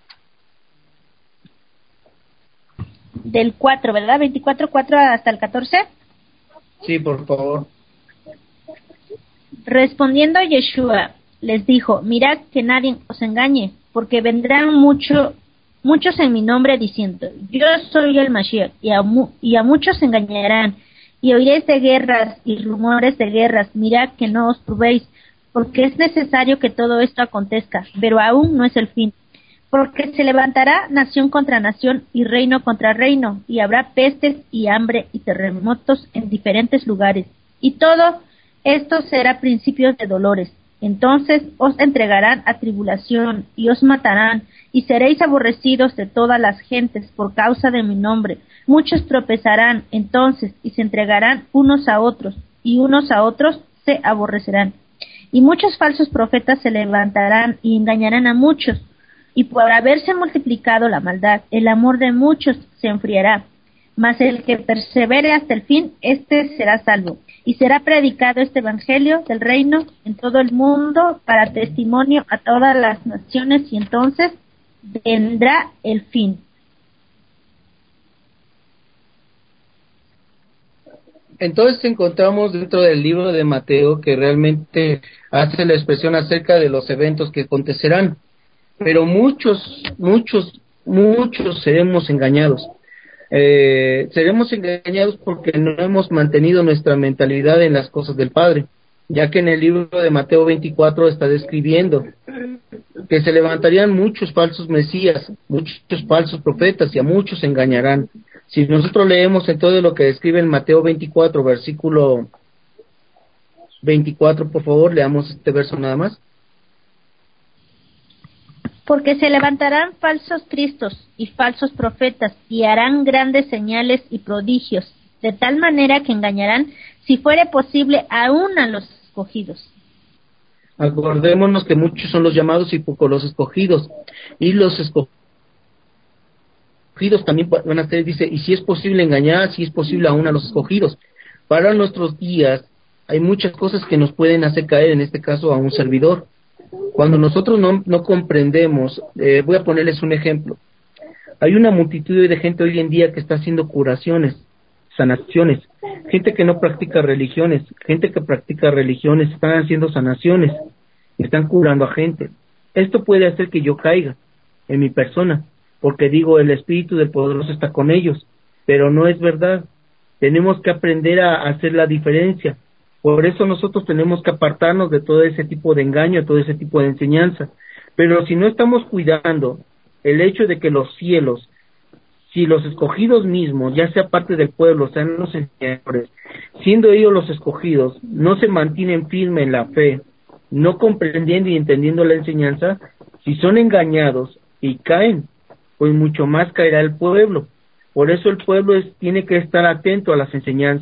Del cuatro, ¿verdad? veinticuatro, cuatro hasta el catorce. Sí, por favor. Respondiendo Yeshua, les dijo, mirad que nadie os engañe, porque vendrán mucho, muchos en mi nombre diciendo, yo soy el Mashiach, y a, mu y a muchos engañarán, y oiréis de guerras y rumores de guerras, mirad que no os turbéis, porque es necesario que todo esto acontezca, pero aún no es el fin. Porque se levantará nación contra nación y reino contra reino, y habrá pestes y hambre y terremotos en diferentes lugares, y todo esto será principios de dolores. Entonces os entregarán a tribulación y os matarán, y seréis aborrecidos de todas las gentes por causa de mi nombre. Muchos tropezarán entonces y se entregarán unos a otros, y unos a otros se aborrecerán. Y muchos falsos profetas se levantarán y engañarán a muchos, y por haberse multiplicado la maldad, el amor de muchos se enfriará. Mas el que persevere hasta el fin, éste será salvo. Y será predicado este evangelio del reino en todo el mundo para testimonio a todas las naciones, y entonces vendrá el fin. Entonces encontramos dentro del libro de Mateo que realmente hace la expresión acerca de los eventos que acontecerán. Pero muchos, muchos, muchos seremos engañados. Eh, seremos engañados porque no hemos mantenido nuestra mentalidad en las cosas del Padre, ya que en el libro de Mateo veinticuatro está describiendo que se levantarían muchos falsos mesías, muchos falsos profetas, y a muchos engañarán. Si nosotros leemos en todo lo que describe en Mateo veinticuatro, versículo veinticuatro, por favor, leamos este verso nada más. Porque se levantarán falsos cristos y falsos profetas, y harán grandes señales y prodigios, de tal manera que engañarán, si fuere posible, aún a los escogidos. Acordémonos que muchos son los llamados y pocos los escogidos, y los escogidos también van a ser, dice, y si es posible engañar, si es posible aún a los escogidos. Para nuestros días hay muchas cosas que nos pueden hacer caer, en este caso a un servidor. Cuando nosotros no, no comprendemos, eh, voy a ponerles un ejemplo. Hay una multitud de gente hoy en día que está haciendo curaciones, sanaciones, gente que no practica religiones, gente que practica religiones, están haciendo sanaciones, están curando a gente. Esto puede hacer que yo caiga en mi persona, porque digo, el Espíritu del Poderoso está con ellos, pero no es verdad. Tenemos que aprender a hacer la diferencia. Por eso nosotros tenemos que apartarnos de todo ese tipo de engaño, todo ese tipo de enseñanza. Pero si no estamos cuidando el hecho de que los cielos, si los escogidos mismos, ya sea parte del pueblo, sean los enseñadores, siendo ellos los escogidos, no se mantienen firmes en la fe, no comprendiendo y entendiendo la enseñanza, si son engañados y caen, pues mucho más caerá el pueblo. Por eso el pueblo es, tiene que estar atento a las enseñanzas.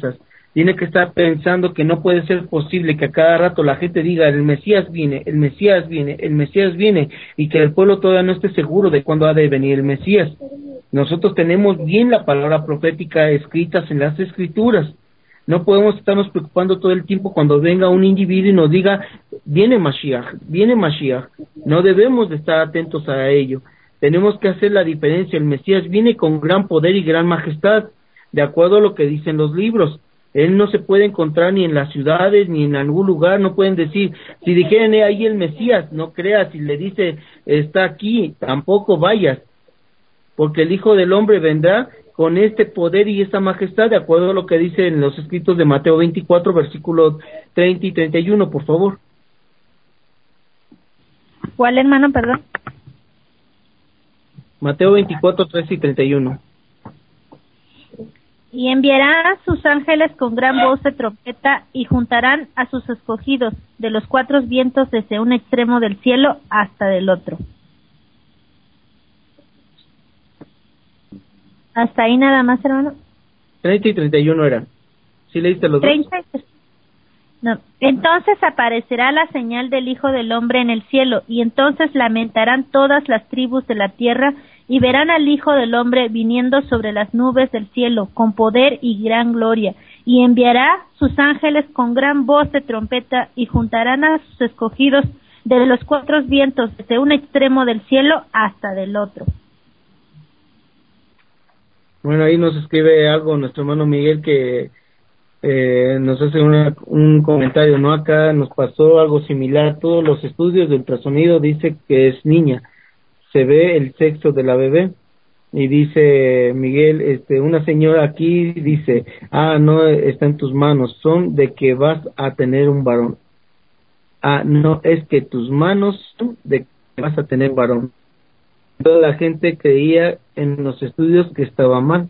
tiene que estar pensando que no puede ser posible que a cada rato la gente diga el Mesías viene, el Mesías viene, el Mesías viene, y que el pueblo todavía no esté seguro de cuándo ha de venir el Mesías. Nosotros tenemos bien la palabra profética escritas en las Escrituras. No podemos estarnos preocupando todo el tiempo cuando venga un individuo y nos diga, viene Mashiach, viene Mashiach. No debemos de estar atentos a ello. Tenemos que hacer la diferencia. El Mesías viene con gran poder y gran majestad, de acuerdo a lo que dicen los libros. Él no se puede encontrar ni en las ciudades, ni en algún lugar. No pueden decir, si dijeran eh, ahí el Mesías, no creas. Si le dice, está aquí, tampoco vayas, porque el Hijo del Hombre vendrá con este poder y esta majestad, de acuerdo a lo que dice en los escritos de Mateo veinticuatro, versículos treinta y treinta y uno, por favor. ¿Cuál, hermano, perdón? Mateo veinticuatro, trece y treinta y uno. Y enviará a sus ángeles con gran voz de trompeta, y juntarán a sus escogidos de los cuatro vientos desde un extremo del cielo hasta del otro. ¿Hasta ahí nada más, hermano? treinta y treinta y uno eran. ¿Sí leíste los treinta. dos? No. Entonces aparecerá la señal del Hijo del Hombre en el cielo, y entonces lamentarán todas las tribus de la tierra, y verán al Hijo del Hombre viniendo sobre las nubes del cielo, con poder y gran gloria, y enviará sus ángeles con gran voz de trompeta, y juntarán a sus escogidos de los cuatro vientos, desde un extremo del cielo hasta del otro. Bueno, ahí nos escribe algo nuestro hermano Miguel, que eh, nos hace una, un comentario, ¿no? Acá nos pasó algo similar. Todos los estudios de ultrasonido dice que es niña. Se ve el sexo de la bebé. Y dice Miguel, este, una señora aquí dice, ah, no está en tus manos, son de que vas a tener un varón. Ah, no, es que tus manos son de que vas a tener varón. Toda la gente creía en los estudios que estaba mal.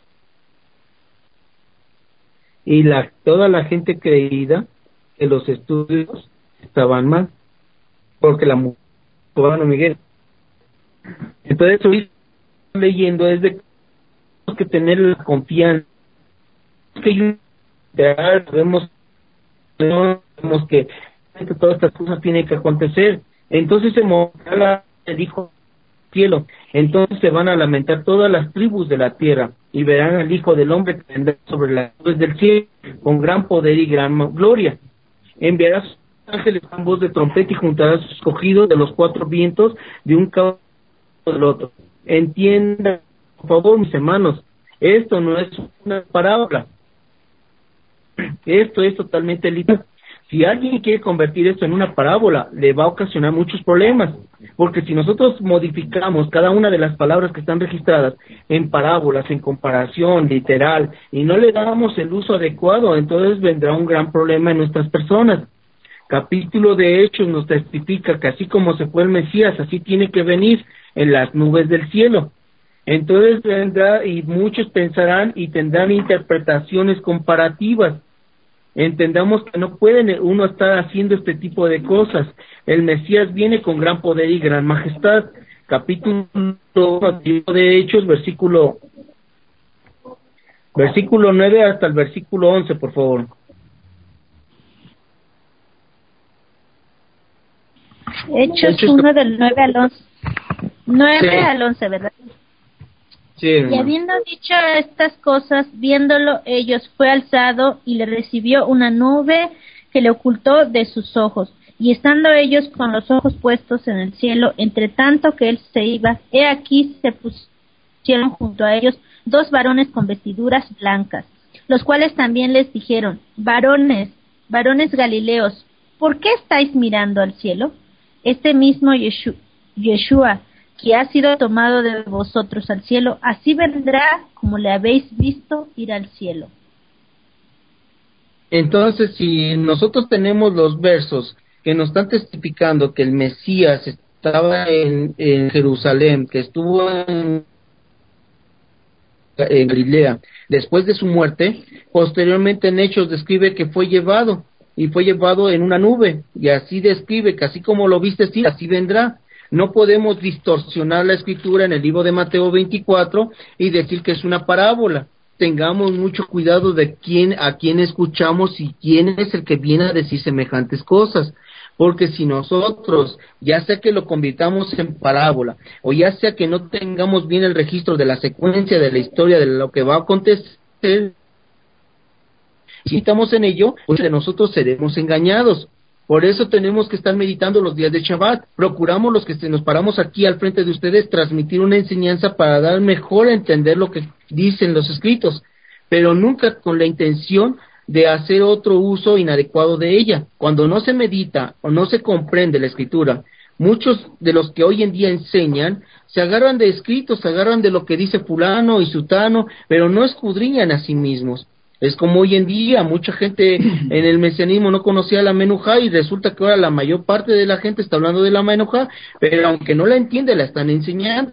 Y la toda la gente creía que los estudios estaban mal, porque la mujer, bueno, Miguel. Entonces, hoy leyendo es de que tenemos que tener la confianza, que debemos, debemos que, que todas estas cosas tienen que acontecer. Entonces se mostrará el Hijo cielo, entonces se van a lamentar todas las tribus de la tierra, y verán al Hijo del Hombre que vendrá sobre las nubes del cielo con gran poder y gran gloria. Enviará a sus ángeles con voz de trompeta, y juntará a sus escogidos de los cuatro vientos, de un cabo del otro. Entiendan, por favor, mis hermanos, esto no es una parábola, esto es totalmente literal. Si alguien quiere convertir esto en una parábola, le va a ocasionar muchos problemas, porque si nosotros modificamos cada una de las palabras que están registradas en parábolas, en comparación, literal, y no le damos el uso adecuado, entonces vendrá un gran problema en nuestras personas. Capítulo de Hechos nos testifica que así como se fue el Mesías, así tiene que venir en las nubes del cielo. Entonces vendrá, y muchos pensarán y tendrán interpretaciones comparativas. Entendamos que no pueden uno estar haciendo este tipo de cosas. El Mesías viene con gran poder y gran majestad. Capítulo de Hechos, versículo versículo nueve hasta el versículo once, por favor. Hechos, Hechos uno del nueve al once. nueve sí. Al once, ¿verdad? Sí, y habiendo dicho estas cosas, viéndolo ellos, fue alzado, y le recibió una nube que le ocultó de sus ojos. Y estando ellos con los ojos puestos en el cielo, entre tanto que él se iba, he aquí se pusieron junto a ellos dos varones con vestiduras blancas, los cuales también les dijeron: varones, varones Galileos, ¿por qué estáis mirando al cielo? Este mismo Yeshua, Yeshua que ha sido tomado de vosotros al cielo, así vendrá como le habéis visto ir al cielo. Entonces, si nosotros tenemos los versos que nos están testificando que el Mesías estaba en, en Jerusalén, que estuvo en, en Galilea, después de su muerte, posteriormente en Hechos describe que fue llevado, y fue llevado en una nube, y así describe que así como lo viste, sí, así vendrá. No podemos distorsionar la escritura en el libro de Mateo veinticuatro y decir que es una parábola. tengamos mucho cuidado de quién, a quién escuchamos y quién es el que viene a decir semejantes cosas. Porque si nosotros, ya sea que lo convirtamos en parábola, o ya sea que no tengamos bien el registro de la secuencia de la historia de lo que va a acontecer, si estamos en ello, pues de nosotros seremos engañados. Por eso tenemos que estar meditando los días de Shabbat. Procuramos los que nos paramos aquí al frente de ustedes transmitir una enseñanza para dar mejor a entender lo que dicen los escritos, pero nunca con la intención de hacer otro uso inadecuado de ella. Cuando no se medita o no se comprende la escritura, muchos de los que hoy en día enseñan se agarran de escritos, se agarran de lo que dice fulano y sutano, pero no escudriñan a sí mismos. Es como hoy en día, mucha gente en el mesianismo no conocía la menujá y resulta que ahora la mayor parte de la gente está hablando de la menujá, pero aunque no la entiende, la están enseñando.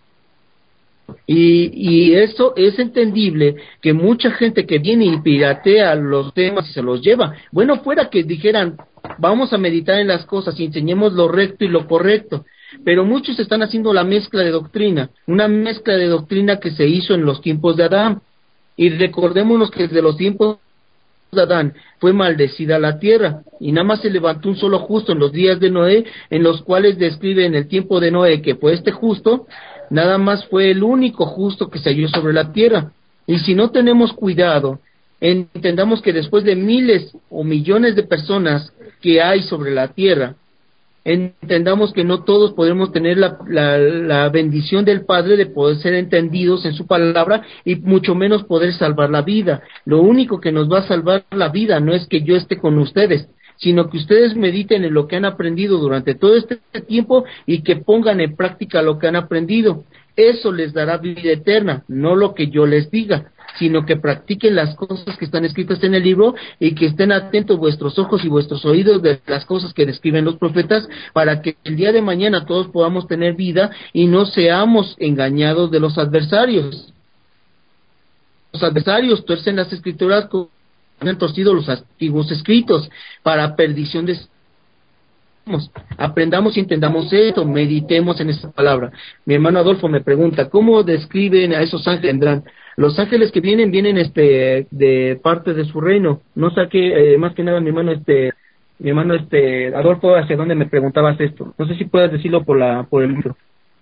Y, y eso es entendible, que mucha gente que viene y piratea los temas y se los lleva. Bueno, fuera que dijeran, vamos a meditar en las cosas y enseñemos lo recto y lo correcto. Pero muchos están haciendo la mezcla de doctrina, una mezcla de doctrina que se hizo en los tiempos de Adán. Y recordémonos que desde los tiempos de Adán fue maldecida la tierra, y nada más se levantó un solo justo en los días de Noé, en los cuales describe en el tiempo de Noé que fue este justo, nada más fue el único justo que se halló sobre la tierra. Y si no tenemos cuidado, entendamos que después de miles o millones de personas que hay sobre la tierra, entendamos que no todos podemos tener la, la, la bendición del Padre de poder ser entendidos en su palabra y mucho menos poder salvar la vida. Lo único que nos va a salvar la vida no es que yo esté con ustedes, sino que ustedes mediten en lo que han aprendido durante todo este tiempo y que pongan en práctica lo que han aprendido. Eso les dará vida eterna, no lo que yo les diga, sino que practiquen las cosas que están escritas en el libro y que estén atentos vuestros ojos y vuestros oídos de las cosas que describen los profetas, para que el día de mañana todos podamos tener vida y no seamos engañados de los adversarios. Los adversarios tuercen las escrituras como han torcido los antiguos escritos para perdición de... Aprendamos y entendamos esto, meditemos en esta palabra. Mi hermano Adolfo me pregunta, ¿cómo describen a esos ángeles? Vendrán los ángeles que vienen, vienen este de parte de su reino. No sé qué, eh, más que nada mi hermano este, mi hermano este Adolfo, hacia dónde me preguntabas esto. No sé si puedes decirlo por la por el libro.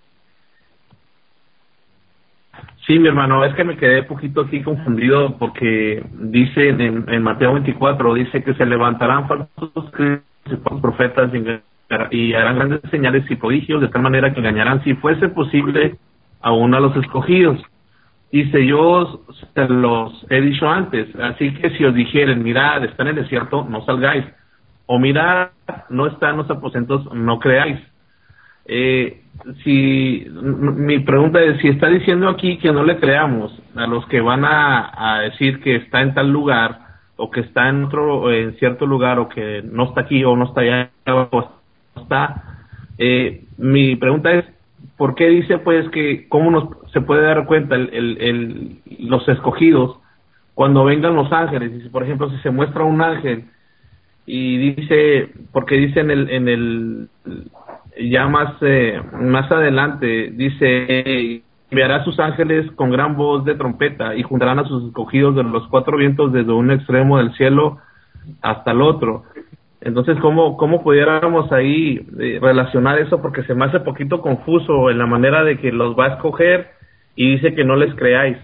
Sí, mi hermano, es que me quedé un poquito aquí confundido porque dice en, en Mateo veinticuatro, dice que se levantarán falsos profetas y harán grandes señales y prodigios de tal manera que engañarán, si fuese posible, aún a los escogidos. Dice, yo se los he dicho antes, así que si os dijeren, mirad, está en el desierto, no salgáis, o mirad, no está en los aposentos, no creáis. Eh, si mi pregunta es, si está diciendo aquí que no le creamos a los que van a, a decir que está en tal lugar, o que está en otro, en cierto lugar, o que no está aquí, o no está allá, o está, eh, mi pregunta es, ¿por qué dice pues que cómo nos se puede dar cuenta el, el, el, los escogidos cuando vengan los ángeles? Dice, por ejemplo, si se muestra un ángel y dice, porque dice en el, en el ya más eh, más adelante, dice, enviará a sus ángeles con gran voz de trompeta y juntarán a sus escogidos de los cuatro vientos desde un extremo del cielo hasta el otro. Entonces, ¿cómo, cómo pudiéramos ahí eh, relacionar eso? Porque se me hace poquito confuso en la manera de que los va a escoger y dice que no les creáis.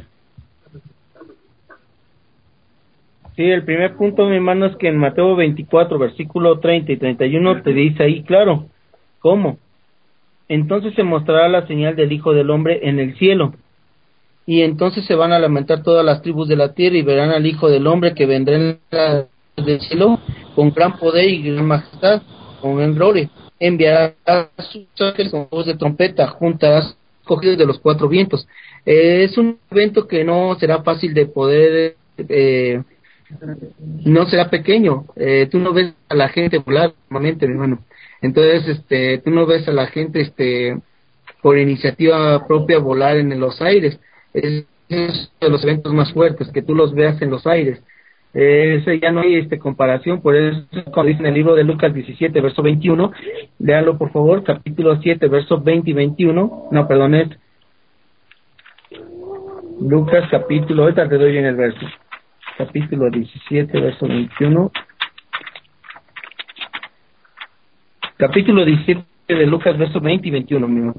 Sí, el primer punto, mi hermano, es que en Mateo veinticuatro, versículo treinta y treinta y uno, te dice ahí, claro, ¿cómo? Entonces se mostrará la señal del Hijo del Hombre en el cielo. Y entonces se van a lamentar todas las tribus de la tierra y verán al Hijo del Hombre que vendrá en la del cielo con gran poder y gran majestad, con gran gloria. Enviará a sus ángeles con voz de trompeta, juntarás cogidos de los cuatro vientos. Eh, es un evento que no será fácil de poder, eh, no será pequeño. Eh, tú no ves a la gente volar normalmente, mi hermano. Entonces, este, tú no ves a la gente, este, por iniciativa propia volar en los aires. Es uno de los eventos más fuertes, que tú los veas en los aires. Eh, ese ya no hay este comparación, por eso, como dice en el libro de Lucas diecisiete, verso veintiuno, léalo por favor, capítulo siete, verso veinte y veintiuno, no, perdón, es Lucas capítulo, ahorita te doy en el verso, capítulo diecisiete, verso veintiuno. Capítulo diecisiete de Lucas, verso veinte y veintiuno, mismo.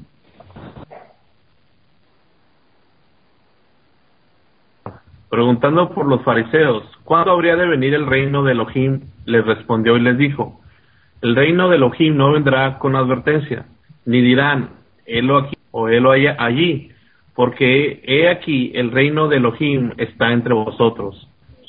Preguntando por los fariseos, ¿cuándo habría de venir el reino de Elohim? Les respondió y les dijo, el reino de Elohim no vendrá con advertencia, ni dirán, helo aquí o helo allá, allí, porque he aquí el reino de Elohim está entre vosotros.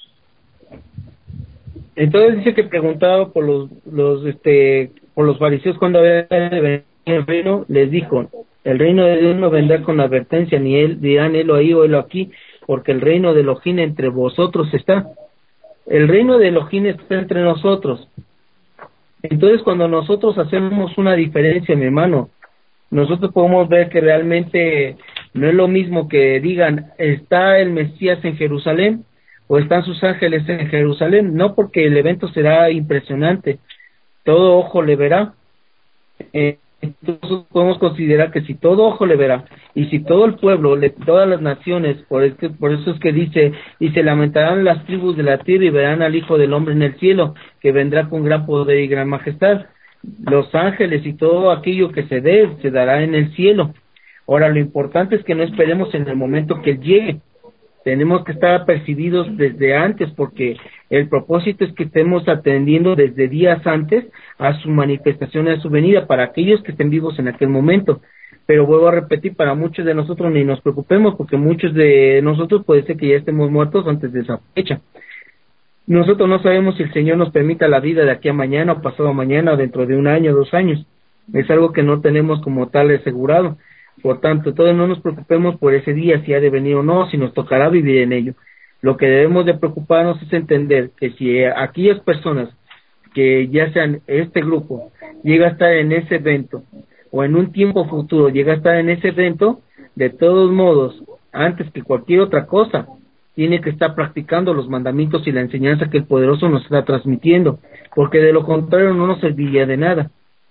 Entonces dice que preguntaba por los, los este por los fariseos cuando había de venir el reino, les dijo, el reino de Dios no vendrá con advertencia, ni él dirán helo ahí o helo aquí, porque el reino de Elohim entre vosotros está. El reino de Elohim está entre nosotros. Entonces cuando nosotros hacemos una diferencia, mi hermano, nosotros podemos ver que realmente no es lo mismo que digan, está el Mesías en Jerusalén, o están sus ángeles en Jerusalén, no, porque el evento será impresionante, todo ojo le verá. Eh, entonces podemos considerar que si todo ojo le verá, y si todo el pueblo, le, todas las naciones, por, es que, por eso es que dice, y se lamentarán las tribus de la tierra y verán al Hijo del Hombre en el cielo, que vendrá con gran poder y gran majestad. Los ángeles y todo aquello que se dé, se dará en el cielo. Ahora, lo importante es que no esperemos en el momento que Él llegue. Tenemos que estar apercibidos desde antes, porque el propósito es que estemos atendiendo desde días antes a su manifestación, a su venida, para aquellos que estén vivos en aquel momento. Pero vuelvo a repetir, para muchos de nosotros ni nos preocupemos, porque muchos de nosotros puede ser que ya estemos muertos antes de esa fecha. Nosotros no sabemos si el Señor nos permita la vida de aquí a mañana, o pasado mañana, o dentro de un año, dos años. Es algo que no tenemos como tal asegurado. Por tanto, entonces no nos preocupemos por ese día, si ha de venir o no, si nos tocará vivir en ello. Lo que debemos de preocuparnos es entender que si aquellas personas que ya sean este grupo llega a estar en ese evento, o en un tiempo futuro llega a estar en ese evento, de todos modos, antes que cualquier otra cosa, tiene que estar practicando los mandamientos y la enseñanza que el Poderoso nos está transmitiendo, porque de lo contrario no nos serviría de nada.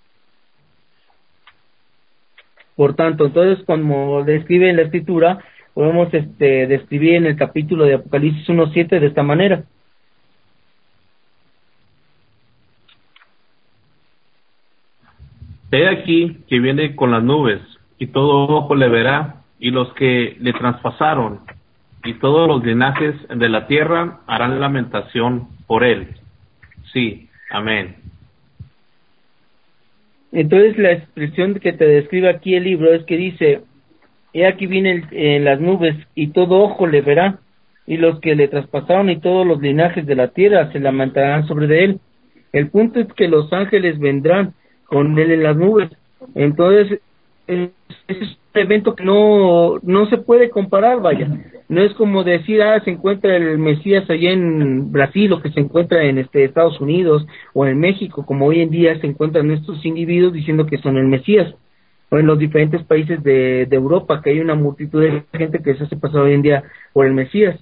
Por tanto, entonces, como describe en la Escritura, podemos este, describir en el capítulo de Apocalipsis uno siete de esta manera. He aquí que viene con las nubes, y todo ojo le verá, y los que le traspasaron, y todos los linajes de la tierra harán lamentación por él. Sí, amén. Entonces la expresión que te describe aquí el libro es que dice, he aquí viene en las nubes y todo ojo le verá, y los que le traspasaron y todos los linajes de la tierra se lamentarán sobre de él. El punto es que los ángeles vendrán con él en las nubes. Entonces es, es un evento que no, no se puede comparar, vaya. No es como decir, ah, se encuentra el Mesías allá en Brasil, o que se encuentra en este Estados Unidos o en México, como hoy en día se encuentran estos individuos diciendo que son el Mesías, o en los diferentes países de, de Europa, que hay una multitud de gente que se hace pasar hoy en día por el Mesías.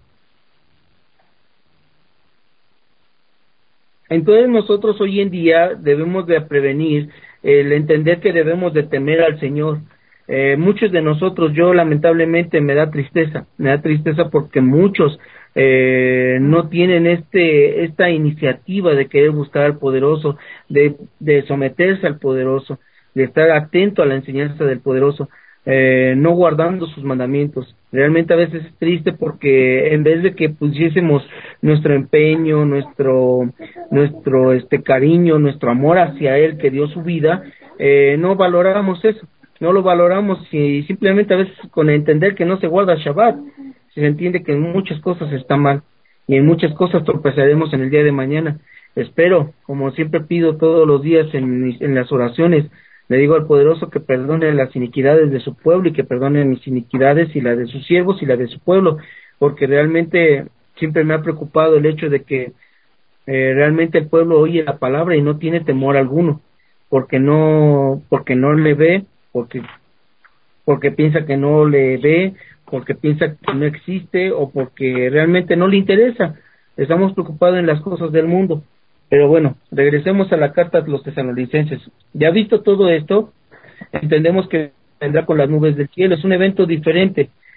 Entonces nosotros hoy en día debemos de prevenir, el entender que debemos de temer al Señor. Eh, muchos de nosotros, yo lamentablemente me da tristeza, me da tristeza porque muchos eh, no tienen este esta iniciativa de querer buscar al Poderoso, de, de someterse al Poderoso, de estar atento a la enseñanza del Poderoso, eh, no guardando sus mandamientos. Realmente a veces es triste porque en vez de que pusiésemos nuestro empeño, nuestro nuestro este cariño, nuestro amor hacia Él que dio su vida, eh, no valoramos eso. No lo valoramos y simplemente a veces con entender que no se guarda Shabbat, se entiende que en muchas cosas está mal y en muchas cosas tropezaremos en el día de mañana. Espero, como siempre pido todos los días en, mis, en las oraciones, le digo al Poderoso que perdone las iniquidades de su pueblo y que perdone mis iniquidades y las de sus siervos y las de su pueblo, porque realmente siempre me ha preocupado el hecho de que eh, realmente el pueblo oye la palabra y no tiene temor alguno, porque no, porque no le ve, porque porque piensa que no le ve, porque piensa que no existe o porque realmente no le interesa. Estamos preocupados en las cosas del mundo. Pero bueno, regresemos a la carta de los tesalonicenses. Ya visto todo esto, entendemos que vendrá con las nubes del cielo. Es un evento diferente.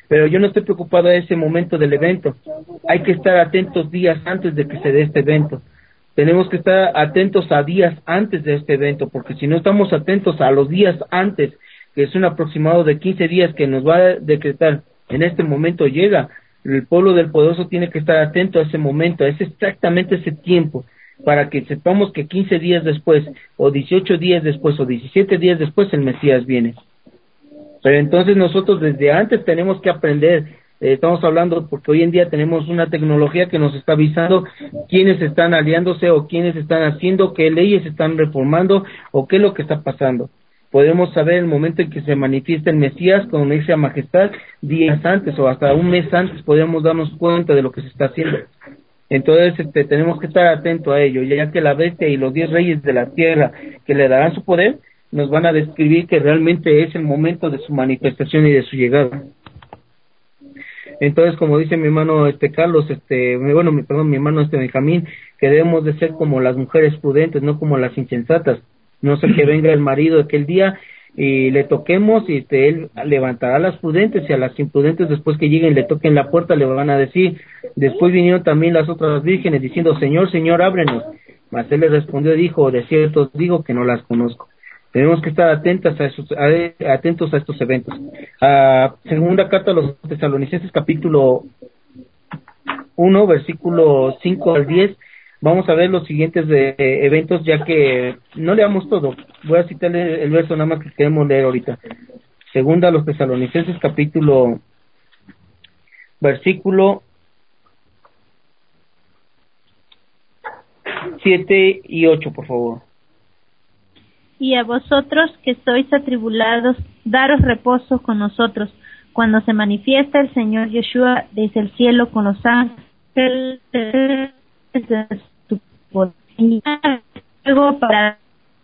pero yo no estoy preocupado de ese momento del evento. Hay que estar atentos días antes de que se dé este evento. Tenemos que estar atentos a días antes de este evento, porque si no estamos atentos a los días antes, que es un aproximado de quince días que nos va a decretar, en este momento llega, el pueblo del poderoso tiene que estar atento a ese momento, a ese exactamente ese tiempo, para que sepamos que quince días después, o dieciocho días después, o diecisiete días después, el Mesías viene. Pero entonces nosotros desde antes tenemos que aprender, eh, estamos hablando porque hoy en día tenemos una tecnología que nos está avisando quiénes están aliándose o quiénes están haciendo, qué leyes están reformando o qué es lo que está pasando. Podemos saber el momento en que se manifiesta el Mesías con esa majestad días antes o hasta un mes antes podemos darnos cuenta de lo que se está haciendo. Entonces este, tenemos que estar atentos a ello, ya que la bestia y los diez reyes de la tierra que le darán su poder nos van a describir que realmente es el momento de su manifestación y de su llegada. Entonces, como dice mi hermano este Carlos, este bueno, mi, perdón, mi hermano este Benjamín, que debemos de ser como las mujeres prudentes, no como las insensatas. No sé que venga el marido aquel día y le toquemos y este, él levantará a las prudentes y a las imprudentes después que lleguen y le toquen la puerta le van a decir. Después vinieron también las otras vírgenes diciendo, Señor, Señor, ábrenos. Mas él le respondió y dijo, de cierto digo que no las conozco. Tenemos que estar atentas a esos, a, atentos a estos eventos. A segunda carta a los Tesalonicenses, capítulo uno, versículo cinco al diez, vamos a ver los siguientes de, eh, eventos, ya que no leamos todo. Voy a citarle el verso nada más que queremos leer ahorita. Segunda a los Tesalonicenses, capítulo, versículo siete y ocho, por favor. Y a vosotros que sois atribulados, daros reposo con nosotros, cuando se manifiesta el Señor Yeshua desde el cielo con los ángeles de su poder. Luego para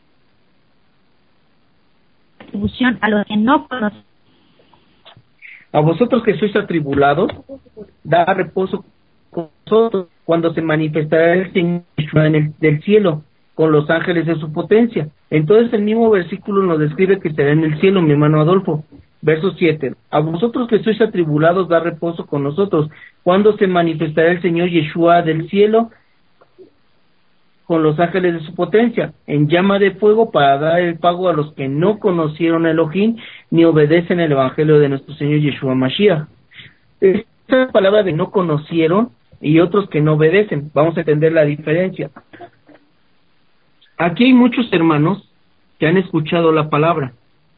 atribución a los que no conocen. A vosotros que sois atribulados, da reposo con nosotros, cuando se manifestará el Señor Yeshua en el, del cielo con los ángeles de su potencia. Entonces el mismo versículo nos describe que estará en el cielo, mi hermano Adolfo. Verso siete. A vosotros que sois atribulados, da reposo con nosotros, cuando se manifestará el Señor Yeshua del cielo con los ángeles de su potencia, en llama de fuego para dar el pago a los que no conocieron a Elohim ni obedecen el evangelio de nuestro Señor Yeshua Mashiach. Esta palabra de no conocieron y otros que no obedecen, vamos a entender la diferencia. Aquí hay muchos hermanos que han escuchado la palabra,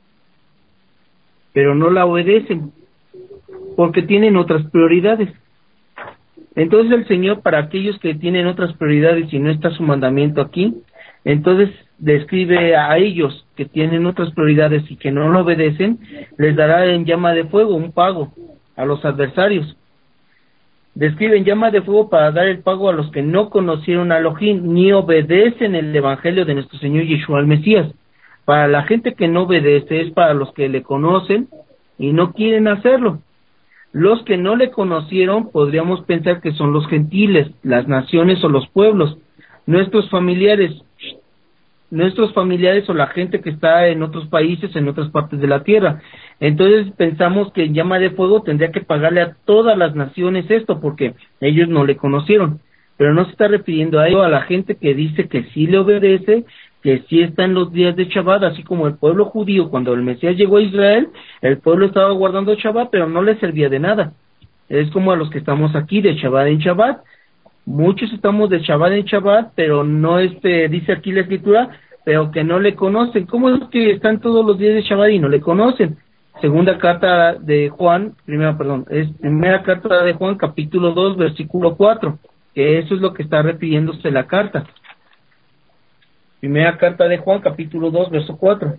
pero no la obedecen, porque tienen otras prioridades. Entonces el Señor, para aquellos que tienen otras prioridades y no está su mandamiento aquí, entonces describe a ellos que tienen otras prioridades y que no lo obedecen, les dará en llama de fuego un pago a los adversarios. Describe en llama de fuego para dar el pago a los que no conocieron a Elohim ni obedecen el evangelio de nuestro Señor Yeshua el Mesías. Para la gente que no obedece es para los que le conocen y no quieren hacerlo. Los que no le conocieron podríamos pensar que son los gentiles, las naciones o los pueblos, nuestros familiares, nuestros familiares o la gente que está en otros países, en otras partes de la tierra. Entonces pensamos que en llama de fuego tendría que pagarle a todas las naciones esto, porque ellos no le conocieron, pero no se está refiriendo a ello, a la gente que dice que sí le obedece, que sí está en los días de Shabbat, así como el pueblo judío, cuando el Mesías llegó a Israel, el pueblo estaba guardando Shabbat, pero no le servía de nada. Es como a los que estamos aquí de Shabbat en Shabbat. Muchos estamos de Shabbat en Shabbat, pero no este, dice aquí la escritura, pero que no le conocen. ¿Cómo es que están todos los días de Shabbat y no le conocen? Segunda carta de Juan, primera, perdón, es primera carta de Juan, capítulo dos, versículo cuatro, que eso es lo que está refiriéndose la carta. Primera carta de Juan, capítulo dos, verso cuatro.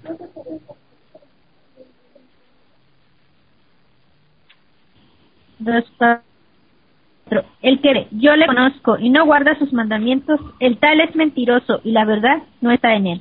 Dos, cuatro. El que yo le conozco y no guarda sus mandamientos, el tal es mentiroso y la verdad no está en él.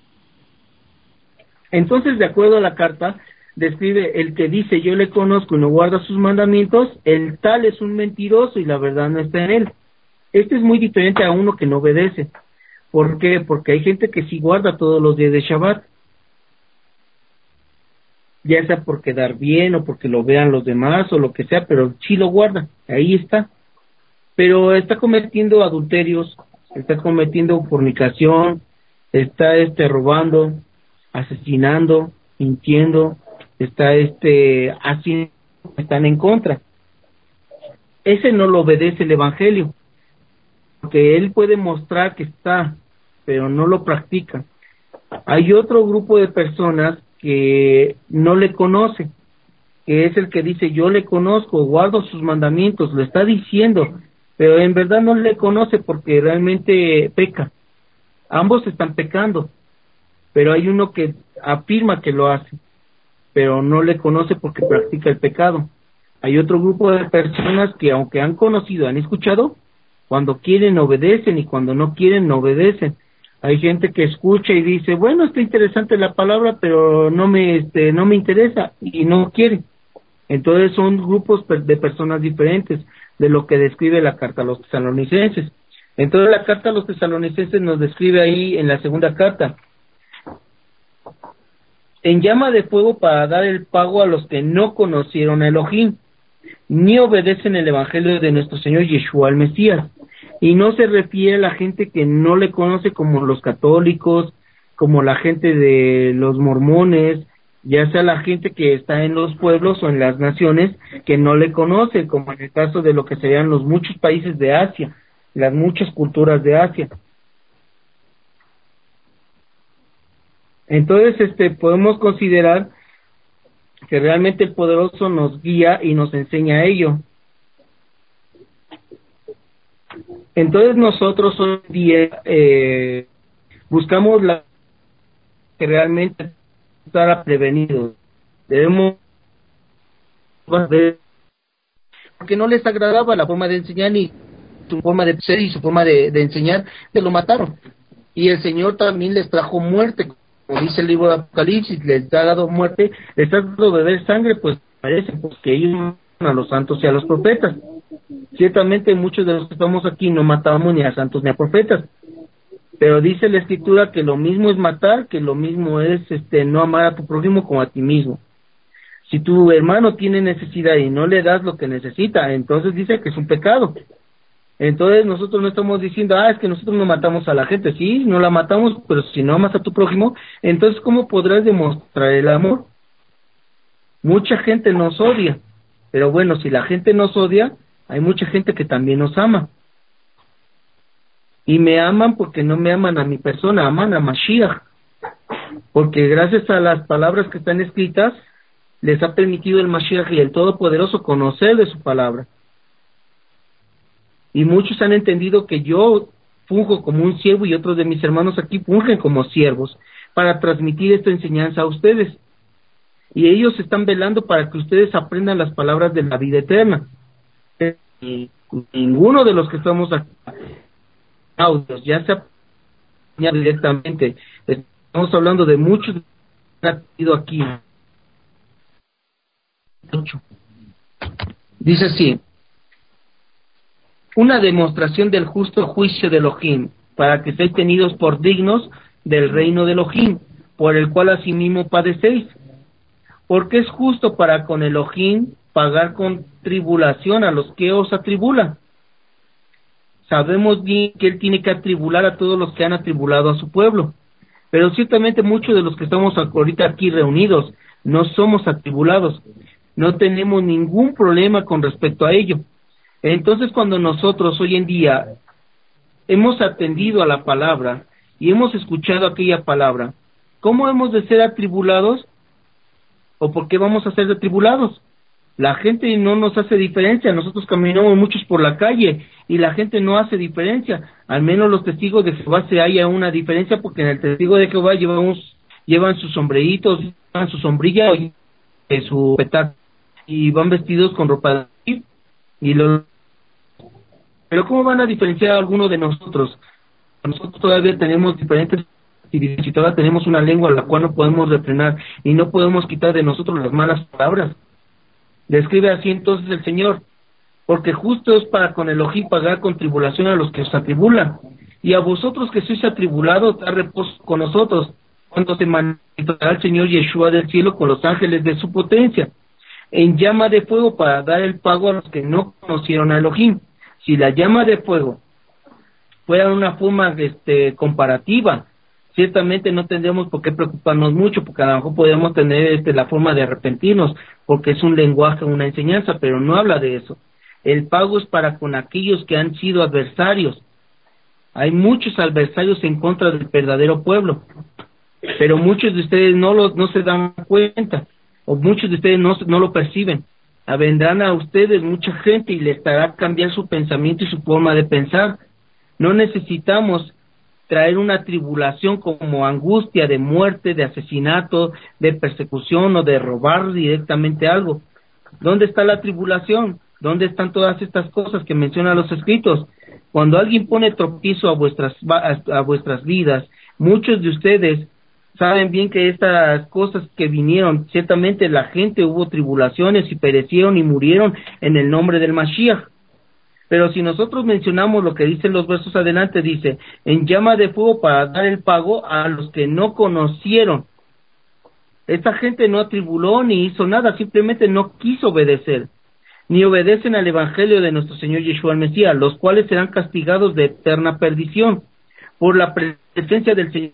Entonces, de acuerdo a la carta, describe el que dice yo le conozco y no guarda sus mandamientos, el tal es un mentiroso y la verdad no está en él. Este es muy diferente a uno que no obedece. ¿Por qué? Porque hay gente que sí guarda todos los días de Shabbat. ya sea por quedar bien o porque lo vean los demás o lo que sea, pero sí lo guarda, ahí está. Pero está cometiendo adulterios, está cometiendo fornicación, está este robando, asesinando, mintiendo, está este haciendo, están en contra. Ese no lo obedece el evangelio, porque él puede mostrar que está, pero no lo practica. Hay otro grupo de personas que no le conoce, que es el que dice yo le conozco, guardo sus mandamientos, lo está diciendo, pero en verdad no le conoce porque realmente peca. Ambos están pecando, pero hay uno que afirma que lo hace, pero no le conoce porque practica el pecado. Hay otro grupo de personas que aunque han conocido, han escuchado, cuando quieren obedecen y cuando no quieren no obedecen. Hay gente que escucha y dice, bueno, está interesante la palabra, pero no me este no me interesa y no quiere. Entonces son grupos de personas diferentes de lo que describe la carta a los tesalonicenses. Entonces la carta a los tesalonicenses nos describe ahí en la segunda carta, en llama de fuego para dar el pago a los que no conocieron a Elohim, ni obedecen el evangelio de nuestro Señor Yeshua el Mesías. Y no se refiere a la gente que no le conoce como los católicos, como la gente de los mormones, ya sea la gente que está en los pueblos o en las naciones que no le conocen, como en el caso de lo que serían los muchos países de Asia, las muchas culturas de Asia. Entonces, este, podemos considerar que realmente el Poderoso nos guía y nos enseña ello. Entonces nosotros hoy día eh, buscamos la que realmente estar prevenidos. Debemos ver, porque no les agradaba la forma de enseñar ni su forma de ser y su forma de, de enseñar, que lo mataron. Y el Señor también les trajo muerte, como dice el libro de Apocalipsis, les ha dado muerte, les ha dado beber sangre, pues parece porque ellos matan a los santos y a los profetas. Ciertamente muchos de los que estamos aquí no matamos ni a santos ni a profetas, pero dice la Escritura que lo mismo es matar, que lo mismo es este no amar a tu prójimo como a ti mismo. Si tu hermano tiene necesidad y no le das lo que necesita, entonces dice que es un pecado. Entonces nosotros no estamos diciendo, ah, es que nosotros no matamos a la gente. Sí, no la matamos, pero si no amas a tu prójimo, entonces ¿cómo podrás demostrar el amor? Mucha gente nos odia, pero bueno, si la gente nos odia, hay mucha gente que también nos ama. Y me aman porque no me aman a mi persona, aman a Mashiach. Porque gracias a las palabras que están escritas, les ha permitido el Mashiach y el Todopoderoso conocer de su palabra. Y muchos han entendido que yo funjo como un siervo y otros de mis hermanos aquí fungen como siervos para transmitir esta enseñanza a ustedes. Y ellos están velando para que ustedes aprendan las palabras de la vida eterna. Y ninguno de los que estamos aquí, audios, ya sea directamente, estamos hablando de muchos que han ido aquí. Dice así: una demostración del justo juicio de Elohim, para que seáis tenidos por dignos del reino de Elohim, por el cual asimismo padecéis. Porque es justo para con Elohim pagar con tribulación a los que os atribulan. Sabemos bien que Él tiene que atribular a todos los que han atribulado a su pueblo, pero ciertamente muchos de los que estamos ahorita aquí reunidos no somos atribulados, no tenemos ningún problema con respecto a ello. Entonces, cuando nosotros hoy en día hemos atendido a la palabra y hemos escuchado aquella palabra, ¿cómo hemos de ser atribulados? ¿O por qué vamos a ser atribulados? La gente no nos hace diferencia, nosotros caminamos muchos por la calle y la gente no hace diferencia, al menos los testigos de Jehová se haya una diferencia, porque en el testigo de Jehová llevamos, llevan sus sombreritos, llevan su sombrilla y su petaco, y van vestidos con ropa de y los... Pero ¿cómo van a diferenciar a alguno de nosotros? Nosotros todavía tenemos diferentes y todavía tenemos una lengua a la cual no podemos refrenar y no podemos quitar de nosotros las malas palabras. Describe así entonces el Señor: porque justo es para con Elohim pagar con tribulación a los que os atribulan, y a vosotros que sois atribulados da reposo con nosotros, cuando se manifestará el Señor Yeshua del cielo con los ángeles de su potencia, en llama de fuego para dar el pago a los que no conocieron a Elohim. Si la llama de fuego fuera una forma este, comparativa, ciertamente no tendríamos por qué preocuparnos mucho, porque a lo mejor podríamos tener este, la forma de arrepentirnos, porque es un lenguaje, una enseñanza, pero no habla de eso. El pago es para con aquellos que han sido adversarios. Hay muchos adversarios en contra del verdadero pueblo, pero muchos de ustedes no lo, no se dan cuenta, o muchos de ustedes no, no lo perciben. Vendrán a ustedes mucha gente y les hará cambiar su pensamiento y su forma de pensar. No necesitamos traer una tribulación como angustia de muerte, de asesinato, de persecución o de robar directamente algo. ¿Dónde está la tribulación? ¿Dónde están todas estas cosas que mencionan los escritos? Cuando alguien pone tropiezo a vuestras a, a vuestras vidas, muchos de ustedes saben bien que estas cosas que vinieron, ciertamente la gente hubo tribulaciones y perecieron y murieron en el nombre del Mashiach. Pero si nosotros mencionamos lo que dicen los versos adelante, dice, en llama de fuego para dar el pago a los que no conocieron. Esta gente no atribuló ni hizo nada, simplemente no quiso obedecer, ni obedecen al evangelio de nuestro Señor Yeshua el Mesías, los cuales serán castigados de eterna perdición por la presencia del Señor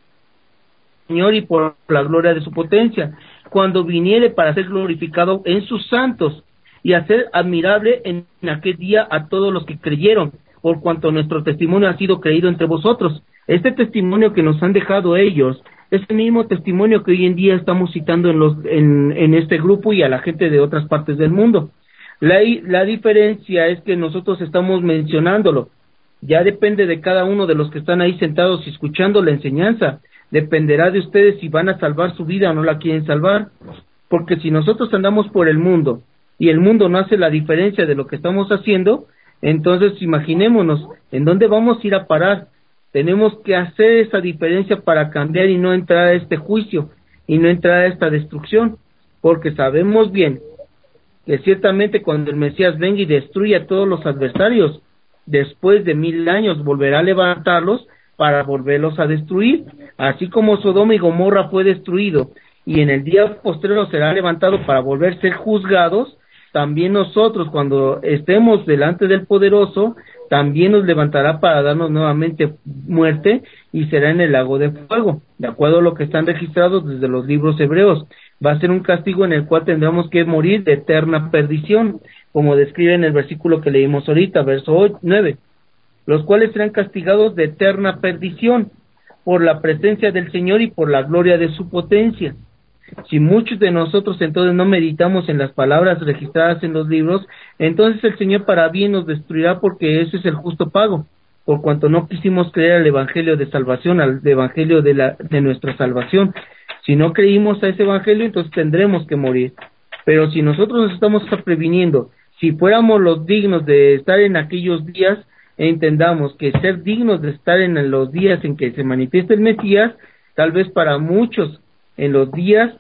Señor y por la gloria de su potencia, cuando viniere para ser glorificado en sus santos y hacer admirable en aquel día a todos los que creyeron, por cuanto nuestro testimonio ha sido creído entre vosotros. Este testimonio que nos han dejado ellos es el mismo testimonio que hoy en día estamos citando en, los, en, en este grupo y a la gente de otras partes del mundo. La, la diferencia es que nosotros estamos mencionándolo. Ya depende de cada uno de los que están ahí sentados y escuchando la enseñanza. Dependerá de ustedes si van a salvar su vida o no la quieren salvar, porque si nosotros andamos por el mundo y el mundo no hace la diferencia de lo que estamos haciendo, entonces imaginémonos en dónde vamos a ir a parar. Tenemos que hacer esa diferencia para cambiar y no entrar a este juicio y no entrar a esta destrucción, porque sabemos bien que ciertamente cuando el Mesías venga y destruya a todos los adversarios, después de mil años volverá a levantarlos para volverlos a destruir, así como Sodoma y Gomorra fue destruido y en el día postrero será levantado para volver a ser juzgados. También nosotros, cuando estemos delante del Poderoso, también nos levantará para darnos nuevamente muerte y será en el lago de fuego, de acuerdo a lo que están registrados desde los libros hebreos. Va a ser un castigo en el cual tendremos que morir de eterna perdición, como describe en el versículo que leímos ahorita, verso nueve. Los cuales serán castigados de eterna perdición por la presencia del Señor y por la gloria de su potencia. Si muchos de nosotros entonces no meditamos en las palabras registradas en los libros, entonces el Señor para bien nos destruirá, porque ese es el justo pago, por cuanto no quisimos creer al evangelio de salvación, al evangelio de, la, de nuestra salvación. Si no creímos a ese evangelio, entonces tendremos que morir. Pero si nosotros nos estamos previniendo, si fuéramos los dignos de estar en aquellos días, entendamos que ser dignos de estar en los días en que se manifiesta el Mesías, tal vez para muchos en los días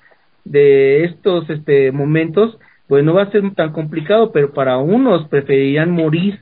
de estos este momentos, pues no va a ser tan complicado, pero para unos preferirían morir,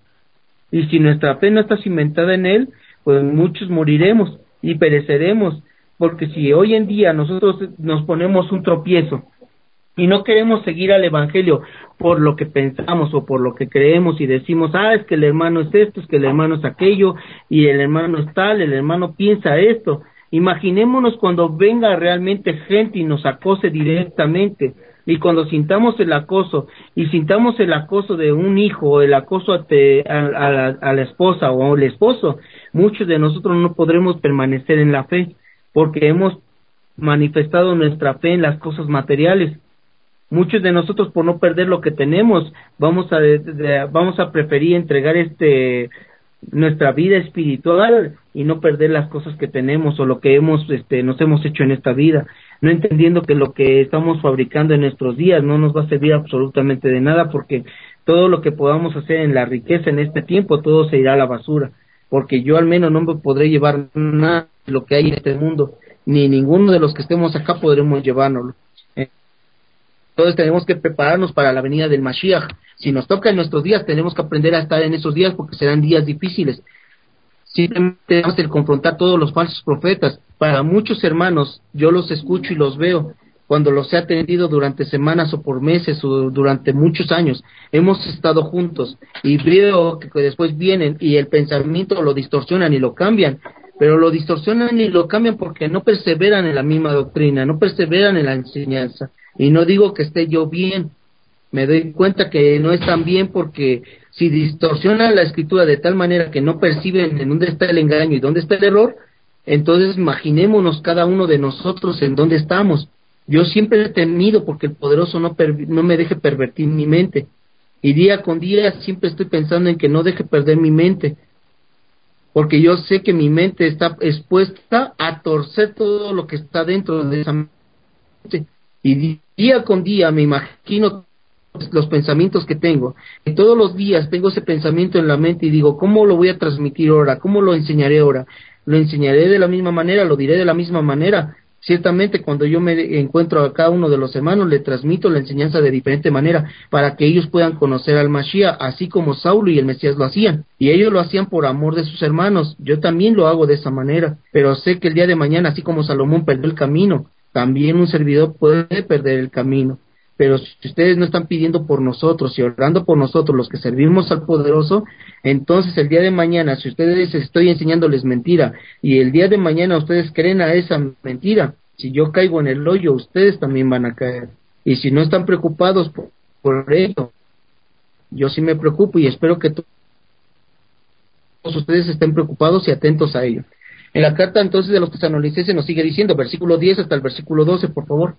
y si nuestra fe no está cimentada en él, pues muchos moriremos y pereceremos, porque si hoy en día nosotros nos ponemos un tropiezo y no queremos seguir al evangelio por lo que pensamos o por lo que creemos y decimos, ah, es que el hermano es esto, es que el hermano es aquello, y el hermano es tal, el hermano piensa esto. Imaginémonos cuando venga realmente gente y nos acose directamente, y cuando sintamos el acoso, y sintamos el acoso de un hijo, o el acoso a, te, a, a, la, a la esposa o al esposo, muchos de nosotros no podremos permanecer en la fe, porque hemos manifestado nuestra fe en las cosas materiales. Muchos de nosotros, por no perder lo que tenemos, vamos a de, de, vamos a preferir entregar este nuestra vida espiritual y no perder las cosas que tenemos o lo que hemos este nos hemos hecho en esta vida, no entendiendo que lo que estamos fabricando en nuestros días no nos va a servir absolutamente de nada, porque todo lo que podamos hacer en la riqueza en este tiempo, todo se irá a la basura, porque yo al menos no me podré llevar nada de lo que hay en este mundo, ni ninguno de los que estemos acá podremos llevárnoslo. Entonces tenemos que prepararnos para la venida del Mashiach. Si nos toca en nuestros días, tenemos que aprender a estar en esos días, porque serán días difíciles. simplemente debemos el confrontar todos los falsos profetas. Para muchos hermanos, yo los escucho y los veo, cuando los he atendido durante semanas o por meses o durante muchos años, hemos estado juntos y veo que después vienen y el pensamiento lo distorsionan y lo cambian, pero lo distorsionan y lo cambian porque no perseveran en la misma doctrina, no perseveran en la enseñanza. Y no digo que esté yo bien, me doy cuenta que no están bien porque si distorsionan la escritura de tal manera que no perciben en dónde está el engaño y dónde está el error, entonces imaginémonos cada uno de nosotros en dónde estamos. Yo siempre he temido porque el poderoso no, per, no me deje pervertir mi mente. Y día con día siempre estoy pensando en que no deje perder mi mente. Porque yo sé que mi mente está expuesta a torcer todo lo que está dentro de esa mente. Y día con día me imagino los pensamientos que tengo. Y todos los días tengo ese pensamiento en la mente y digo, ¿cómo lo voy a transmitir ahora? ¿Cómo lo enseñaré ahora? ¿Lo enseñaré de la misma manera? ¿Lo diré de la misma manera? Ciertamente cuando yo me encuentro a cada uno de los hermanos, le transmito la enseñanza de diferente manera, para que ellos puedan conocer al Mashiach, así como Saulo y el Mesías lo hacían, y ellos lo hacían por amor de sus hermanos. Yo también lo hago de esa manera, pero sé que el día de mañana, así como Salomón perdió el camino, también un servidor puede perder el camino. Pero si ustedes no están pidiendo por nosotros y orando por nosotros, los que servimos al poderoso, entonces el día de mañana, si ustedes estoy enseñándoles mentira, y el día de mañana ustedes creen a esa mentira, si yo caigo en el hoyo, ustedes también van a caer. Y si no están preocupados por, por ello, yo sí me preocupo y espero que todos ustedes estén preocupados y atentos a ello. En la carta entonces de los tesalonicenses nos sigue diciendo, versículo diez hasta el versículo doce, por favor.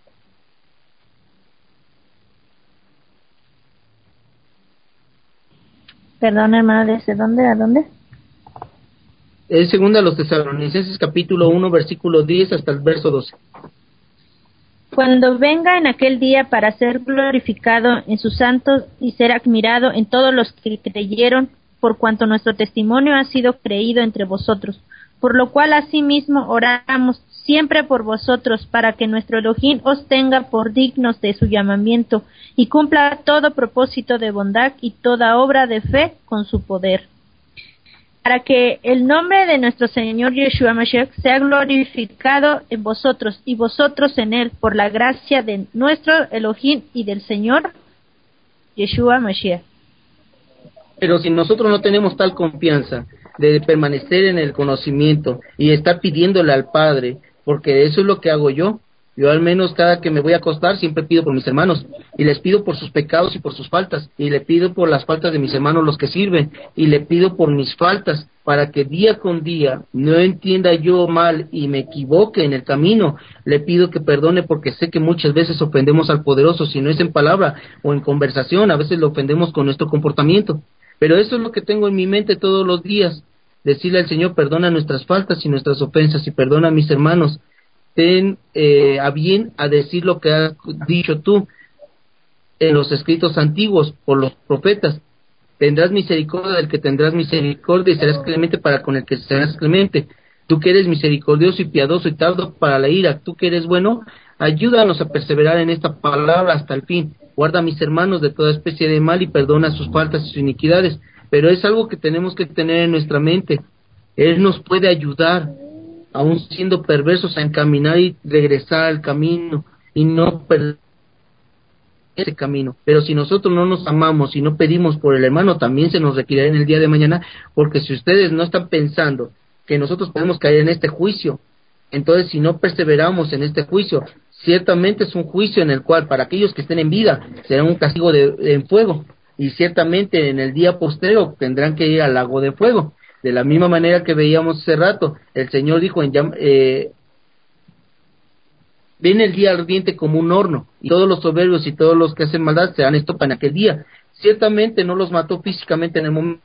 Perdón, hermano, ¿desde dónde a dónde? Es segunda a los tesalonicenses, capítulo uno, versículo diez hasta el verso doce. Cuando venga en aquel día para ser glorificado en sus santos y ser admirado en todos los que creyeron, por cuanto nuestro testimonio ha sido creído entre vosotros, por lo cual asimismo oramos siempre por vosotros, para que nuestro Elohim os tenga por dignos de su llamamiento, y cumpla todo propósito de bondad y toda obra de fe con su poder, para que el nombre de nuestro Señor Yeshua Mashiach sea glorificado en vosotros, y vosotros en él, por la gracia de nuestro Elohim y del Señor Yeshua Mashiach. Pero si nosotros no tenemos tal confianza de permanecer en el conocimiento y estar pidiéndole al Padre, porque eso es lo que hago yo. Yo al menos cada que me voy a acostar siempre pido por mis hermanos, y les pido por sus pecados y por sus faltas, y le pido por las faltas de mis hermanos los que sirven, y le pido por mis faltas, para que día con día no entienda yo mal y me equivoque en el camino. Le pido que perdone, porque sé que muchas veces ofendemos al poderoso, si no es en palabra o en conversación, a veces lo ofendemos con nuestro comportamiento. Pero eso es lo que tengo en mi mente todos los días, decirle al Señor, perdona nuestras faltas y nuestras ofensas, y perdona a mis hermanos. Ten eh, a bien a decir lo que has dicho tú en los escritos antiguos por los profetas. Tendrás misericordia del que tendrás misericordia, y serás clemente para con el que serás clemente. Tú que eres misericordioso y piadoso y tardo para la ira, tú que eres bueno, ayúdanos a perseverar en esta palabra hasta el fin. Guarda a mis hermanos de toda especie de mal y perdona sus faltas y sus iniquidades. Pero es algo que tenemos que tener en nuestra mente. Él nos puede ayudar, aún siendo perversos, a encaminar y regresar al camino y no perder ese camino. Pero si nosotros no nos amamos y no pedimos por el hermano, también se nos requerirá en el día de mañana, porque si ustedes no están pensando que nosotros podemos caer en este juicio, entonces si no perseveramos en este juicio, ciertamente es un juicio en el cual para aquellos que estén en vida será un castigo de, en fuego, y ciertamente en el día postrero tendrán que ir al lago de fuego. De la misma manera que veíamos hace rato, el Señor dijo, en eh, viene el día ardiente como un horno, y todos los soberbios y todos los que hacen maldad serán estopa en aquel día. Ciertamente no los mató físicamente en el momento,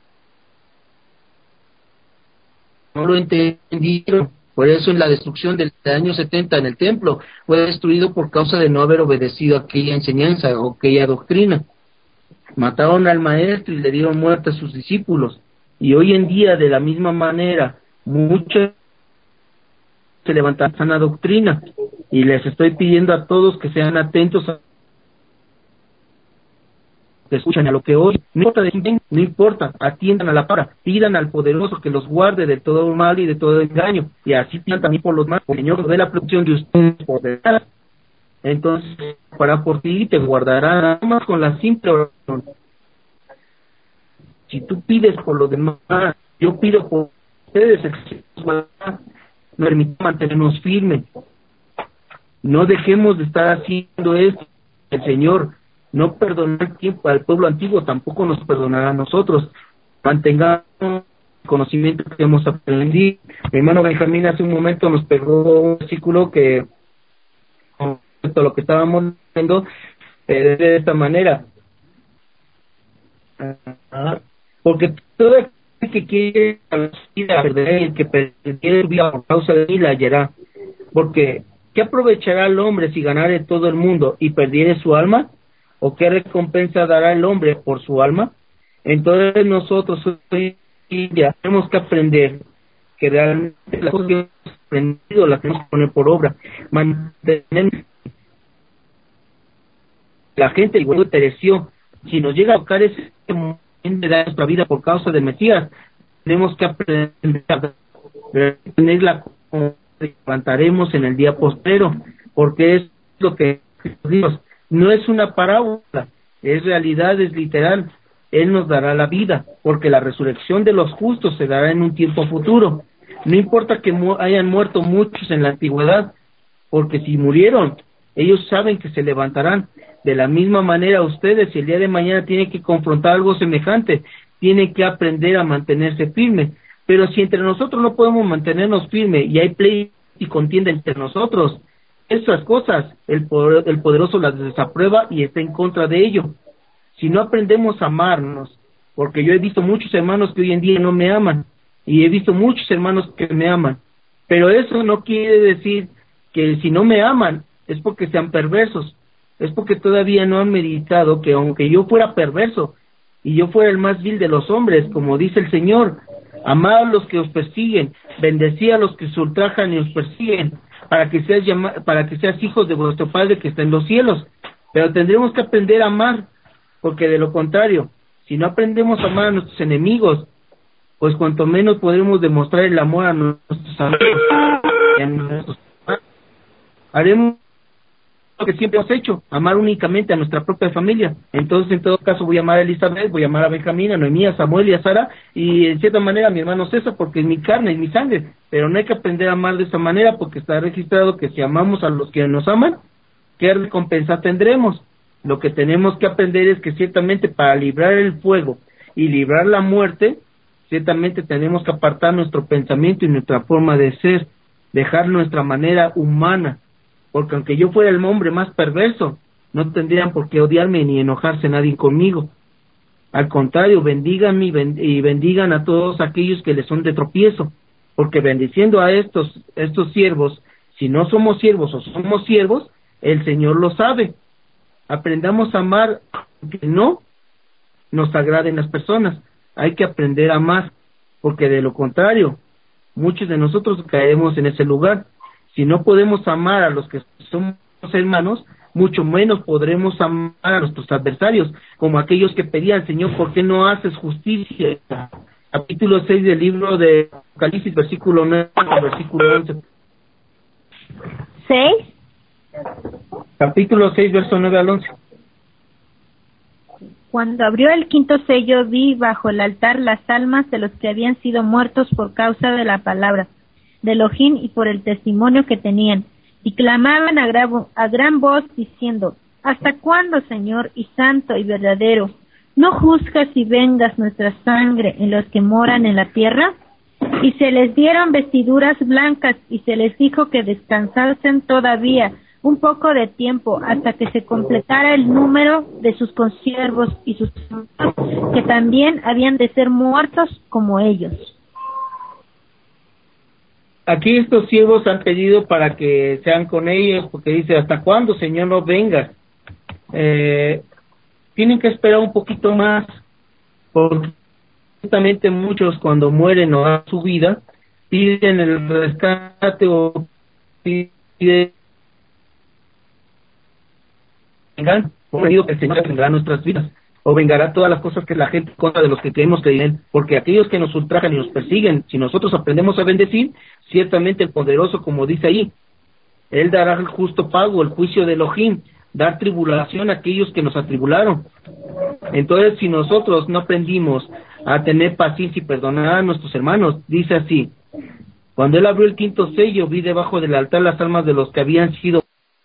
no lo entendieron. Por eso en la destrucción del año setenta en el templo fue destruido por causa de no haber obedecido aquella enseñanza o aquella doctrina. Mataron al maestro y le dieron muerte a sus discípulos. Y hoy en día, de la misma manera, muchos se levantan a sana doctrina, y les estoy pidiendo a todos que sean atentos a que escuchan y a lo que oyen. No importa de quién vengan, no importa, atiendan a la palabra, pidan al poderoso que los guarde de todo mal y de todo engaño, y así pidan también por los malos, el Señor de la protección de ustedes poderá. Entonces, para por ti te guardará nada más con la simple oración. Si tú pides por los demás, yo pido por ustedes, el Señor nos guardará. Nos permite mantenernos firmes. No dejemos de estar haciendo esto. El Señor no perdonó el tiempo al pueblo antiguo, tampoco nos perdonará a nosotros. Mantengamos el conocimiento que hemos aprendido. Mi hermano Benjamín hace un momento nos pegó un versículo que, con respecto a lo que estábamos viendo, eh, de esta manera. Uh, porque todo el que quiere la vida perderá, y el que perdiere su vida por causa de mí la hallará. Porque ¿qué aprovechará el hombre si ganare todo el mundo y perdiere su alma? ¿O qué recompensa dará el hombre por su alma? Entonces nosotros hoy día tenemos que aprender que realmente las cosas que hemos aprendido las tenemos que poner por obra. Mantener la gente igual pereció. Si nos llega a tocar ese momento de dar nuestra vida por causa del Mesías, tenemos que aprender a tener la levantaremos en el día postrero, porque es lo que Dios no es una parábola, es realidad, es literal. Él nos dará la vida, porque la resurrección de los justos se dará en un tiempo futuro. No importa que mu- hayan muerto muchos en la antigüedad, porque si murieron, ellos saben que se levantarán. De la misma manera ustedes, si el día de mañana tienen que confrontar algo semejante, tienen que aprender a mantenerse firmes. Pero si entre nosotros no podemos mantenernos firmes y hay pleito y contienda entre nosotros, esas cosas el, poder, el poderoso las desaprueba y está en contra de ello. Si no aprendemos a amarnos, porque yo he visto muchos hermanos que hoy en día no me aman, y he visto muchos hermanos que me aman, pero eso no quiere decir que si no me aman es porque sean perversos, es porque todavía no han meditado que aunque yo fuera perverso y yo fuera el más vil de los hombres, como dice el Señor, amad a los que os persiguen, bendecid a los que os ultrajan y os persiguen, para que seas llama, para que seas hijos de vuestro Padre que está en los cielos. Pero tendremos que aprender a amar, porque de lo contrario, si no aprendemos a amar a nuestros enemigos, pues cuanto menos podremos demostrar el amor a nuestros amigos y a nuestros hermanos. Haremos lo que siempre hemos hecho, amar únicamente a nuestra propia familia. Entonces, en todo caso, voy a amar a Elizabeth, voy a amar a Benjamín, a Noemí, a Samuel y a Sara, y en cierta manera a mi hermano César, porque es mi carne, es mi sangre. Pero no hay que aprender a amar de esa manera, porque está registrado que si amamos a los que nos aman, ¿qué recompensa tendremos? Lo que tenemos que aprender es que ciertamente para librar el fuego y librar la muerte, ciertamente tenemos que apartar nuestro pensamiento y nuestra forma de ser, dejar nuestra manera humana, porque aunque yo fuera el hombre más perverso, no tendrían por qué odiarme ni enojarse nadie conmigo. Al contrario, bendíganme y, bend- y bendigan a todos aquellos que les son de tropiezo, porque bendiciendo a estos estos siervos, si no somos siervos o somos siervos, el Señor lo sabe. Aprendamos a amar, que no nos agraden las personas, hay que aprender a amar, porque de lo contrario, muchos de nosotros caemos en ese lugar. Si no podemos amar a los que somos hermanos, mucho menos podremos amar a nuestros adversarios, como aquellos que pedían, Señor, ¿por qué no haces justicia? Capítulo seis del libro de Apocalipsis, versículo nueve, versículo once. ¿Seis? Capítulo seis, verso nueve al once. Cuando abrió el quinto sello, vi bajo el altar las almas de los que habían sido muertos por causa de la palabra de Elohim y por el testimonio que tenían, y clamaban a gran, a gran voz diciendo: ¿Hasta cuándo, Señor, y santo y verdadero, no juzgas y vengas nuestra sangre en los que moran en la tierra? Y se les dieron vestiduras blancas, y se les dijo que descansasen todavía un poco de tiempo hasta que se completara el número de sus consiervos y sus hermanos, que también habían de ser muertos como ellos. Aquí estos siervos han pedido para que sean con ellos, porque dice: ¿hasta cuándo, Señor, no vengas? Eh, tienen que esperar un poquito más, porque justamente muchos cuando mueren o dan su vida, piden el rescate o piden vengan, por que el Señor vendrá a nuestras vidas, o vengará todas las cosas que la gente contra de los que creemos que viven, porque aquellos que nos ultrajan y nos persiguen, si nosotros aprendemos a bendecir, ciertamente el poderoso, como dice ahí, él dará el justo pago, el juicio de Elohim, dar tribulación a aquellos que nos atribularon. Entonces, si nosotros no aprendimos a tener paciencia y perdonar a nuestros hermanos, dice así: cuando él abrió el quinto sello, vi debajo del altar las almas de los que habían sido.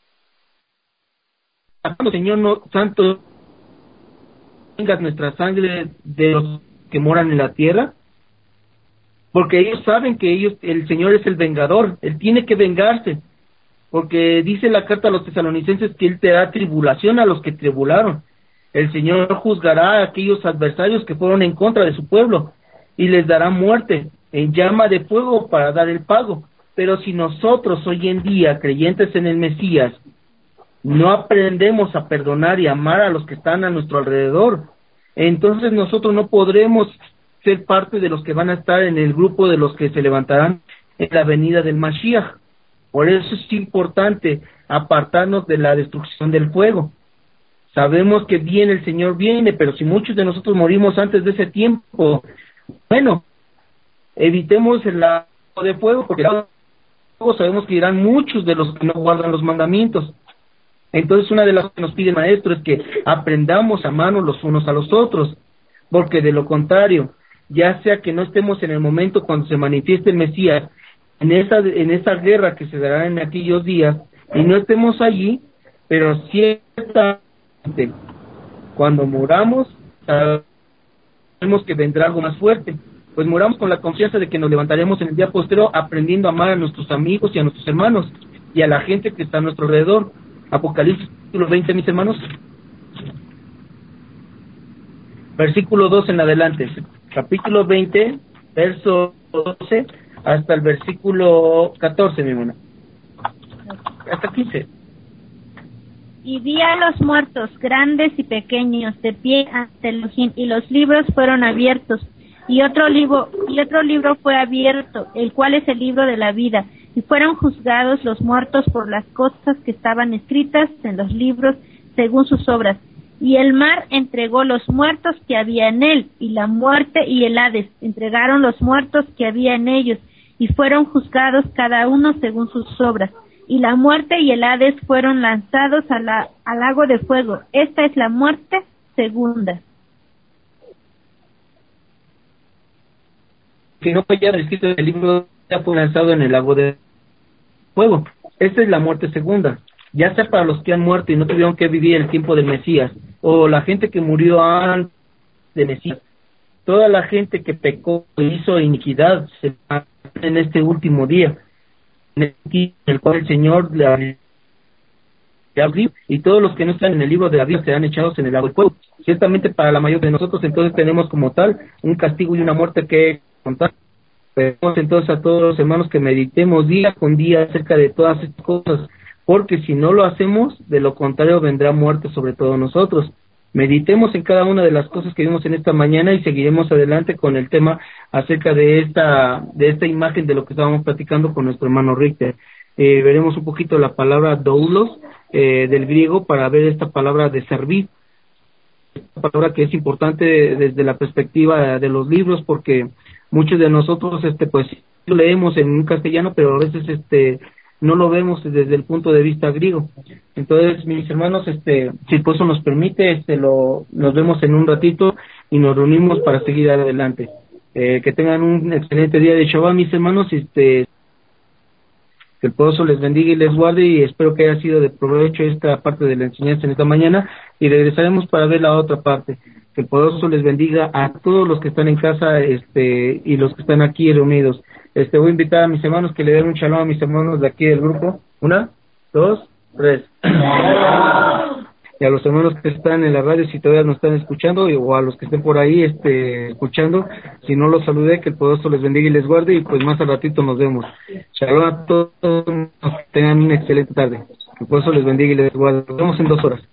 Señor no, Santo, venga nuestra sangre de los que moran en la tierra, porque ellos saben que ellos, el Señor es el vengador, él tiene que vengarse, porque dice la carta a los tesalonicenses que él te da tribulación a los que tribularon. El Señor juzgará a aquellos adversarios que fueron en contra de su pueblo y les dará muerte en llama de fuego para dar el pago. Pero si nosotros hoy en día, creyentes en el Mesías, no aprendemos a perdonar y amar a los que están a nuestro alrededor, entonces nosotros no podremos ser parte de los que van a estar en el grupo de los que se levantarán en la venida del Mashiach. Por eso es importante apartarnos de la destrucción del fuego. Sabemos que viene, el Señor viene, pero si muchos de nosotros morimos antes de ese tiempo, bueno, evitemos el lago de fuego, porque luego sabemos que irán muchos de los que no guardan los mandamientos. Entonces, una de las cosas que nos pide el Maestro es que aprendamos a amarnos los unos a los otros, porque de lo contrario, ya sea que no estemos en el momento cuando se manifieste el Mesías, en esa, en esa guerra que se dará en aquellos días, y no estemos allí, pero ciertamente, cuando moramos, sabemos que vendrá algo más fuerte, pues moramos con la confianza de que nos levantaremos en el día posterior aprendiendo a amar a nuestros amigos y a nuestros hermanos, y a la gente que está a nuestro alrededor. Apocalipsis capítulo veinte, mis hermanos, versículo dos en adelante, capítulo veinte, verso doce hasta el versículo catorce, mi hermana, hasta quince. Y vi a los muertos, grandes y pequeños, de pie ante Elohim, y los libros fueron abiertos, y otro libro, y otro libro fue abierto, el cual es el libro de la vida, y fueron juzgados los muertos por las cosas que estaban escritas en los libros según sus obras. Y el mar entregó los muertos que había en él, y la muerte y el Hades entregaron los muertos que había en ellos, y fueron juzgados cada uno según sus obras. Y la muerte y el Hades fueron lanzados a la, al lago de fuego. Esta es la muerte segunda. Que no fue ya escrito en el libro, ya fue lanzado en el lago de fuego. Esta es la muerte segunda, ya sea para los que han muerto y no tuvieron que vivir el tiempo del Mesías, o la gente que murió antes del Mesías. Toda la gente que pecó e hizo iniquidad se va en este último día, en el cual el Señor le abrió, y todos los que no están en el libro de la vida serán echados en el lago de fuego. Ciertamente para la mayoría de nosotros entonces tenemos como tal un castigo y una muerte que contar. Pedimos entonces a todos los hermanos que meditemos día con día acerca de todas estas cosas, porque si no lo hacemos, de lo contrario vendrá muerte sobre todos nosotros. Meditemos en cada una de las cosas que vimos en esta mañana y seguiremos adelante con el tema acerca de esta de esta imagen de lo que estábamos platicando con nuestro hermano Richter. Eh, veremos un poquito la palabra doulos eh, del griego para ver esta palabra de servir, esta palabra que es importante desde la perspectiva de los libros, porque muchos de nosotros este pues lo leemos en un castellano, pero a veces este no lo vemos desde el punto de vista griego. Entonces, mis hermanos, este si el puesto nos permite, este lo nos vemos en un ratito y nos reunimos para seguir adelante. Eh, que tengan un excelente día de Shabbat, mis hermanos, este que el poderoso les bendiga y les guarde, y espero que haya sido de provecho esta parte de la enseñanza en esta mañana, y regresaremos para ver la otra parte. Que el poderoso les bendiga a todos los que están en casa este y los que están aquí reunidos. Este voy a invitar a mis hermanos que le den un shalom a mis hermanos de aquí del grupo. Una, dos, tres. Y a los hermanos que están en la radio, si todavía nos están escuchando, o a los que estén por ahí este escuchando, si no los saludé, que el poderoso les bendiga y les guarde, y pues más al ratito nos vemos. Shalom a todos, tengan una excelente tarde. Que el poderoso les bendiga y les guarde. Nos vemos en dos horas.